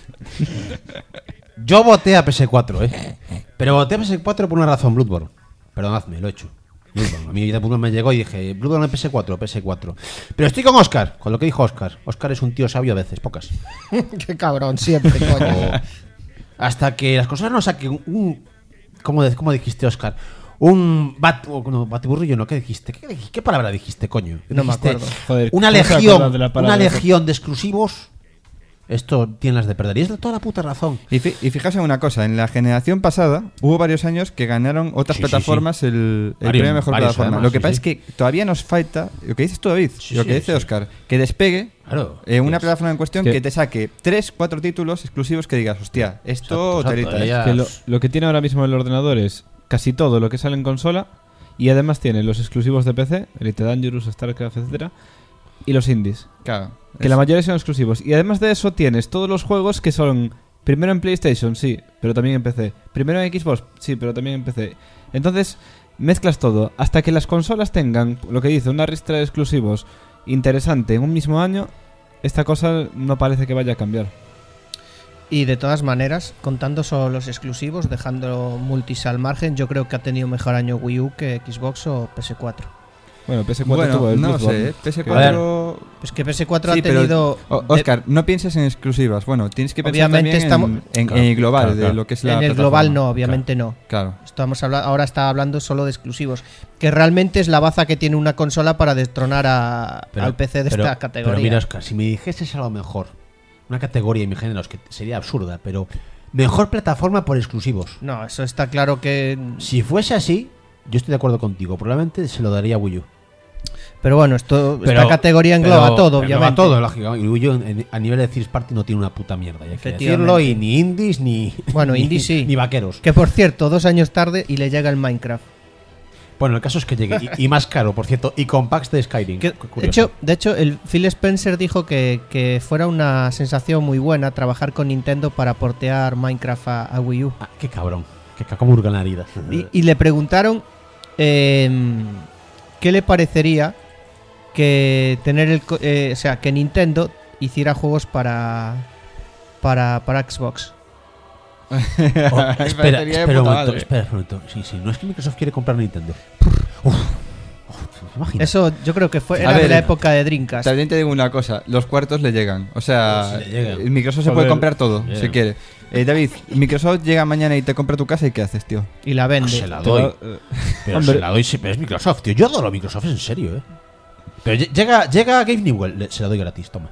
Yo voté a PS4, pero voté a PS4 por una razón, Bloodborne. Perdonadme, lo he hecho. Bloodborne. A mí Bloodborne me llegó y dije, Bloodborne en PS4. Pero estoy con Oscar, con lo que dijo Oscar. Oscar es un tío sabio a veces, pocas. Qué cabrón, siempre, coño. Hasta que las consolas no saquen un... ¿Cómo dijiste, Oscar? Un batiburrillo, ¿no? ¿Qué dijiste? ¿Qué palabra dijiste, coño? No me Dijiste, acuerdo. Joder, una ¿cómo se acuerda de la palabra? una legión de exclusivos. Esto tiene las de perder. Y es toda la puta razón. Y fijaos en una cosa, en la generación pasada hubo varios años que ganaron otras Sí, plataformas el premio a mejor varios plataforma. además, Lo que sí, pasa sí. es que todavía nos falta, lo que dices tú, David, Sí, lo que sí, dice sí. Oscar, que despegue Claro. una Es- plataforma en cuestión que- que te saque 3-4 títulos exclusivos que digas, hostia, esto Exacto, telita, ¿eh? ya- Que lo que tiene ahora mismo el ordenador es casi todo lo que sale en consola y además tiene los exclusivos de PC, Elite Dangerous, StarCraft, etcétera, y los indies, Claro. que la mayoría son exclusivos. Y además de eso tienes todos los juegos que son primero en PlayStation, sí, pero también en PC. Primero en Xbox, sí, pero también en PC. Entonces mezclas todo hasta que las consolas tengan, lo que dice, una ristra de exclusivos interesante en un mismo año. Esta cosa no parece que vaya a cambiar. Y de todas maneras, contando solo los exclusivos, dejando multis al margen, yo creo que ha tenido mejor año Wii U que Xbox o PS4. Bueno, PS4 Bueno, tuvo el no Bloodborne, sé, ¿eh? que- PS4... Es que PS4 Sí, ha pero, tenido... Oscar, no pienses en exclusivas. Bueno, tienes que pensar Obviamente también estamos- en Claro, el global claro, de claro. lo que es la en el plataforma. global no, obviamente no. Claro. Ahora está hablando solo de exclusivos. Que realmente es la baza que tiene una consola para destronar al PC de esta categoría. Pero mira, Oscar, si me dijeses a lo mejor una categoría en mi género, que sería absurda, pero mejor plataforma por exclusivos. No, eso está claro que... Si fuese así, yo estoy de acuerdo contigo. Probablemente se lo daría a Wii U. Pero bueno, esta categoría engloba todo, obviamente. Engloba todo, lógico. Y Wii U a nivel de Third Party no tiene una puta mierda, hay que decirlo. Y ni indies, ni... Bueno, ni- indies sí. Ni vaqueros. Que por cierto, 2 años tarde y le llega el Minecraft. Bueno, el caso es que llegue. Y más caro, por cierto. Y con packs de Skyrim. Que, Curioso. de hecho, el Phil Spencer dijo que fuera una sensación muy buena trabajar con Nintendo para portear Minecraft a Wii U. Ah, qué cabrón. Cómo hurgan la herida. Y le preguntaron qué le parecería que tener o sea, que Nintendo hiciera juegos para Xbox. Espera Parecería de un puta momento, madre. espera un momento. Sí, no es que Microsoft quiere comprar Nintendo. Imagina. Eso yo creo que A era ver, de la época de Dreamcast. También te digo una cosa, los cuartos le llegan. O sea, Sí, le llegan. Microsoft se Joder. puede comprar todo, Bien. si quiere. David, Microsoft llega mañana y te compra tu casa y ¿qué haces, tío? Y la vende. Se la doy. Pero Hombre. se la doy, sí, pero es Microsoft, tío. Yo adoro a Microsoft, en serio, Pero llega Gabe Newell, se la doy gratis, toma.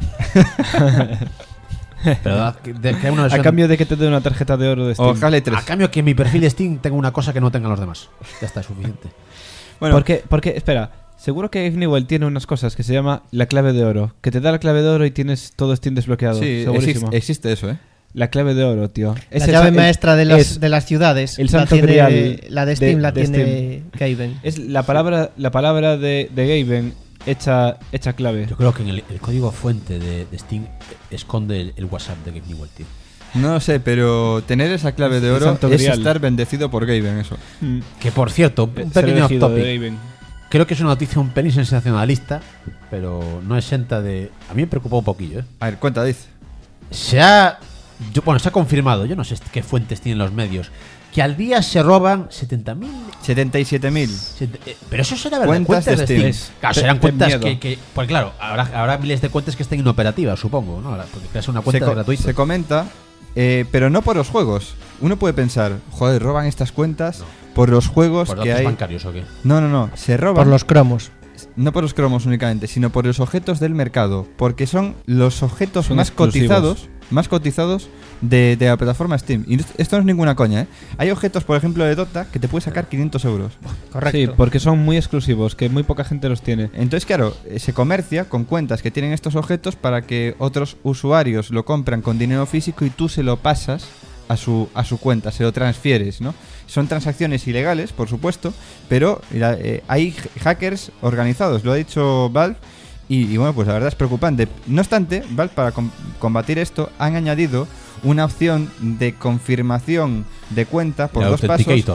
Pero que una A versión- cambio de que te dé una tarjeta de oro de Steam. O Halo 3. a cambio que en mi perfil de Steam tenga una cosa que no tengan los demás. Ya está, es suficiente. Bueno, Porque, espera, seguro que Gabe Newell tiene unas cosas que se llama la clave de oro. Que te da la clave de oro y tienes todo Steam desbloqueado. sí, segurísimo. existe eso, ¿eh? La clave de oro, tío. La Es llave el- maestra de es- las ciudades. el la santo tiene- grial la de Steam la de tiene Gaben. Es la palabra de Gaben hecha clave. Yo creo que en el código fuente de Steam esconde el WhatsApp de Gabe Newell, tío. No lo sé, pero tener esa clave de El oro santo es grial. estar bendecido por Gaben, eso. Que por cierto, un Ser pequeño off elegido de topic. Gaben. Creo que es una noticia un pelín sensacionalista, pero no exenta de... A mí me preocupa un poquillo, A ver, cuenta, dice. Se ha confirmado, yo no sé qué fuentes tienen los medios, que al día se roban 70.000... 77.000. Pero eso será verdad, Cuentas de Steam. Claro, Ten- serán ten cuentas miedo. que pues claro, habrá miles de cuentas que estén inoperativas, supongo, ¿no? Porque creas una cuenta gratuita. Se comenta, pero no por los juegos. Uno puede pensar, joder, roban estas cuentas por los juegos ¿Por que datos hay. bancarios o qué? No, se roban. Por los cromos. No por los cromos únicamente, sino por los objetos del mercado, porque son los objetos Son más exclusivos. cotizados de la plataforma Steam. Y esto no es ninguna coña, ¿eh? Hay objetos, por ejemplo, de Dota que te puedes sacar 500 euros. Correcto. Sí, porque son muy exclusivos, que muy poca gente los tiene. Entonces, claro, se comercia con cuentas que tienen estos objetos para que otros usuarios lo compran con dinero físico y tú se lo pasas a su cuenta, se lo transfieres, ¿no? Son transacciones ilegales, por supuesto, pero hay hackers organizados, lo ha dicho Valve, y bueno, pues la verdad es preocupante. No obstante, Valve, para combatir esto, han añadido una opción de confirmación de cuenta por El dos pasos. Authenticator.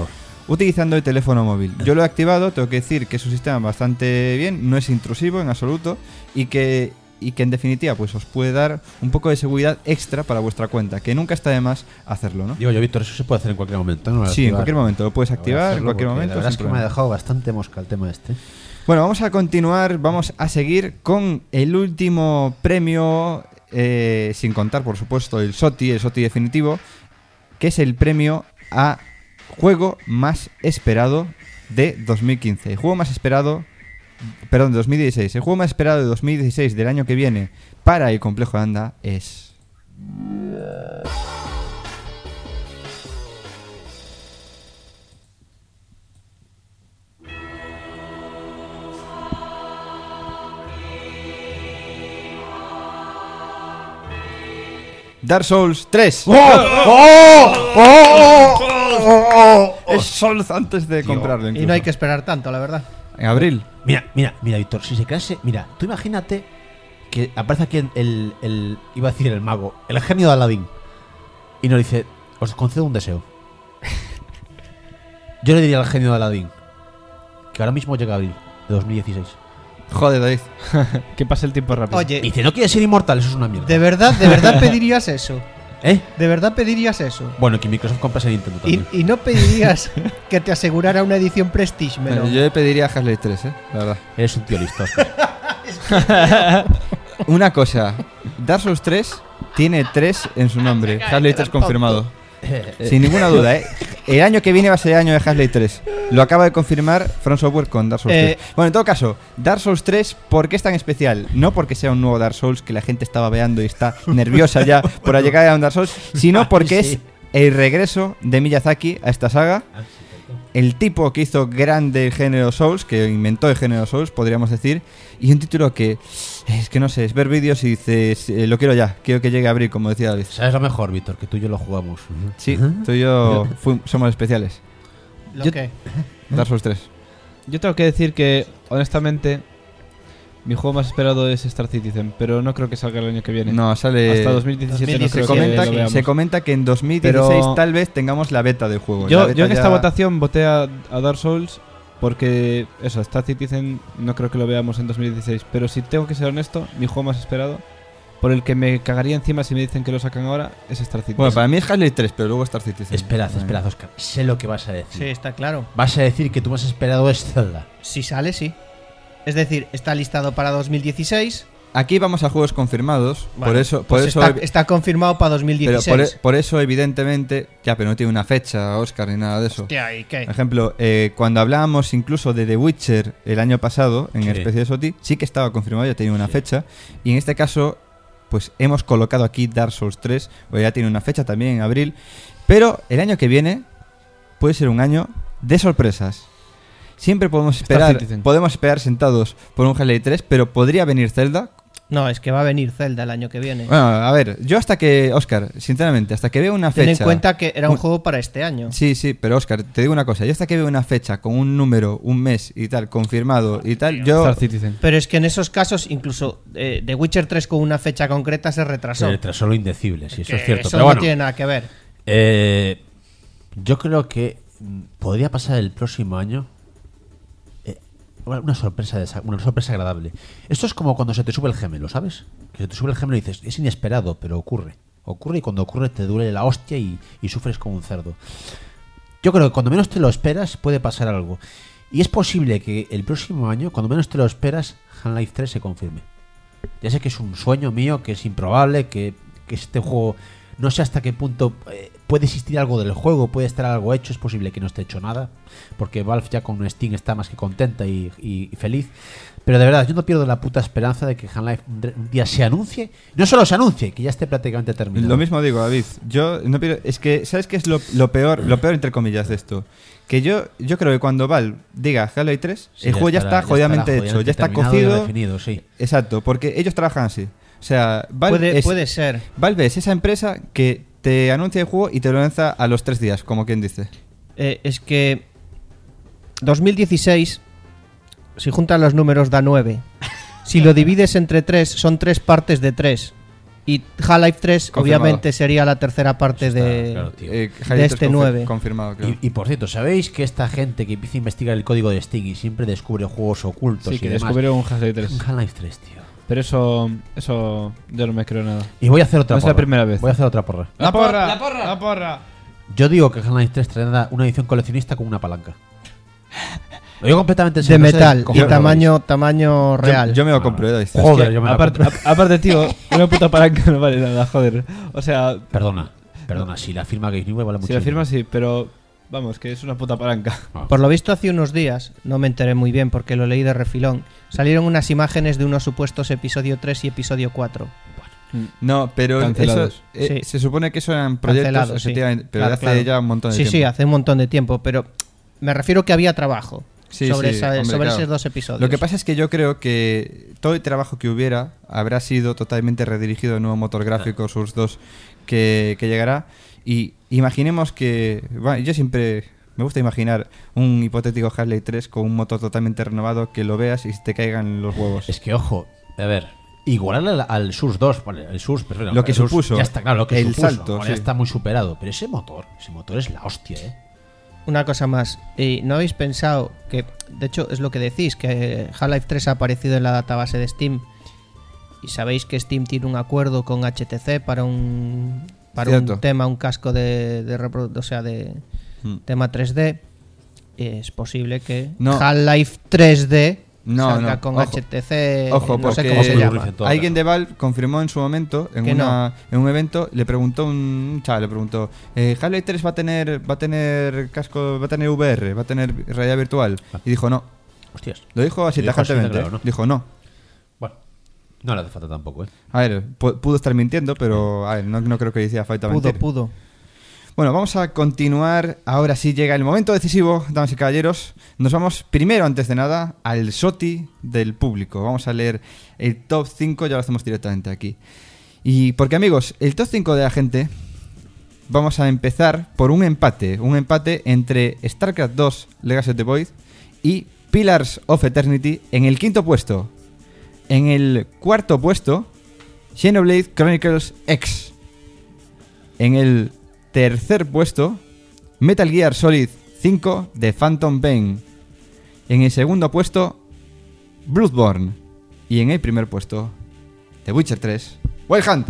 utilizando el teléfono móvil. Yo lo he activado, tengo que decir que es un sistema bastante bien, no es intrusivo en absoluto y que en definitiva pues os puede dar un poco de seguridad extra para vuestra cuenta, que nunca está de más hacerlo, ¿no? Digo yo, Víctor, eso se puede hacer en cualquier momento, ¿no? Sí, en cualquier momento lo puedes activar, en cualquier momento. La verdad es sin que me ha problema. dejado bastante mosca el tema este. Bueno, vamos a continuar, vamos a seguir con el último premio, sin contar por supuesto el SOTI definitivo, que es el premio a juego más esperado de 2015. El juego más esperado, perdón, de 2016. El juego más esperado de 2016 del año que viene para el complejo de Anda es... Dark Souls 3. Es Souls antes de comprarlo. Y incluso. no hay que esperar tanto, la verdad. En abril. Mira, Víctor, si se crease... Mira, tú imagínate que aparece aquí el iba a decir el mago, el genio de Aladdin, y nos dice, os concedo un deseo. Yo le diría al genio de Aladdin que ahora mismo llega abril de 2016. Joder, David. Que pase el tiempo rápido. Oye, Y dice, no quieres ser inmortal, eso es una mierda. ¿de verdad pedirías eso? ¿Eh? ¿De verdad pedirías eso? Bueno, que Microsoft compre Nintendo también. Y no pedirías que te asegurara una edición Prestige, Melón. Yo le pediría a Half-Life 3, la verdad. Eres un tío listo, Oscar. Una cosa, Dark Souls 3 tiene 3 en su nombre. Half-Life 3 confirmado. Sin ninguna duda, ¿eh? El año que viene va a ser el año de Half-Life 3. Lo acaba de confirmar From Software con Dark Souls 3. Bueno, en todo caso, Dark Souls 3, ¿por qué es tan especial? No porque sea un nuevo Dark Souls que la gente está babeando y está nerviosa ya por la llegada de un Dark Souls, sino porque es el regreso de Miyazaki a esta saga. El tipo que hizo grande el género Souls, que inventó el género Souls, podríamos decir, y un título que es que no sé, es ver vídeos y dices, lo quiero ya, quiero que llegue a abrir, como decía David. ¿Sabes lo mejor, Víctor? Que tú y yo lo jugamos. Sí, tú y yo somos especiales. ¿Lo qué? Dark Souls 3. Yo tengo que decir que, honestamente, mi juego más esperado es Star Citizen, pero no creo que salga el año que viene. No, sale... Hasta 2017 no creo que lo veamos. Se comenta que en 2016 Pero tal vez tengamos la beta del juego. Yo La beta en esta ya- votación voté a Dark Souls porque, eso, Star Citizen no creo que lo veamos en 2016. Pero si tengo que ser honesto, mi juego más esperado, por el que me cagaría encima si me dicen que lo sacan ahora, es Star Citizen. Bueno, para mí es Half-Life 3, pero luego Star Citizen. Esperad, Oscar. Sé lo que vas a decir. Sí, está claro. Vas a decir que tú más esperado es Zelda. Si sale, sí. Es decir, está listado para 2016. Aquí vamos a juegos confirmados, Bueno, por eso está confirmado para pero 2016. por eso evidentemente, ya, pero no tiene una fecha, Oscar, ni nada de eso. Hostia, ¿y qué? Por ejemplo, cuando hablábamos incluso de The Witcher el año pasado, en el especie de SOTI, sí que estaba confirmado, ya tenía una fecha. Y en este caso, pues hemos colocado aquí Dark Souls 3, pues ya tiene una fecha también en abril. Pero el año que viene puede ser un año de sorpresas. Siempre podemos esperar sentados por un Half-Life 3, pero podría venir Zelda. No, es que va a venir Zelda el año que viene. Bueno, a ver, yo hasta que, Oscar, sinceramente, hasta que vea una fecha... Ten en cuenta que era un juego para este año. Sí, pero Oscar, te digo una cosa, yo hasta que veo una fecha con un número, un mes y tal, confirmado y tal, yo... Star Citizen. Pero es que en esos casos, incluso The Witcher 3 con una fecha concreta se retrasó. Se retrasó lo indecible, sí, eso es cierto. Eso Pero no bueno, tiene nada que ver. yo creo que podría pasar el próximo año una sorpresa agradable. Esto es como cuando se te sube el gemelo, ¿sabes? Que se te sube el gemelo y dices, es inesperado, pero ocurre y cuando ocurre te duele la hostia y sufres como un cerdo. Yo creo que cuando menos te lo esperas puede pasar algo, y es posible que el próximo año, cuando menos te lo esperas, Half-Life 3 se confirme. Ya sé que es un sueño mío, que es improbable, que este juego no sé hasta qué punto puede existir algo del juego, puede estar algo hecho, es posible que no esté hecho nada, porque Valve ya con Steam está más que contenta y feliz. Pero de verdad, yo no pierdo la puta esperanza de que Half-Life un día se anuncie. No solo se anuncie, que ya esté prácticamente terminado. Lo mismo digo, David. Yo no pierdo, es que, ¿sabes qué es lo peor entre comillas de esto? Que yo creo que cuando Valve diga Half-Life 3, Sí, el juego ya está jodidamente hecho, ya está terminado y cocido. definido, sí. Exacto, porque ellos trabajan así. O sea, Valve Puede ser. Valve es esa empresa que te anuncia el juego y te lo lanza a los 3 días, como quien dice. Es que 2016, si juntas los números da 9. Si lo divides entre 3, son 3 partes de 3. Y Half-Life 3 Confirmado. obviamente sería la tercera parte de, claro, tío. de este 9. Confirmado, claro. Y por cierto, ¿sabéis que esta gente que empieza a investigar el código de Steam y siempre descubre juegos ocultos Sí, y que demás? descubrieron un Half-Life 3. Un Half-Life 3, tío. Pero eso yo no me creo nada. Y voy a hacer otra No es porra. la primera vez. Voy a hacer otra porra. ¡La porra! ¡La porra! Yo digo que Half-Life 3 traerá una edición coleccionista con una palanca. Lo digo completamente en De serio, no sé metal cómo y lo veis. tamaño real. Yo me lo compré, ahí está. Joder, yo me la Aparte, compré. aparte, tío, una puta palanca no vale nada, joder. O sea, Perdona, si la firma Games Newell vale mucho. si la firma sí, pero vamos, que es una puta palanca. Por lo visto hace unos días, no me enteré muy bien porque lo leí de refilón, salieron unas imágenes de unos supuestos episodio 3 y episodio 4. No, pero Cancelados. eso, Sí. se supone que eso eran proyectos, Cancelados, sí. efectivamente, pero Claro, hace claro. ya un montón de Sí, tiempo. sí, hace un montón de tiempo, pero me refiero que había trabajo Sí, sobre, sí, hombre, sobre claro. esos dos episodios. Lo que pasa es que yo creo que todo el trabajo que hubiera habrá sido totalmente redirigido al nuevo motor gráfico, sus dos, que llegará. Y imaginemos que... Bueno, yo siempre me gusta imaginar un hipotético Half-Life 3 con un motor totalmente renovado, que lo veas y te caigan los huevos. Es que, ojo, a ver, igualar al Source 2, vale, el Source, pero Lo que el Source supuso, ya está claro, lo que el supuso, salto, ahora sí. ya está muy superado, pero ese motor es la hostia, Una cosa más, ¿no habéis pensado que, de hecho es lo que decís, que Half-Life 3 ha aparecido en la database de Steam y sabéis que Steam tiene un acuerdo con HTC para un Cierto. tema, un casco o sea, de tema 3D? Es posible que No. Half-Life 3D No, salga no, con ojo. HTC, Ojo, no sé porque cómo se llama. alguien de Valve confirmó en su momento, en, Que en un evento, le preguntó un chaval, le preguntó, Half-Life 3 va a tener casco, va a tener VR, va a tener realidad virtual. Y dijo no. Hostias. Lo dijo así Lo dijo así de tajantemente. claro, ¿no? Dijo no. Bueno, no le hace falta tampoco, A ver, pudo estar mintiendo, pero a ver, no creo que le hiciera falta mentir. Pudo. Bueno, vamos a continuar. Ahora sí llega el momento decisivo, damas y caballeros. Nos vamos primero, antes de nada, al SOTI del público. Vamos a leer el top 5, ya lo hacemos directamente aquí. Y porque, amigos, el top 5 de la gente, vamos a empezar por un empate. Un empate entre StarCraft 2, Legacy of the Void y Pillars of Eternity en el quinto puesto. En el cuarto puesto, Xenoblade Chronicles X. En el tercer puesto, Metal Gear Solid 5 de Phantom Pain. En el segundo puesto, Bloodborne. Y en el primer puesto, The Witcher 3, Wild Hunt.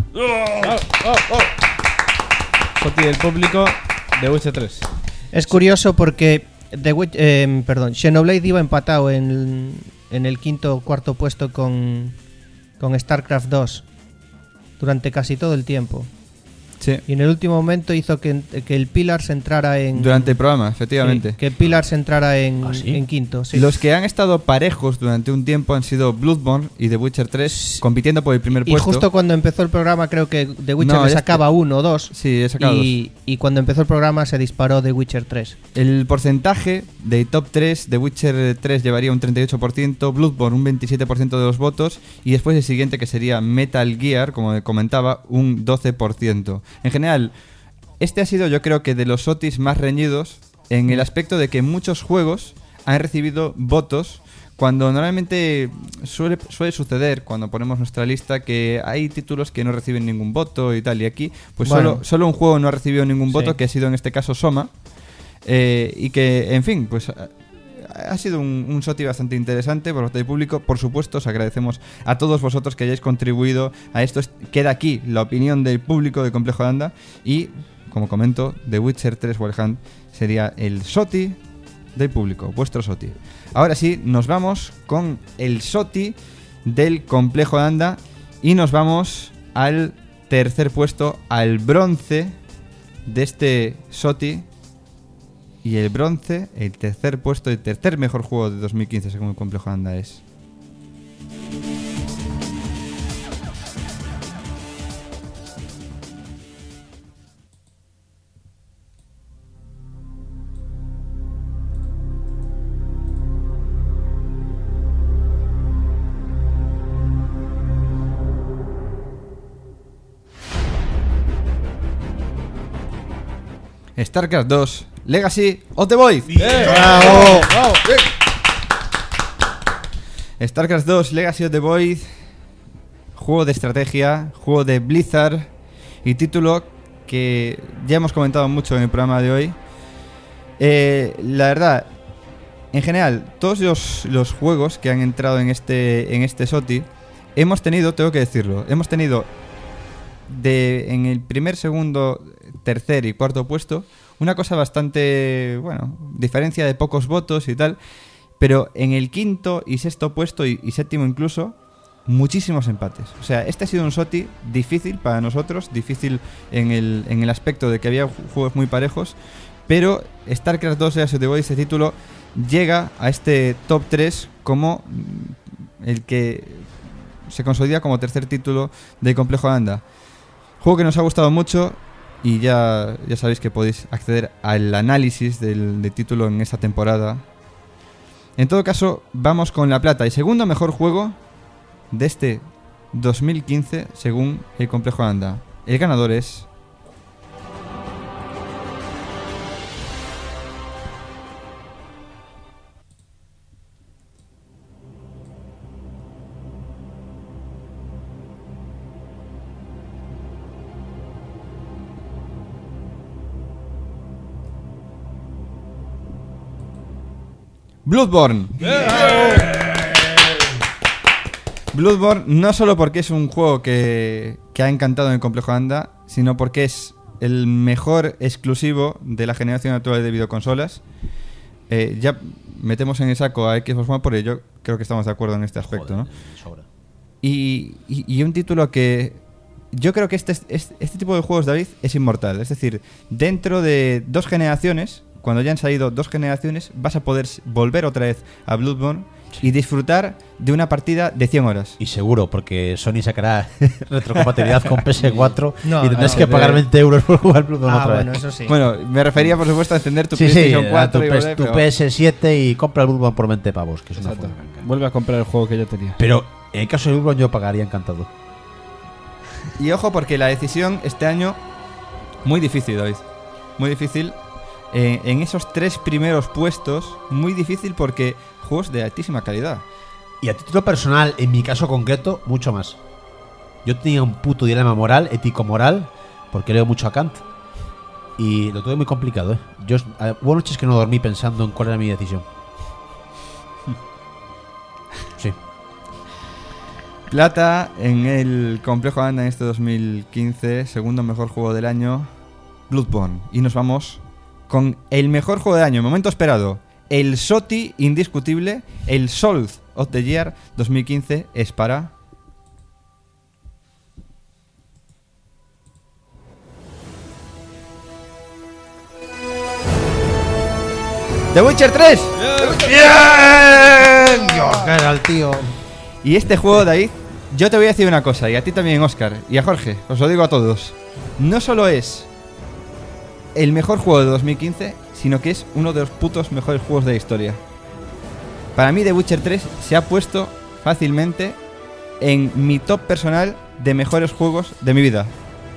Soti del público de Witcher 3. Es curioso porque Xenoblade iba empatado en el quinto o cuarto puesto con StarCraft 2 durante casi todo el tiempo. Sí. Y en el último momento hizo que el Pillars entrara en... Durante el programa, efectivamente. Sí, que Pillars entrara en, ¿Ah, sí? en quinto. Sí. Los que han estado parejos durante un tiempo han sido Bloodborne y The Witcher 3, compitiendo por el primer Y puesto. justo cuando empezó el programa creo que The Witcher No, le ya sacaba uno o dos. Sí, he sacado y cuando empezó el programa se disparó The Witcher 3. El porcentaje de top 3, The Witcher 3 llevaría un 38%, Bloodborne un 27% de los votos, y después el siguiente, que sería Metal Gear, como comentaba, un 12%. En general, este ha sido, yo creo que, de los SOTIs más reñidos, en el aspecto de que muchos juegos han recibido votos, cuando normalmente suele suceder, cuando ponemos nuestra lista, que hay títulos que no reciben ningún voto y tal, y aquí pues Bueno. solo un juego no ha recibido ningún voto, Sí. que ha sido en este caso Soma. Y que, en fin, pues ha sido un SOTI bastante interesante por parte del público. Por supuesto, os agradecemos a todos vosotros que hayáis contribuido a esto. Queda aquí la opinión del público de Complejo de Anda. Y, como comento, The Witcher 3 Wild Hunt sería el SOTI del público, vuestro SOTI. Ahora sí, nos vamos con el SOTI del Complejo de Anda. Y nos vamos al tercer puesto, al bronce de este SOTI. Y el bronce, el tercer puesto, el tercer mejor juego de 2015 según el Complejo de Anda es... StarCraft 2, Legacy of the Void. ¡Bravo! StarCraft 2, Legacy of the Void juego de estrategia, juego de Blizzard y título que ya hemos comentado mucho en el programa de hoy. La verdad, en general, todos los juegos que han entrado en este SOTY, hemos tenido, tengo que decirlo, hemos tenido en el primer, segundo, tercer y cuarto puesto una cosa bastante, bueno, diferencia de pocos votos y tal, pero en el quinto y sexto puesto y séptimo incluso, muchísimos empates. O sea, este ha sido un SOTY difícil para nosotros, difícil en el aspecto de que había juegos muy parejos, pero StarCraft 2 Heroes of the Void, este título, llega a este top 3 como el que se consolida como tercer título del Complejo Landa. Juego que nos ha gustado mucho y ya sabéis que podéis acceder al análisis del título en esta temporada. En todo caso, vamos con la plata y segundo mejor juego de este 2015 según el Complejo Landa. El ganador es Bloodborne. Bloodborne no solo porque es un juego que ha encantado en el Complejo Landa, sino porque es el mejor exclusivo de la generación actual de videoconsolas. Ya metemos en el saco a Xbox One porque yo creo que estamos de acuerdo en este aspecto, ¿no? Sobra. Y un título que yo creo que este tipo de juegos, David, es inmortal. Es decir, dentro de 2 generaciones, cuando ya han salido 2 generaciones, vas a poder volver otra vez a Bloodborne y disfrutar de una partida de 100 horas. Y seguro, porque Sony sacará retrocompatibilidad con PS4 No, y tendrás no, que pagar 20 euros por jugar Bloodborne otra bueno, vez. eso sí. Bueno, me refería, por supuesto, a encender tu Sí, PlayStation 4 y volver, tu pero- PS7 y compra el Bloodborne por 20 pavos, que es una Exacto. forma. Vuelve a comprar el juego que ya tenía. Pero en el caso de Bloodborne yo pagaría encantado. Y ojo, porque la decisión este año, muy difícil, David. Muy difícil. En esos 3 primeros puestos, muy difícil porque juegos de altísima calidad. Y a título personal, en mi caso concreto, mucho más. Yo tenía un puto dilema moral, ético-moral, porque leo mucho a Kant. Y lo tuve muy complicado, ¿eh? Hubo noches que no dormí pensando en cuál era mi decisión. Sí. Plata en el Complejo Landa en este 2015, segundo mejor juego del año, Bloodborne. Y nos vamos con el mejor juego del año, momento esperado, el SOTY indiscutible, el Souls of the Year 2015 es para The Witcher 3. ¡Bien! Dios, que era el tío. Y este juego, David, yo te voy a decir una cosa, y a ti también, Óscar, y a Jorge, os lo digo a todos. No solo es el mejor juego de 2015, sino que es uno de los putos mejores juegos de la historia. Para mí, The Witcher 3 se ha puesto fácilmente en mi top personal de mejores juegos de mi vida.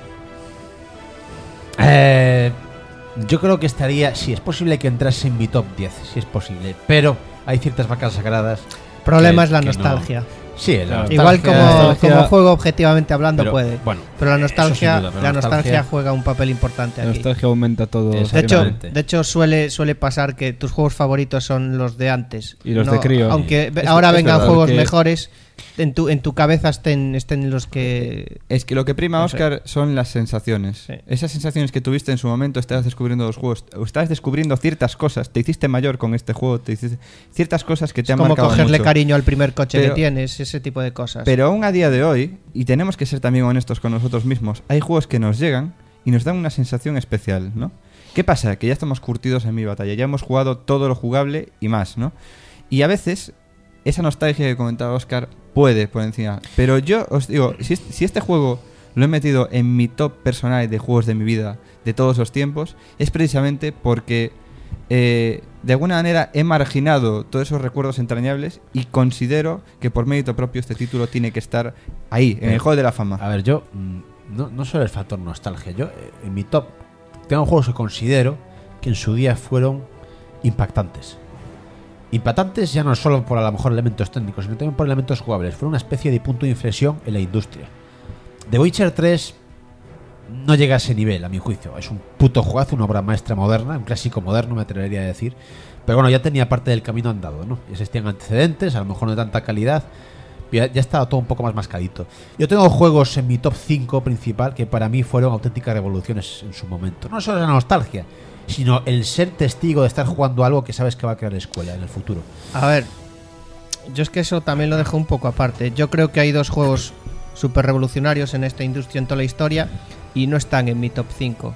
Yo creo que estaría, si es posible que entrase en mi top 10, si es posible. Pero hay ciertas vacas sagradas. Problema que- es la que no. nostalgia. Sí, la nostalgia. Igual como nostalgia- juego objetivamente hablando Pero, puede. bueno, pero la eso sin nostalgia, duda, pero la la nostalgia nostalgia juega un papel importante La aquí. nostalgia aumenta todo. Exactamente. De hecho suele pasar que tus juegos favoritos son los de antes. Y los de crío. Aunque Es- ahora es vengan verdad, juegos que- mejores, en tu cabeza estén los que... Es que lo que prima, No sé. Óscar, son las sensaciones. Sí. Esas sensaciones que tuviste en su momento, estabas descubriendo los juegos, o estabas descubriendo ciertas cosas, te hiciste mayor con este juego, te hiciste ciertas cosas que te Es han como marcado cogerle mucho. cariño al primer coche Pero- que tienes, ese tipo de cosas. Pero aún a día de hoy, y tenemos que ser también honestos con nosotros mismos, hay juegos que nos llegan y nos dan una sensación especial, ¿no? ¿Qué pasa? Que ya estamos curtidos en mi batalla, ya hemos jugado todo lo jugable y más, ¿no? Y a veces, esa nostalgia que comentaba Óscar puede por encima. Pero yo os digo, si este juego lo he metido en mi top personal de juegos de mi vida de todos los tiempos, es precisamente porque de alguna manera he marginado todos esos recuerdos entrañables y considero que por mérito propio este título tiene que estar ahí, en el Juego de la Fama. A ver, yo no solo el factor nostalgia. Yo en mi top tengo juegos que considero que en su día fueron impactantes. Impactantes ya no solo por a lo mejor elementos técnicos, sino también por elementos jugables. Fue una especie de punto de inflexión en la industria. The Witcher 3 no llega a ese nivel, a mi juicio. Es un puto juegazo, una obra maestra moderna, un clásico moderno, me atrevería a decir. Pero bueno, ya tenía parte del camino andado, ¿no? Ya existían antecedentes, a lo mejor no de tanta calidad. Ya estaba todo un poco más mascadito. Yo tengo juegos en mi top 5 principal que para mí fueron auténticas revoluciones en su momento. No solo la nostalgia, sino el ser testigo de estar jugando algo que sabes que va a crear escuela en el futuro. A ver, yo es que eso también lo dejo un poco aparte. Yo creo que hay dos juegos súper revolucionarios en esta industria en toda la historia y no están en mi top 5.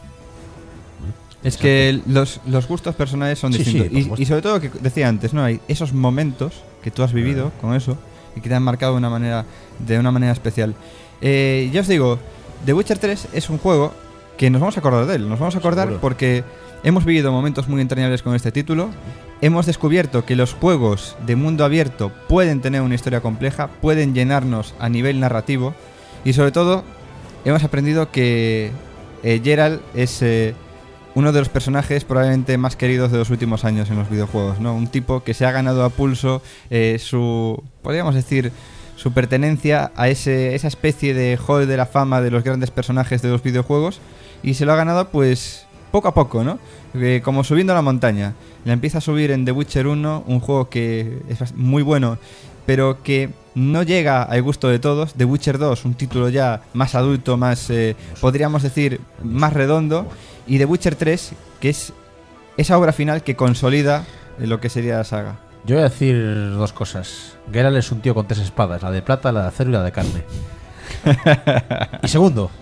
Es que los gustos personales son distintos. Y sobre todo, que decía antes, ¿no? Hay esos momentos que tú has vivido con eso y que te han marcado de una manera especial. Ya os digo, The Witcher 3 es un juego que nos vamos a acordar de él. Nos vamos a acordar porque hemos vivido momentos muy entrañables con este título. Hemos descubierto que los juegos de mundo abierto pueden tener una historia compleja, pueden llenarnos a nivel narrativo y sobre todo hemos aprendido que Geralt es uno de los personajes probablemente más queridos de los últimos años en los videojuegos, ¿no? Un tipo que se ha ganado a pulso podríamos decir, su pertenencia a esa especie de hall de la fama de los grandes personajes de los videojuegos y se lo ha ganado pues poco a poco, ¿no? Como subiendo la montaña. La empieza a subir en The Witcher 1, un juego que es muy bueno, pero que no llega al gusto de todos. The Witcher 2, un título ya más adulto, más, podríamos decir, más redondo. Y The Witcher 3, que es esa obra final que consolida lo que sería la saga. Yo voy a decir dos cosas. Geralt es un tío con 3 espadas, la de plata, la de acero y la de carne. Y segundo,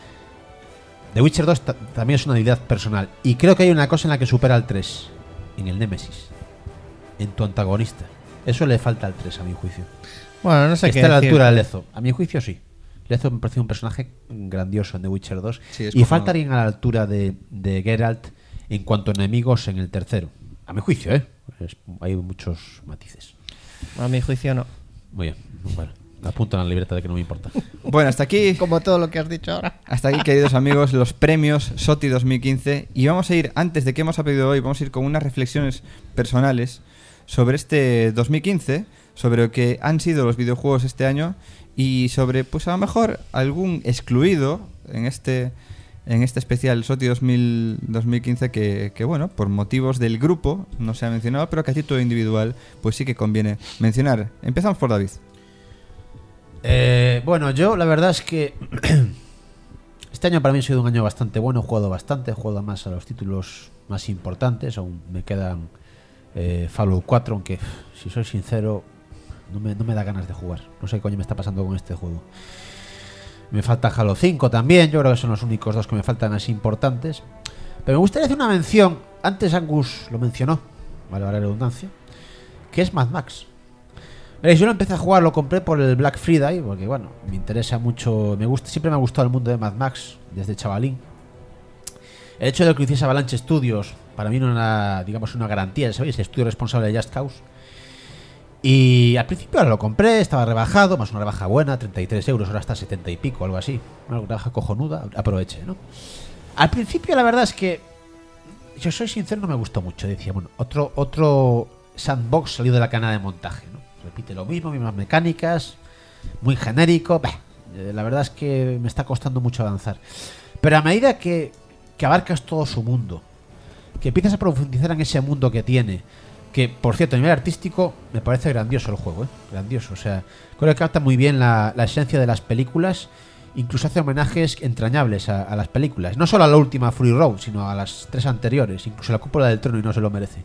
The Witcher 2 también es una habilidad personal. Y creo que hay una cosa en la que supera al 3. En el Némesis. En tu antagonista. Eso le falta al 3, a mi juicio. Bueno, no sé qué está a la decir. altura de Lezo. A mi juicio, sí. Lezo me parece un personaje grandioso en The Witcher 2. Sí, y falta alguien a la altura de Geralt en cuanto a enemigos en el tercero. A mi juicio, ¿eh? Hay muchos matices. A mi juicio no. Muy bien. Bueno, apunto en la libreta de que no me importa. Bueno, hasta aquí... Como todo lo que has dicho ahora. Hasta aquí, queridos amigos, los premios SOTY 2015. Y vamos a ir, antes de que hemos aprendido hoy, vamos a ir con unas reflexiones personales sobre este 2015, sobre lo que han sido los videojuegos este año y sobre, pues a lo mejor, algún excluido en este especial SOTY 2015 que, bueno, por motivos del grupo no se ha mencionado, pero que a título individual, pues sí que conviene mencionar. Empezamos por David. Bueno, yo la verdad es que este año para mí ha sido un año bastante bueno. He jugado bastante, he jugado más a los títulos más importantes. Aún me quedan Fallout 4, aunque si soy sincero no me da ganas de jugar. No sé qué coño me está pasando con este juego. Me falta Halo 5 también. Yo creo que son los únicos dos que me faltan así importantes. Pero me gustaría hacer una mención. Antes Angus lo mencionó, vale la redundancia, que es Mad Max. Veréis, yo lo empecé a jugar, lo compré por el Black Friday, porque bueno, me interesa mucho, siempre me ha gustado el mundo de Mad Max desde chavalín. El hecho de que lo hiciese Avalanche Studios para mí no era, digamos, una garantía, ¿sabéis? El estudio responsable de Just Cause. Y al principio lo compré, estaba rebajado, más una rebaja buena, 33 euros, ahora está 70 y pico, algo así. Una rebaja cojonuda, aproveché, ¿no? Al principio la verdad es que, yo soy sincero, no me gustó mucho. Decía, bueno, otro sandbox salido de la cadena de montaje, ¿no? Repite lo mismo, mismas mecánicas, muy genérico. La verdad es que me está costando mucho avanzar. Pero a medida que abarcas todo su mundo, que empiezas a profundizar en ese mundo que tiene, que por cierto a nivel artístico me parece grandioso el juego, grandioso. O sea, creo que capta muy bien la esencia de las películas. Incluso hace homenajes entrañables a las películas. No solo a la última Fury Road, sino a las 3 anteriores. Incluso la Cúpula del Trono, y no se lo merece.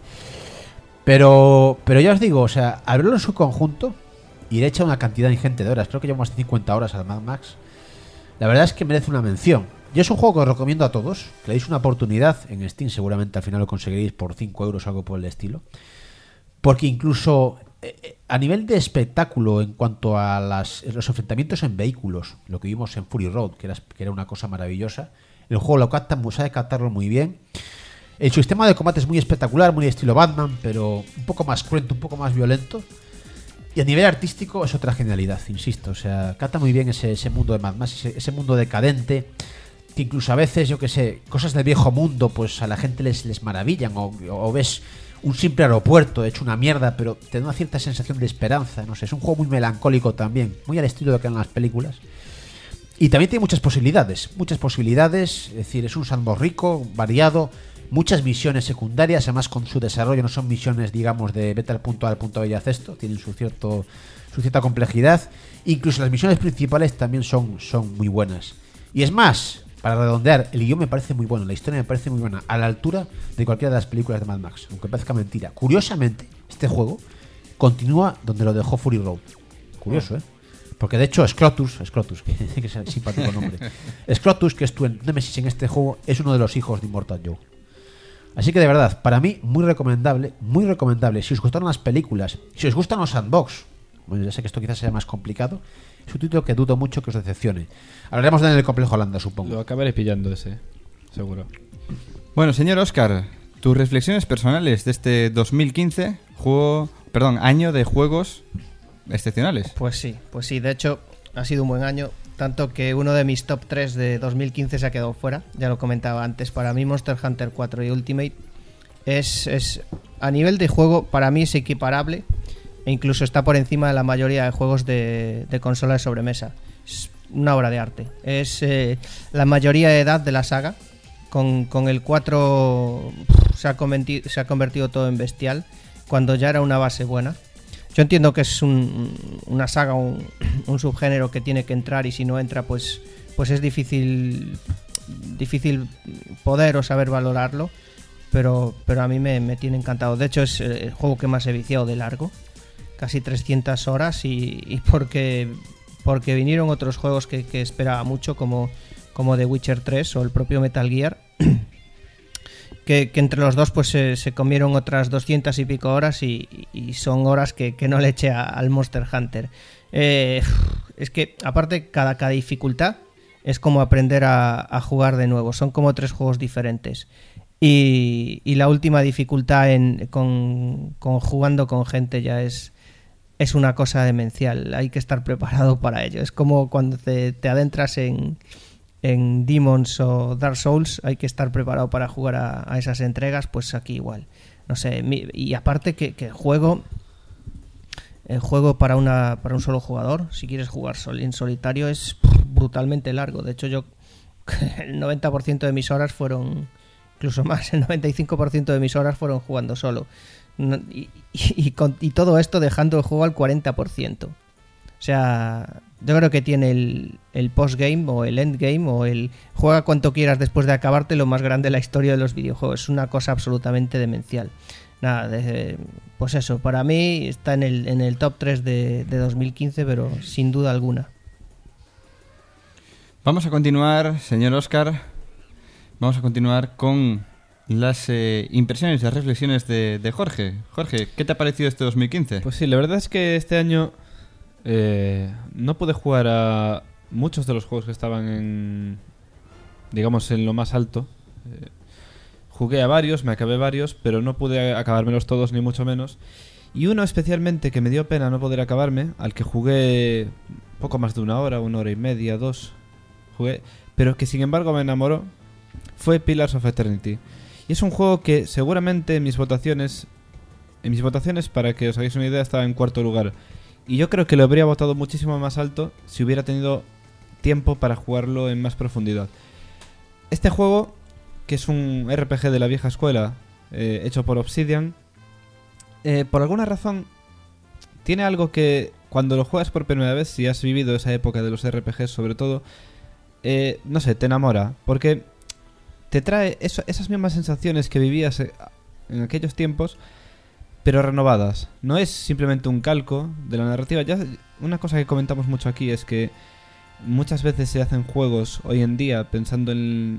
Pero ya os digo, o sea, al verlo en su conjunto y le he echado una cantidad ingente de horas, creo que llevo más de 50 horas al Mad Max, la verdad es que merece una mención. Yo es un juego que os recomiendo a todos, que le deis una oportunidad en Steam, seguramente al final lo conseguiréis por 5 euros o algo por el estilo, porque incluso a nivel de espectáculo en cuanto a los enfrentamientos en vehículos, lo que vimos en Fury Road, que era una cosa maravillosa, el juego lo capta, sabe captarlo muy bien. El sistema de combate es muy espectacular, muy de estilo Batman, pero un poco más cruento, un poco más violento. Y a nivel artístico es otra genialidad, insisto. O sea, capta muy bien ese mundo de Mad Max, ese mundo decadente, que incluso a veces, yo que sé, cosas del viejo mundo, pues a la gente les maravillan. O ves un simple aeropuerto hecho una mierda, pero te da una cierta sensación de esperanza. No sé, es un juego muy melancólico también, muy al estilo de lo que eran las películas. Y también tiene muchas posibilidades, es decir, es un sandbox rico, variado, muchas misiones secundarias, además con su desarrollo no son misiones, digamos, de vete al punto A al punto B y haz esto, tienen su cierta complejidad. Incluso las misiones principales también son muy buenas. Y es más, para redondear, el guión me parece muy bueno, la historia me parece muy buena, a la altura de cualquiera de las películas de Mad Max, aunque parezca mentira. Curiosamente, este juego continúa donde lo dejó Fury Road. Curioso, ¿eh? Porque de hecho Scrotus, que es el simpático nombre, Scrotus, que es tu Nemesis en este juego, es uno de los hijos de Immortal Joe. Así que de verdad, para mí, muy recomendable. Si os gustaron las películas, si os gustan los sandbox, bueno, ya sé que esto quizás sea más complicado, es un título que dudo mucho que os decepcione. Hablaremos de él en el Complejo Holanda, supongo. Lo acabaré pillando ese, seguro. Bueno, señor Óscar, tus reflexiones personales de este 2015, año de juegos excepcionales. Pues sí, de hecho ha sido un buen año, tanto que uno de mis top 3 de 2015 se ha quedado fuera, ya lo comentaba antes. Para mí Monster Hunter 4 y Ultimate es a nivel de juego, para mí es equiparable e incluso está por encima de la mayoría de juegos de consola de sobremesa. Es una obra de arte, es la mayoría de edad de la saga. Con el 4 se ha convertido todo en bestial, cuando ya era una base buena. Yo entiendo que es una saga, un subgénero que tiene que entrar, y si no entra, pues es difícil poder o saber valorarlo, pero a mí me tiene encantado. De hecho, es el juego que más he viciado de largo, casi 300 horas, y porque vinieron otros juegos que esperaba mucho, como The Witcher 3 o el propio Metal Gear, que entre los dos pues se comieron otras 200 y pico horas, y son horas que no le eché al Monster Hunter. Es que aparte cada dificultad es como aprender a jugar de nuevo, son como 3 juegos diferentes, y la última dificultad con jugando con gente ya es una cosa demencial. Hay que estar preparado para ello. Es como cuando te adentras en Demons o Dark Souls, hay que estar preparado para jugar a esas entregas. Pues aquí igual, no sé. Y aparte que el juego para un solo jugador, si quieres jugar en solitario, es brutalmente largo. De hecho, yo el 90% de mis horas fueron, incluso más, el 95% de mis horas fueron jugando solo, y todo esto dejando el juego al 40%. O sea, yo creo que tiene el postgame o el endgame o el juega cuanto quieras después de acabarte, lo más grande de la historia de los videojuegos. Es una cosa absolutamente demencial. Nada, pues eso, para mí está en el top 3 de 2015, pero sin duda alguna. Vamos a continuar, señor Óscar. Vamos a continuar con las impresiones y las reflexiones de Jorge. Jorge, ¿qué te ha parecido este 2015? Pues sí, la verdad es que este año no pude jugar a muchos de los juegos que estaban en lo más alto. Jugué a varios, me acabé varios, pero no pude acabármelos todos, ni mucho menos. Y uno especialmente que me dio pena no poder acabarme, al que jugué poco más de una hora y media, 2 jugué, pero que sin embargo me enamoró, fue Pillars of Eternity. Y es un juego que seguramente en mis votaciones, para que os hagáis una idea, estaba en 4º lugar. Y yo creo que lo habría votado muchísimo más alto si hubiera tenido tiempo para jugarlo en más profundidad. Este juego, que es un RPG de la vieja escuela, hecho por Obsidian, por alguna razón tiene algo que cuando lo juegas por primera vez, si has vivido esa época de los RPGs sobre todo, no sé, te enamora, porque te trae esas mismas sensaciones que vivías en aquellos tiempos, pero renovadas. No es simplemente un calco de la narrativa. Ya una cosa que comentamos mucho aquí es que muchas veces se hacen juegos hoy en día pensando en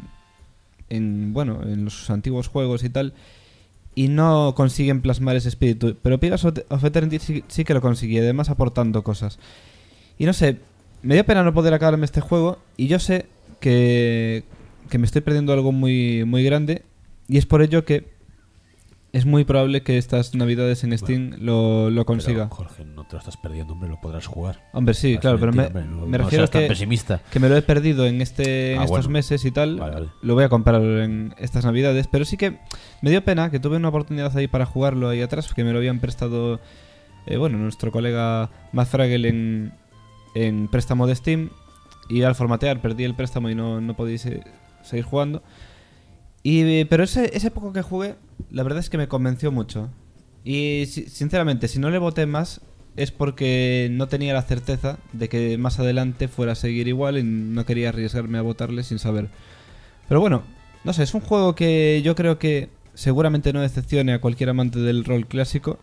los antiguos juegos y tal, y no consiguen plasmar ese espíritu. Pero Pillars of Eternity sí que lo consigue, además aportando cosas. Y no sé, me dio pena no poder acabarme este juego, y yo sé que me estoy perdiendo algo muy, muy grande, y es por ello que es muy probable que estas navidades en Steam lo consiga. Pero, Jorge, no te lo estás perdiendo, hombre, lo podrás jugar. Hombre, sí, claro, pero me refiero a que me lo he perdido en estos meses y tal. Vale. Lo voy a comprar en estas navidades, pero sí que me dio pena que tuve una oportunidad ahí para jugarlo ahí atrás, que me lo habían prestado nuestro colega Matt Fragel en préstamo de Steam, y al formatear perdí el préstamo y no podí seguir jugando. Pero ese poco que jugué, la verdad es que me convenció mucho. Y sinceramente, si no le boté más es porque no tenía la certeza de que más adelante fuera a seguir igual y no quería arriesgarme a botarle sin saber. Pero bueno, no sé, es un juego que yo creo que seguramente no decepcione a cualquier amante del rol clásico.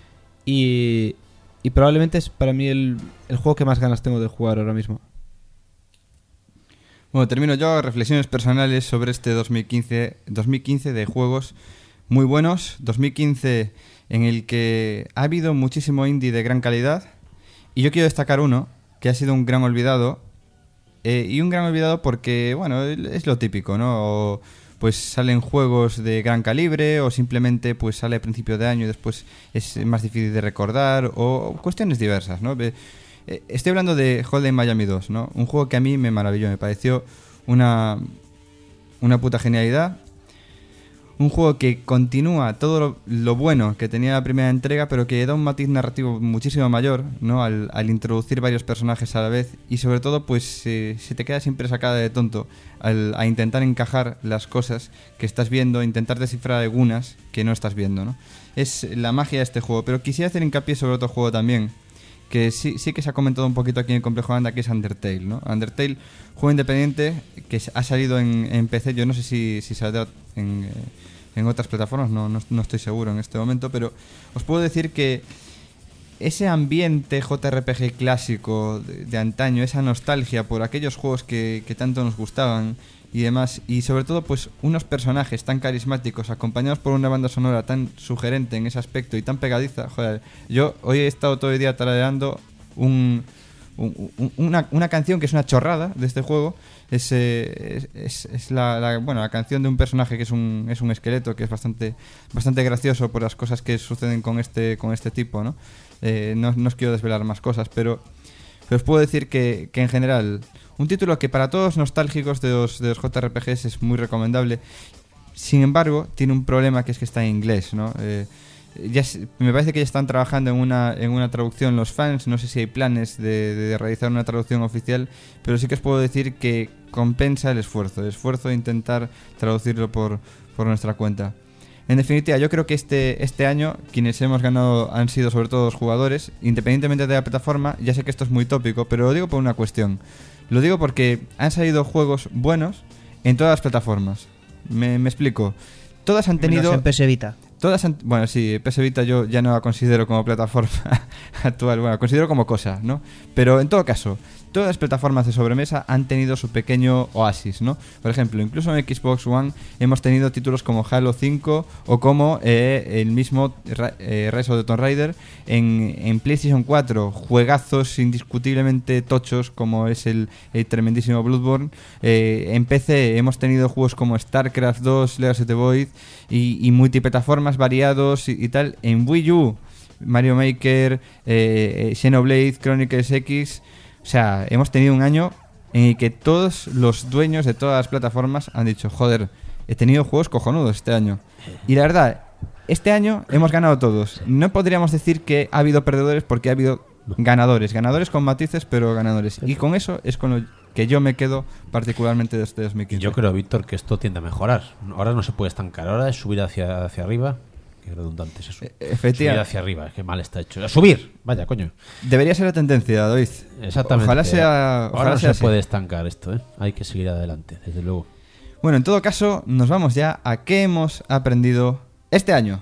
Y probablemente es para mí el juego que más ganas tengo de jugar ahora mismo. Bueno, termino yo. Reflexiones personales sobre este 2015 de juegos muy buenos. 2015 en el que ha habido muchísimo indie de gran calidad. Y yo quiero destacar uno que ha sido un gran olvidado. Y un gran olvidado porque, bueno, es lo típico, ¿no? O, pues salen juegos de gran calibre, o simplemente pues sale a principio de año y después es más difícil de recordar, o cuestiones diversas, ¿no? Estoy hablando de Hotline Miami 2, ¿no? Un juego que a mí me maravilló, me pareció una puta genialidad. Un juego que continúa todo lo bueno que tenía la primera entrega, pero que da un matiz narrativo muchísimo mayor, ¿no? Al introducir varios personajes a la vez, y sobre todo pues se te queda siempre sacada de tonto a intentar encajar las cosas que estás viendo, intentar descifrar algunas que no estás viendo, ¿no? Es la magia de este juego. Pero quisiera hacer hincapié sobre otro juego también, que sí que se ha comentado un poquito aquí en el Complejo Anda, que es Undertale, ¿no? Undertale, juego independiente que ha salido en PC. Yo no sé si saldrá en otras plataformas, no estoy seguro en este momento, pero os puedo decir que ese ambiente JRPG clásico de antaño, esa nostalgia por aquellos juegos que tanto nos gustaban y demás, y sobre todo pues unos personajes tan carismáticos acompañados por una banda sonora tan sugerente en ese aspecto y tan pegadiza, joder, yo hoy he estado todo el día tarareando una canción que es una chorrada de este juego. Es la canción de un personaje que es un esqueleto, que es bastante gracioso por las cosas que suceden con este tipo, ¿no? No os quiero desvelar más cosas, pero os puedo decir que en general un título que para todos nostálgicos de los JRPGs es muy recomendable. Sin embargo, tiene un problema, que es que está en inglés, ¿no? Me parece que ya están trabajando en una traducción los fans. No sé si hay planes de realizar una traducción oficial, pero sí que os puedo decir que compensa el esfuerzo de intentar traducirlo por nuestra cuenta. En definitiva, yo creo que este año quienes hemos ganado han sido sobre todo los jugadores, independientemente de la plataforma. Ya sé que esto es muy tópico, pero lo digo por una cuestión. Lo digo porque han salido juegos buenos en todas las plataformas. Me explico. Todas han tenido... Menos en PS Vita. Bueno, sí, PS Vita yo ya no la considero como plataforma actual. Bueno, la considero como cosa, ¿no? Pero en todo caso, todas las plataformas de sobremesa han tenido su pequeño oasis, ¿no? Por ejemplo, incluso en Xbox One hemos tenido títulos como Halo 5 o como el mismo Rise of the Tomb Raider. En PlayStation 4, juegazos indiscutiblemente tochos como es el tremendísimo Bloodborne. En PC hemos tenido juegos como StarCraft 2, Legacy of the Void y multiplataformas variados y tal. En Wii U, Mario Maker, Xenoblade Chronicles X. O sea, hemos tenido un año en el que todos los dueños de todas las plataformas han dicho, joder, he tenido juegos cojonudos este año. Y la verdad, este año hemos ganado todos. No podríamos decir que ha habido perdedores, porque ha habido ganadores con matices, pero ganadores. Y con eso es con lo que yo me quedo particularmente de este 2015. Yo creo, Víctor, que esto tiende a mejorar. Ahora no se puede estancar, ahora es subir hacia arriba. Qué redundante es eso. Efectivamente. Subir hacia arriba, qué mal está hecho. ¡Subir! Vaya, coño. Debería ser la tendencia, David. Exactamente. Ojalá sea. Ahora no se puede estancar esto, ¿eh? Hay que seguir adelante, desde luego. Bueno, en todo caso, nos vamos ya a qué hemos aprendido este año.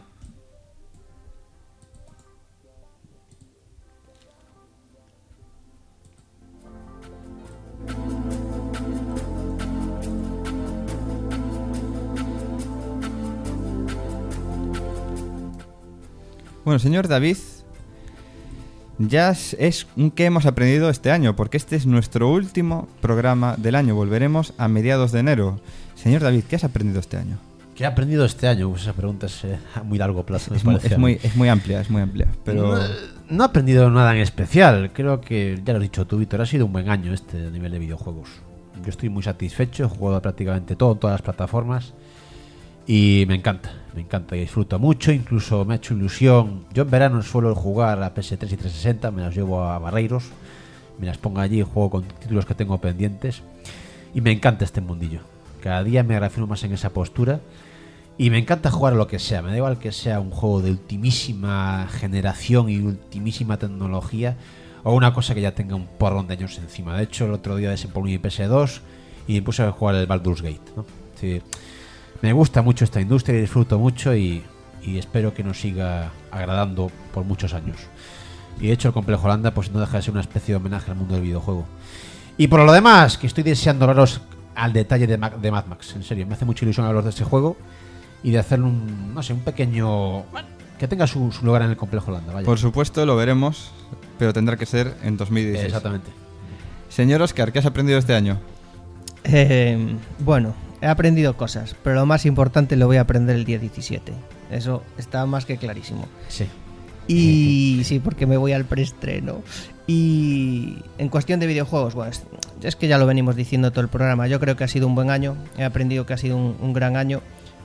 Bueno, señor David, ya es un qué hemos aprendido este año, porque este es nuestro último programa del año. Volveremos a mediados de enero. Señor David, ¿qué has aprendido este año? ¿Qué he aprendido este año? Pues esa pregunta es a muy largo plazo. Es muy amplia, pero... No he aprendido nada en especial. Creo que, ya lo has dicho tú, Víctor, ha sido un buen año este a nivel de videojuegos. Yo estoy muy satisfecho, he jugado prácticamente todo, todas las plataformas. Y me encanta, y disfruto mucho. Incluso me ha hecho ilusión. Yo en verano suelo jugar a PS3 y 360, me las llevo a Barreiros, me las pongo allí y juego con títulos que tengo pendientes. Y me encanta este mundillo. Cada día me reafirmo más en esa postura. Y me encanta jugar a lo que sea. Me da igual que sea un juego de ultimísima generación y ultimísima tecnología, o una cosa que ya tenga un porrón de años encima. De hecho, el otro día desempolvé mi PS2 y me puse a jugar el Baldur's Gate, ¿no? Sí, me gusta mucho esta industria y disfruto mucho, y espero que nos siga agradando por muchos años. Y de hecho el Complejo Holanda pues no deja de ser una especie de homenaje al mundo del videojuego. Y por lo demás, que estoy deseando hablaros al detalle de Mad Max. En serio, me hace mucha ilusión hablaros de ese juego y de hacer un pequeño... que tenga su lugar en el Complejo Holanda, vaya. Por supuesto, lo veremos, pero tendrá que ser en 2016. Exactamente. Señor Oscar, ¿qué has aprendido este año? Bueno, he aprendido cosas, pero lo más importante lo voy a aprender el día 17. Eso está más que clarísimo. Sí. Y sí, porque me voy al preestreno. Y en cuestión de videojuegos, bueno, es que ya lo venimos diciendo todo el programa. Yo creo que ha sido un buen año. He aprendido que ha sido un gran año.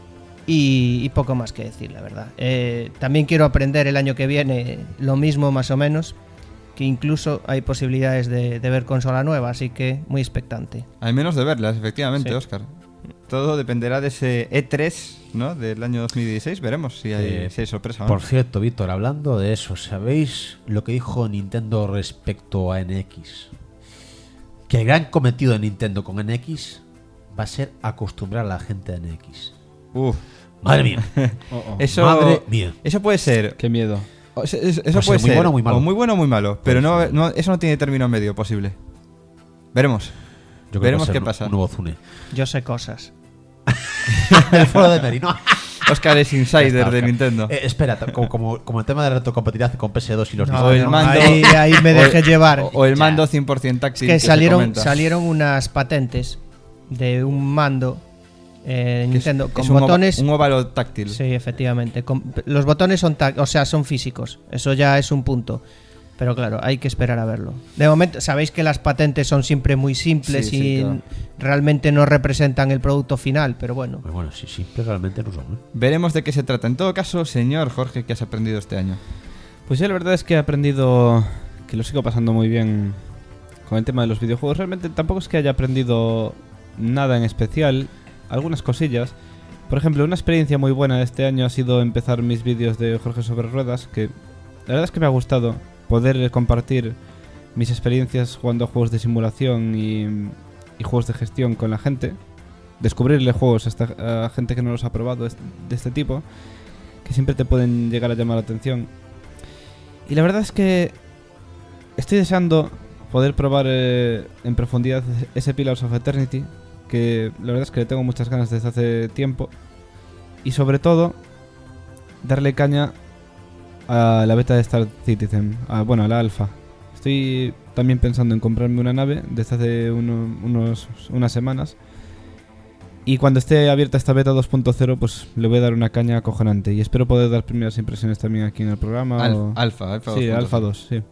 Y poco más que decir, la verdad. También quiero aprender el año que viene lo mismo, más o menos. Que incluso hay posibilidades de ver consola nueva, así que muy expectante. Al menos de verlas, efectivamente, sí. Oscar. Todo dependerá de ese E3, ¿no? Del año 2016. Veremos si hay sorpresa. Por cierto, Víctor, hablando de eso, ¿sabéis lo que dijo Nintendo respecto a NX? Que el gran cometido de Nintendo con NX va a ser acostumbrar a la gente a NX. Madre mía. Eso, madre mía. Eso puede ser. Qué miedo. Eso pues puede ser muy bueno o muy malo. O muy bueno o muy malo. Pero eso no tiene término medio posible. Veremos. Yo creo Veremos que qué pasa. Un nuevo Zune. Yo sé cosas. El foro de Merino. Oscar es insider de Nintendo. Espera, como el tema de la retrocompatibilidad con PS2 y los o el mando, ahí me dejé llevar. O el mando 100% táctil. Es que salieron unas patentes de un mando Nintendo con botones. Un óvalo táctil. Sí, efectivamente. Los botones son físicos. Eso ya es un punto. Pero claro, hay que esperar a verlo. De momento, sabéis que las patentes son siempre muy simples y claro, realmente no representan el producto final, pero bueno. Bueno, sí, simple realmente no son, ¿eh? Veremos de qué se trata. En todo caso, señor Jorge, ¿qué has aprendido este año? Pues yo la verdad es que he aprendido que lo sigo pasando muy bien con el tema de los videojuegos. Realmente tampoco es que haya aprendido nada en especial, algunas cosillas. Por ejemplo, una experiencia muy buena de este año ha sido empezar mis vídeos de Jorge sobre Ruedas, que la verdad es que me ha gustado poder compartir mis experiencias jugando a juegos de simulación y juegos de gestión con la gente, descubrirle juegos a gente que no los ha probado de este tipo, que siempre te pueden llegar a llamar la atención. Y la verdad es que estoy deseando poder probar en profundidad ese Pillars of Eternity, que la verdad es que le tengo muchas ganas desde hace tiempo, y sobre todo darle caña a la beta de Star Citizen, a la alfa. Estoy también pensando en comprarme una nave desde hace unas semanas, y cuando esté abierta esta beta 2.0 pues le voy a dar una caña acojonante, y espero poder dar primeras impresiones también aquí en el programa. Alfa sí, 2.0. Alfa 2, sí.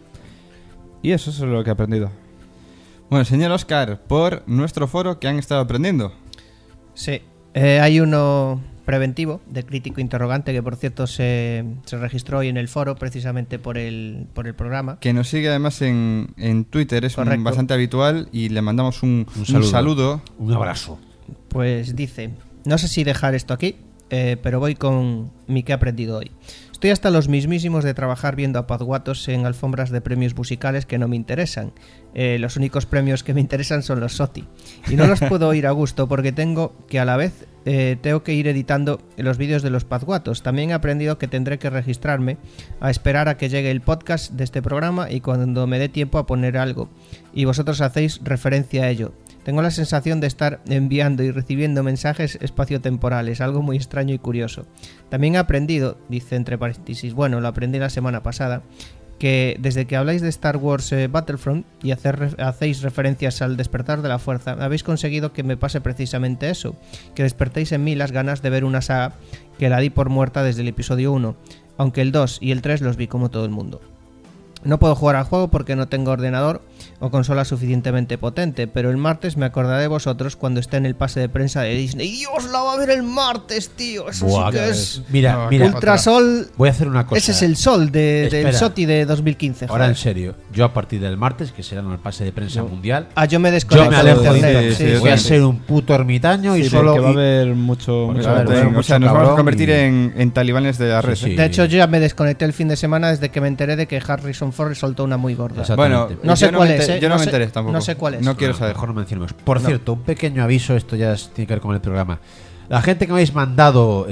Y eso es lo que he aprendido. Bueno, señor Oscar, por nuestro foro, ¿qué han estado aprendiendo? Sí, hay uno preventivo de Crítico Interrogante, que por cierto se registró hoy en el foro precisamente por el programa. Que nos sigue además en Twitter, es bastante habitual, y le mandamos un saludo. Un abrazo. Pues dice, no sé si dejar esto aquí, pero voy con mi que he aprendido hoy. Estoy hasta los mismísimos de trabajar viendo a pazguatos en alfombras de premios musicales que no me interesan. Los únicos premios que me interesan son los SOTY. Y no los puedo oír a gusto porque tengo que a la vez tengo que ir editando los vídeos de los pazguatos. También he aprendido que tendré que registrarme a esperar a que llegue el podcast de este programa y cuando me dé tiempo a poner algo. Y vosotros hacéis referencia a ello. Tengo la sensación de estar enviando y recibiendo mensajes espaciotemporales, algo muy extraño y curioso. También he aprendido, dice entre paréntesis, lo aprendí la semana pasada, que desde que habláis de Star Wars Battlefront y hacéis referencias al despertar de la fuerza, habéis conseguido que me pase precisamente eso, que despertéis en mí las ganas de ver una saga que la di por muerta desde el episodio 1, aunque el 2 y el 3 los vi como todo el mundo. No puedo jugar al juego porque no tengo ordenador o consola suficientemente potente, pero el martes me acordaré de vosotros cuando esté en el pase de prensa de Disney. ¡Dios, la va a ver el martes, tío! Eso Buah, sí que es... Mira, Ultrasol... voy a hacer una cosa. Ese es el sol del SOTI de 2015. Ahora joder. en serio, yo a partir del martes, que será en el pase de prensa mundial, yo me desconecto. Yo me alejo de internet. Sí, voy a ser un puto ermitaño y solo... que va a haber mucho... Porque mucho va a haber O sea, nos vamos a convertir en talibanes de la red. Sí, sí. De hecho, yo ya me desconecté el fin de semana desde que me enteré de que Harrison Ford soltó una muy gorda. Exactamente. Bueno, No sé cuál es, yo no no me sé- enteré tampoco. no sé cuál es. No quiero saber. Mejor no mencionemos. Por cierto, un pequeño aviso, esto ya tiene que ver con el programa. La gente que me habéis mandado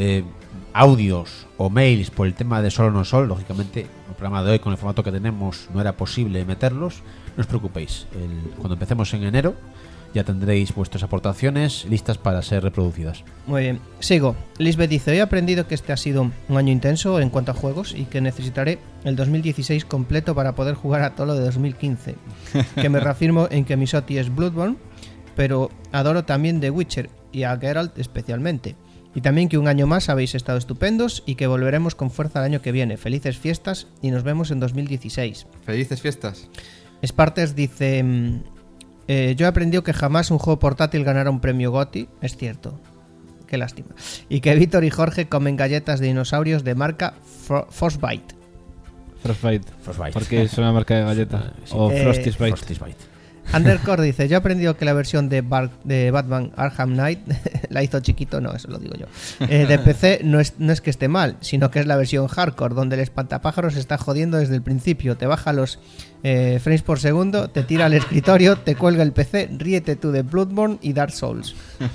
audios o mails por el tema de Sol o No Sol, lógicamente, el programa de hoy con el formato que tenemos no era posible meterlos. No os preocupéis. Cuando empecemos en enero ya tendréis vuestras aportaciones listas para ser reproducidas. Muy bien, sigo. Lisbeth dice: hoy he aprendido que este ha sido un año intenso en cuanto a juegos y que necesitaré el 2016 completo para poder jugar a todo lo de 2015. Que me reafirmo en que mi SOTI es Bloodborne, pero adoro también The Witcher y a Geralt especialmente. Y también que un año más habéis estado estupendos y que volveremos con fuerza el año que viene. Felices fiestas y nos vemos en 2016. Felices fiestas. Sparters dice: yo he aprendido que jamás un juego portátil ganará un premio GOTY. Es cierto. Qué lástima. Y que Víctor y Jorge comen galletas de dinosaurios de marca Frostbite. Frostbite. Frostbite. Porque es una marca de galleta. O Frosty's Bite. Frosty's Bite. Undercore dice: yo he aprendido que la versión de Batman Arkham Knight la hizo chiquito, no, eso lo digo yo, de PC no es que esté mal, sino que es la versión hardcore, donde el espantapájaros se está jodiendo desde el principio, te baja los frames por segundo, te tira al escritorio, te cuelga el PC, ríete tú de Bloodborne y Dark Souls.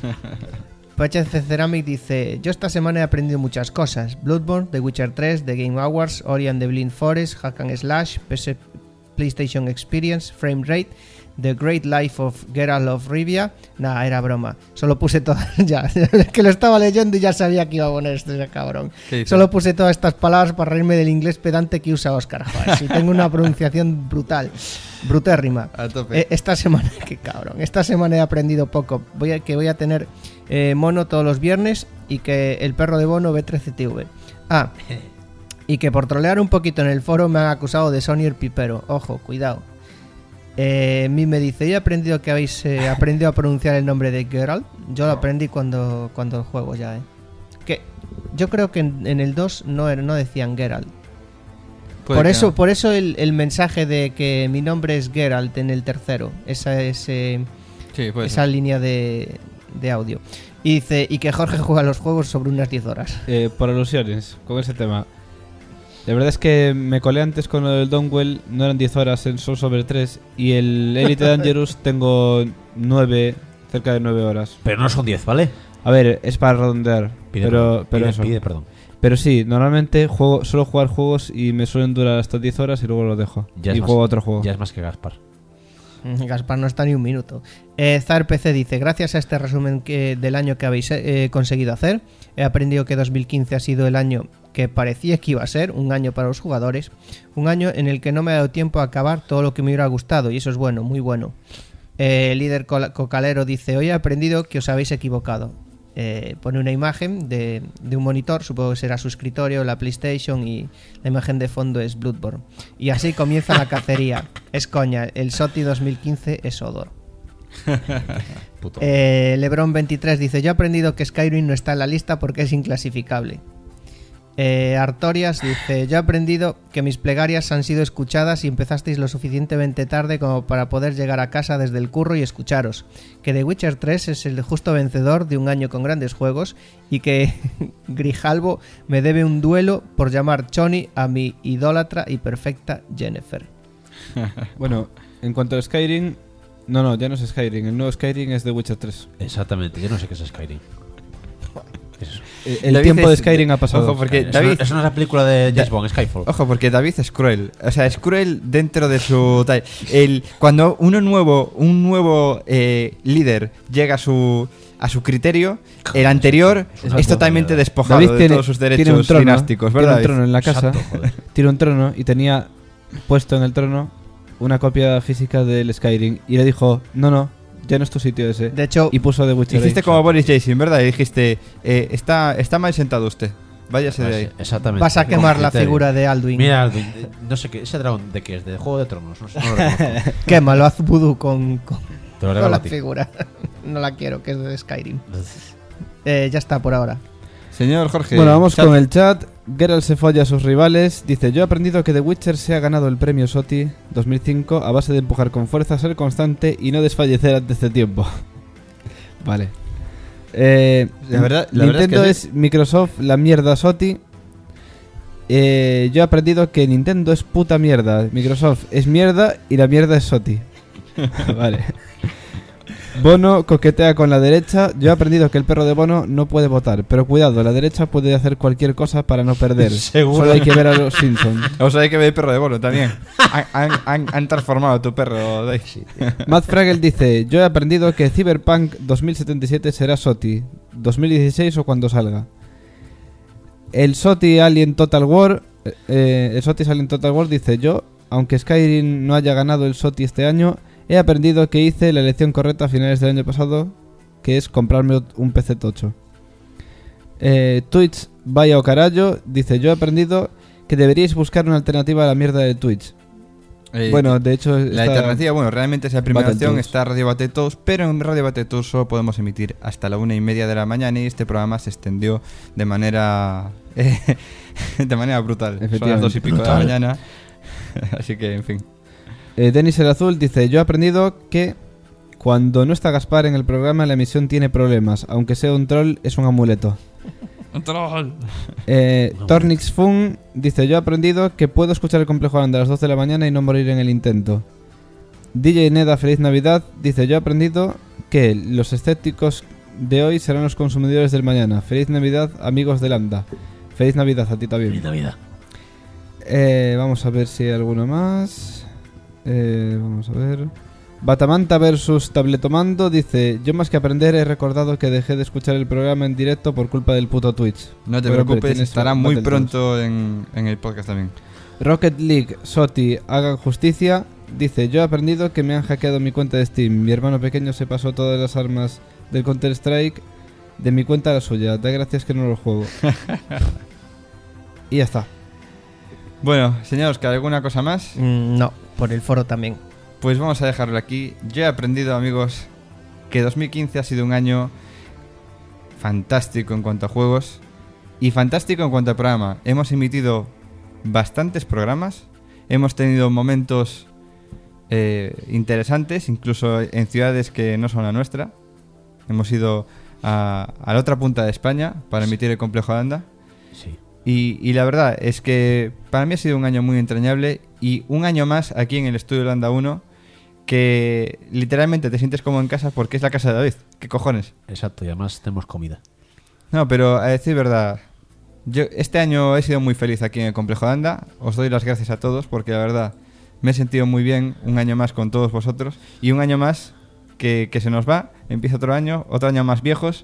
PHC Ceramic dice: yo esta semana he aprendido muchas cosas: Bloodborne, The Witcher 3, The Game Awards, Ori and the Blind Forest, Hack and Slash, PlayStation Experience, Frame Rate, The Great Life of Geralt of Rivia. Nah, era broma. Solo puse todas. Ya, es que lo estaba leyendo y ya sabía que iba a poner esto, ese cabrón. Solo puse todas estas palabras para reírme del inglés pedante que usa Oscar. Joder, si tengo una pronunciación brutal. Brutérrima. A tope. Esta semana, qué cabrón. Esta semana he aprendido poco. Voy a tener mono todos los viernes y que el perro de Bono ve 13TV. Ah, y que por trolear un poquito en el foro me han acusado de Sony el pipero. Ojo, cuidado. Mí me dice: yo he aprendido que habéis aprendido a pronunciar el nombre de Geralt. Yo lo aprendí cuando juego ya, Que yo creo que en el 2 no decían Geralt. Por eso el mensaje de que mi nombre es Geralt en el tercero. Esa línea de audio. Y dice: y que Jorge juega los juegos sobre unas 10 horas. Por alusiones, con ese tema. La verdad es que me colé antes con lo del Dawnwell, no eran 10 horas, son sobre 3. Y el Elite Dangerous tengo 9, cerca de 9 horas. Pero no son 10, ¿vale? A ver, es para redondear. Pero eso. Pide perdón. Pero sí, normalmente suelo jugar juegos y me suelen durar hasta 10 horas y luego los dejo. Juego otro juego. Ya es más que Gaspar. Gaspar no está ni un minuto. Zar PC dice: gracias a este resumen del año que habéis conseguido hacer, he aprendido que 2015 ha sido el año que parecía que iba a ser, un año para los jugadores, un año en el que no me ha dado tiempo a acabar todo lo que me hubiera gustado, y eso es bueno, muy bueno. Líder Cocalero dice: hoy he aprendido que os habéis equivocado. Pone una imagen de un monitor, supongo que será su escritorio, la PlayStation, y la imagen de fondo es Bloodborne. Y así comienza la cacería. Es coña, el SOTI 2015 es Odor. Lebron 23 dice: yo he aprendido que Skyrim no está en la lista porque es inclasificable. Artorias dice: yo he aprendido que mis plegarias han sido escuchadas y empezasteis lo suficientemente tarde como para poder llegar a casa desde el curro y escucharos, que The Witcher 3 es el justo vencedor de un año con grandes juegos y que Grijalvo me debe un duelo por llamar Choni a mi idólatra y perfecta Jennifer. Bueno, en cuanto a Skyrim, no, ya no es Skyrim, el nuevo Skyrim es The Witcher 3. Exactamente, yo no sé qué es Skyrim. ¿Qué es eso? El David tiempo de Skyrim ha pasado. Ojo, porque Eso David, no es la película de James Bond, Skyfall. Ojo, porque David es cruel. O sea, es cruel dentro de su... Cuando un nuevo líder llega a su criterio, el anterior es totalmente despojado David de todos sus derechos dinásticos, ¿verdad? Tiene un trono en la casa. Exacto, joder. Tiene un trono y tenía puesto en el trono una copia física del Skyrim y le dijo, no, ya no es tu sitio ese. De hecho, y puso The Witcher. Hiciste ahí. como Boris Johnson, ¿verdad? Y dijiste, está mal sentado usted. Váyase de ahí. Exactamente. vas a quemar la Criterio. figura de Alduin. Mira, Alduin, no sé qué, ese dragón de qué es, de Juego de Tronos, no sé, no lo reconozco. Quémalo, haz vudú con Te lo regalo la a ti. figura. No la quiero, que es de Skyrim. Ya está por ahora. Señor Jorge. Bueno, vamos chat. con el chat. Geralt se folla a sus rivales. Dice, yo he aprendido que The Witcher se ha ganado el premio SOTY 2005 a base de empujar con fuerza, ser constante y no desfallecer antes de tiempo. Vale. La verdad Nintendo es que es Microsoft la mierda SOTY. Yo he aprendido que Nintendo es puta mierda, Microsoft es mierda y la mierda es SOTY. Vale. Bono coquetea con la derecha. Yo he aprendido que el perro de Bono no puede votar, pero cuidado, la derecha puede hacer cualquier cosa para no perder. Seguro. Solo hay que ver a los Simpsons. O sea, hay que ver el perro de Bono también. Han transformado a tu perro, Dave. Matt Fragel dice, yo he aprendido que Cyberpunk 2077 será SOTY 2016 o cuando salga. El SOTY Alien Total War dice, yo, aunque Skyrim no haya ganado el SOTY este año, he aprendido que hice la elección correcta a finales del año pasado, que es comprarme un PC tocho. Twitch vaya o carallo dice, yo he aprendido que deberíais buscar una alternativa a la mierda de Twitch. Bueno, de hecho la alternativa, bueno, realmente es la primera opción, Battletoads. está Radio Battletoads, pero en Radio Battletoads solo podemos emitir hasta la 1:30 de la mañana y este programa se extendió de manera brutal. Son las Efectivamente. 2:00 de la mañana, así que, en fin. Denis el Azul dice, yo he aprendido que cuando no está Gaspar en el programa la emisión tiene problemas, aunque sea un troll es un amuleto. Un troll. Tornix Fun dice, yo he aprendido que puedo escuchar el complejo Aranda a las 2 de la mañana y no morir en el intento. DJ Neda Feliz Navidad dice, yo he aprendido que los escépticos de hoy serán los consumidores del mañana. Feliz Navidad, amigos de Lambda. Feliz Navidad a ti también. Feliz Navidad. Vamos a ver si hay alguno más. Vamos a ver. Batamanta versus Tabletomando dice, yo más que aprender he recordado que dejé de escuchar el programa en directo por culpa del puto Twitch. No te Pero, hombre, preocupes, tienes estará muy Battletoads. pronto en el podcast también. Rocket League, SOTY, hagan justicia. Dice, yo he aprendido que me han hackeado mi cuenta de Steam. Mi hermano pequeño se pasó todas las armas del Counter-Strike de mi cuenta a la suya. Da gracias que no lo juego. Y ya está. Bueno, señor Oscar, ¿alguna cosa más? No, por el foro también. Pues vamos a dejarlo aquí. Yo he aprendido, amigos, que 2015 ha sido un año fantástico en cuanto a juegos y fantástico en cuanto a programa. Hemos emitido bastantes programas, hemos tenido momentos interesantes, incluso en ciudades que no son la nuestra. Hemos ido a la otra punta de España para emitir el complejo Aranda. Sí. Y la verdad es que para mí ha sido un año muy entrañable y un año más aquí en el estudio Holanda 1 que literalmente te sientes como en casa porque es la casa de David. ¿Qué cojones? Exacto, y además tenemos comida. No, pero a decir verdad, yo este año he sido muy feliz aquí en el complejo Holanda. Os doy las gracias a todos porque la verdad me he sentido muy bien un año más con todos vosotros y un año más que se nos va. Empieza otro año más viejos.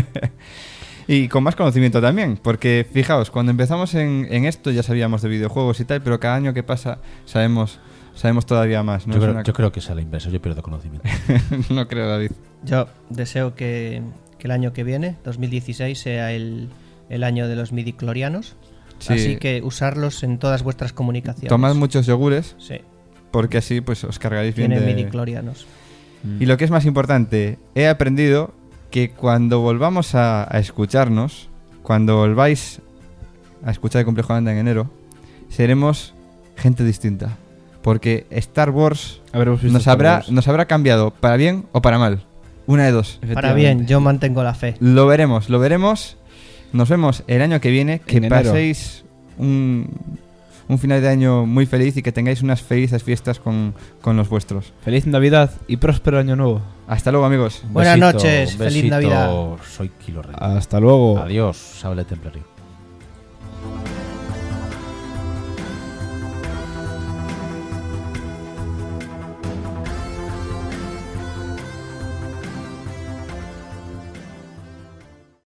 Y con más conocimiento también, porque fijaos, cuando empezamos en esto ya sabíamos de videojuegos y tal, pero cada año que pasa sabemos todavía más, ¿no? Yo creo que es a la inversa, yo pierdo conocimiento. No creo, David. Yo deseo que el año que viene, 2016, sea el año de los midichlorianos. Sí. Así que usarlos en todas vuestras comunicaciones. Tomad muchos yogures, Sí, porque así pues os cargaréis bien tienen de... midichlorianos. Y lo que es más importante, he aprendido que cuando volvamos a escucharnos, cuando volváis a escuchar el complejo Aranda en enero, seremos gente distinta. Porque Star Wars Habremos visto nos Star habrá, Wars. nos habrá cambiado para bien o para mal. Una de dos. Para bien, yo mantengo la fe. Lo veremos. Nos vemos el año que viene. Que En enero. paséis un final de año muy feliz y que tengáis unas felices fiestas con los vuestros. Feliz Navidad y próspero año nuevo. Hasta luego, amigos. Buenas Besito, noches, feliz besito, Navidad. Soy Kilo Ren. Hasta luego. Adiós, Sable Templario.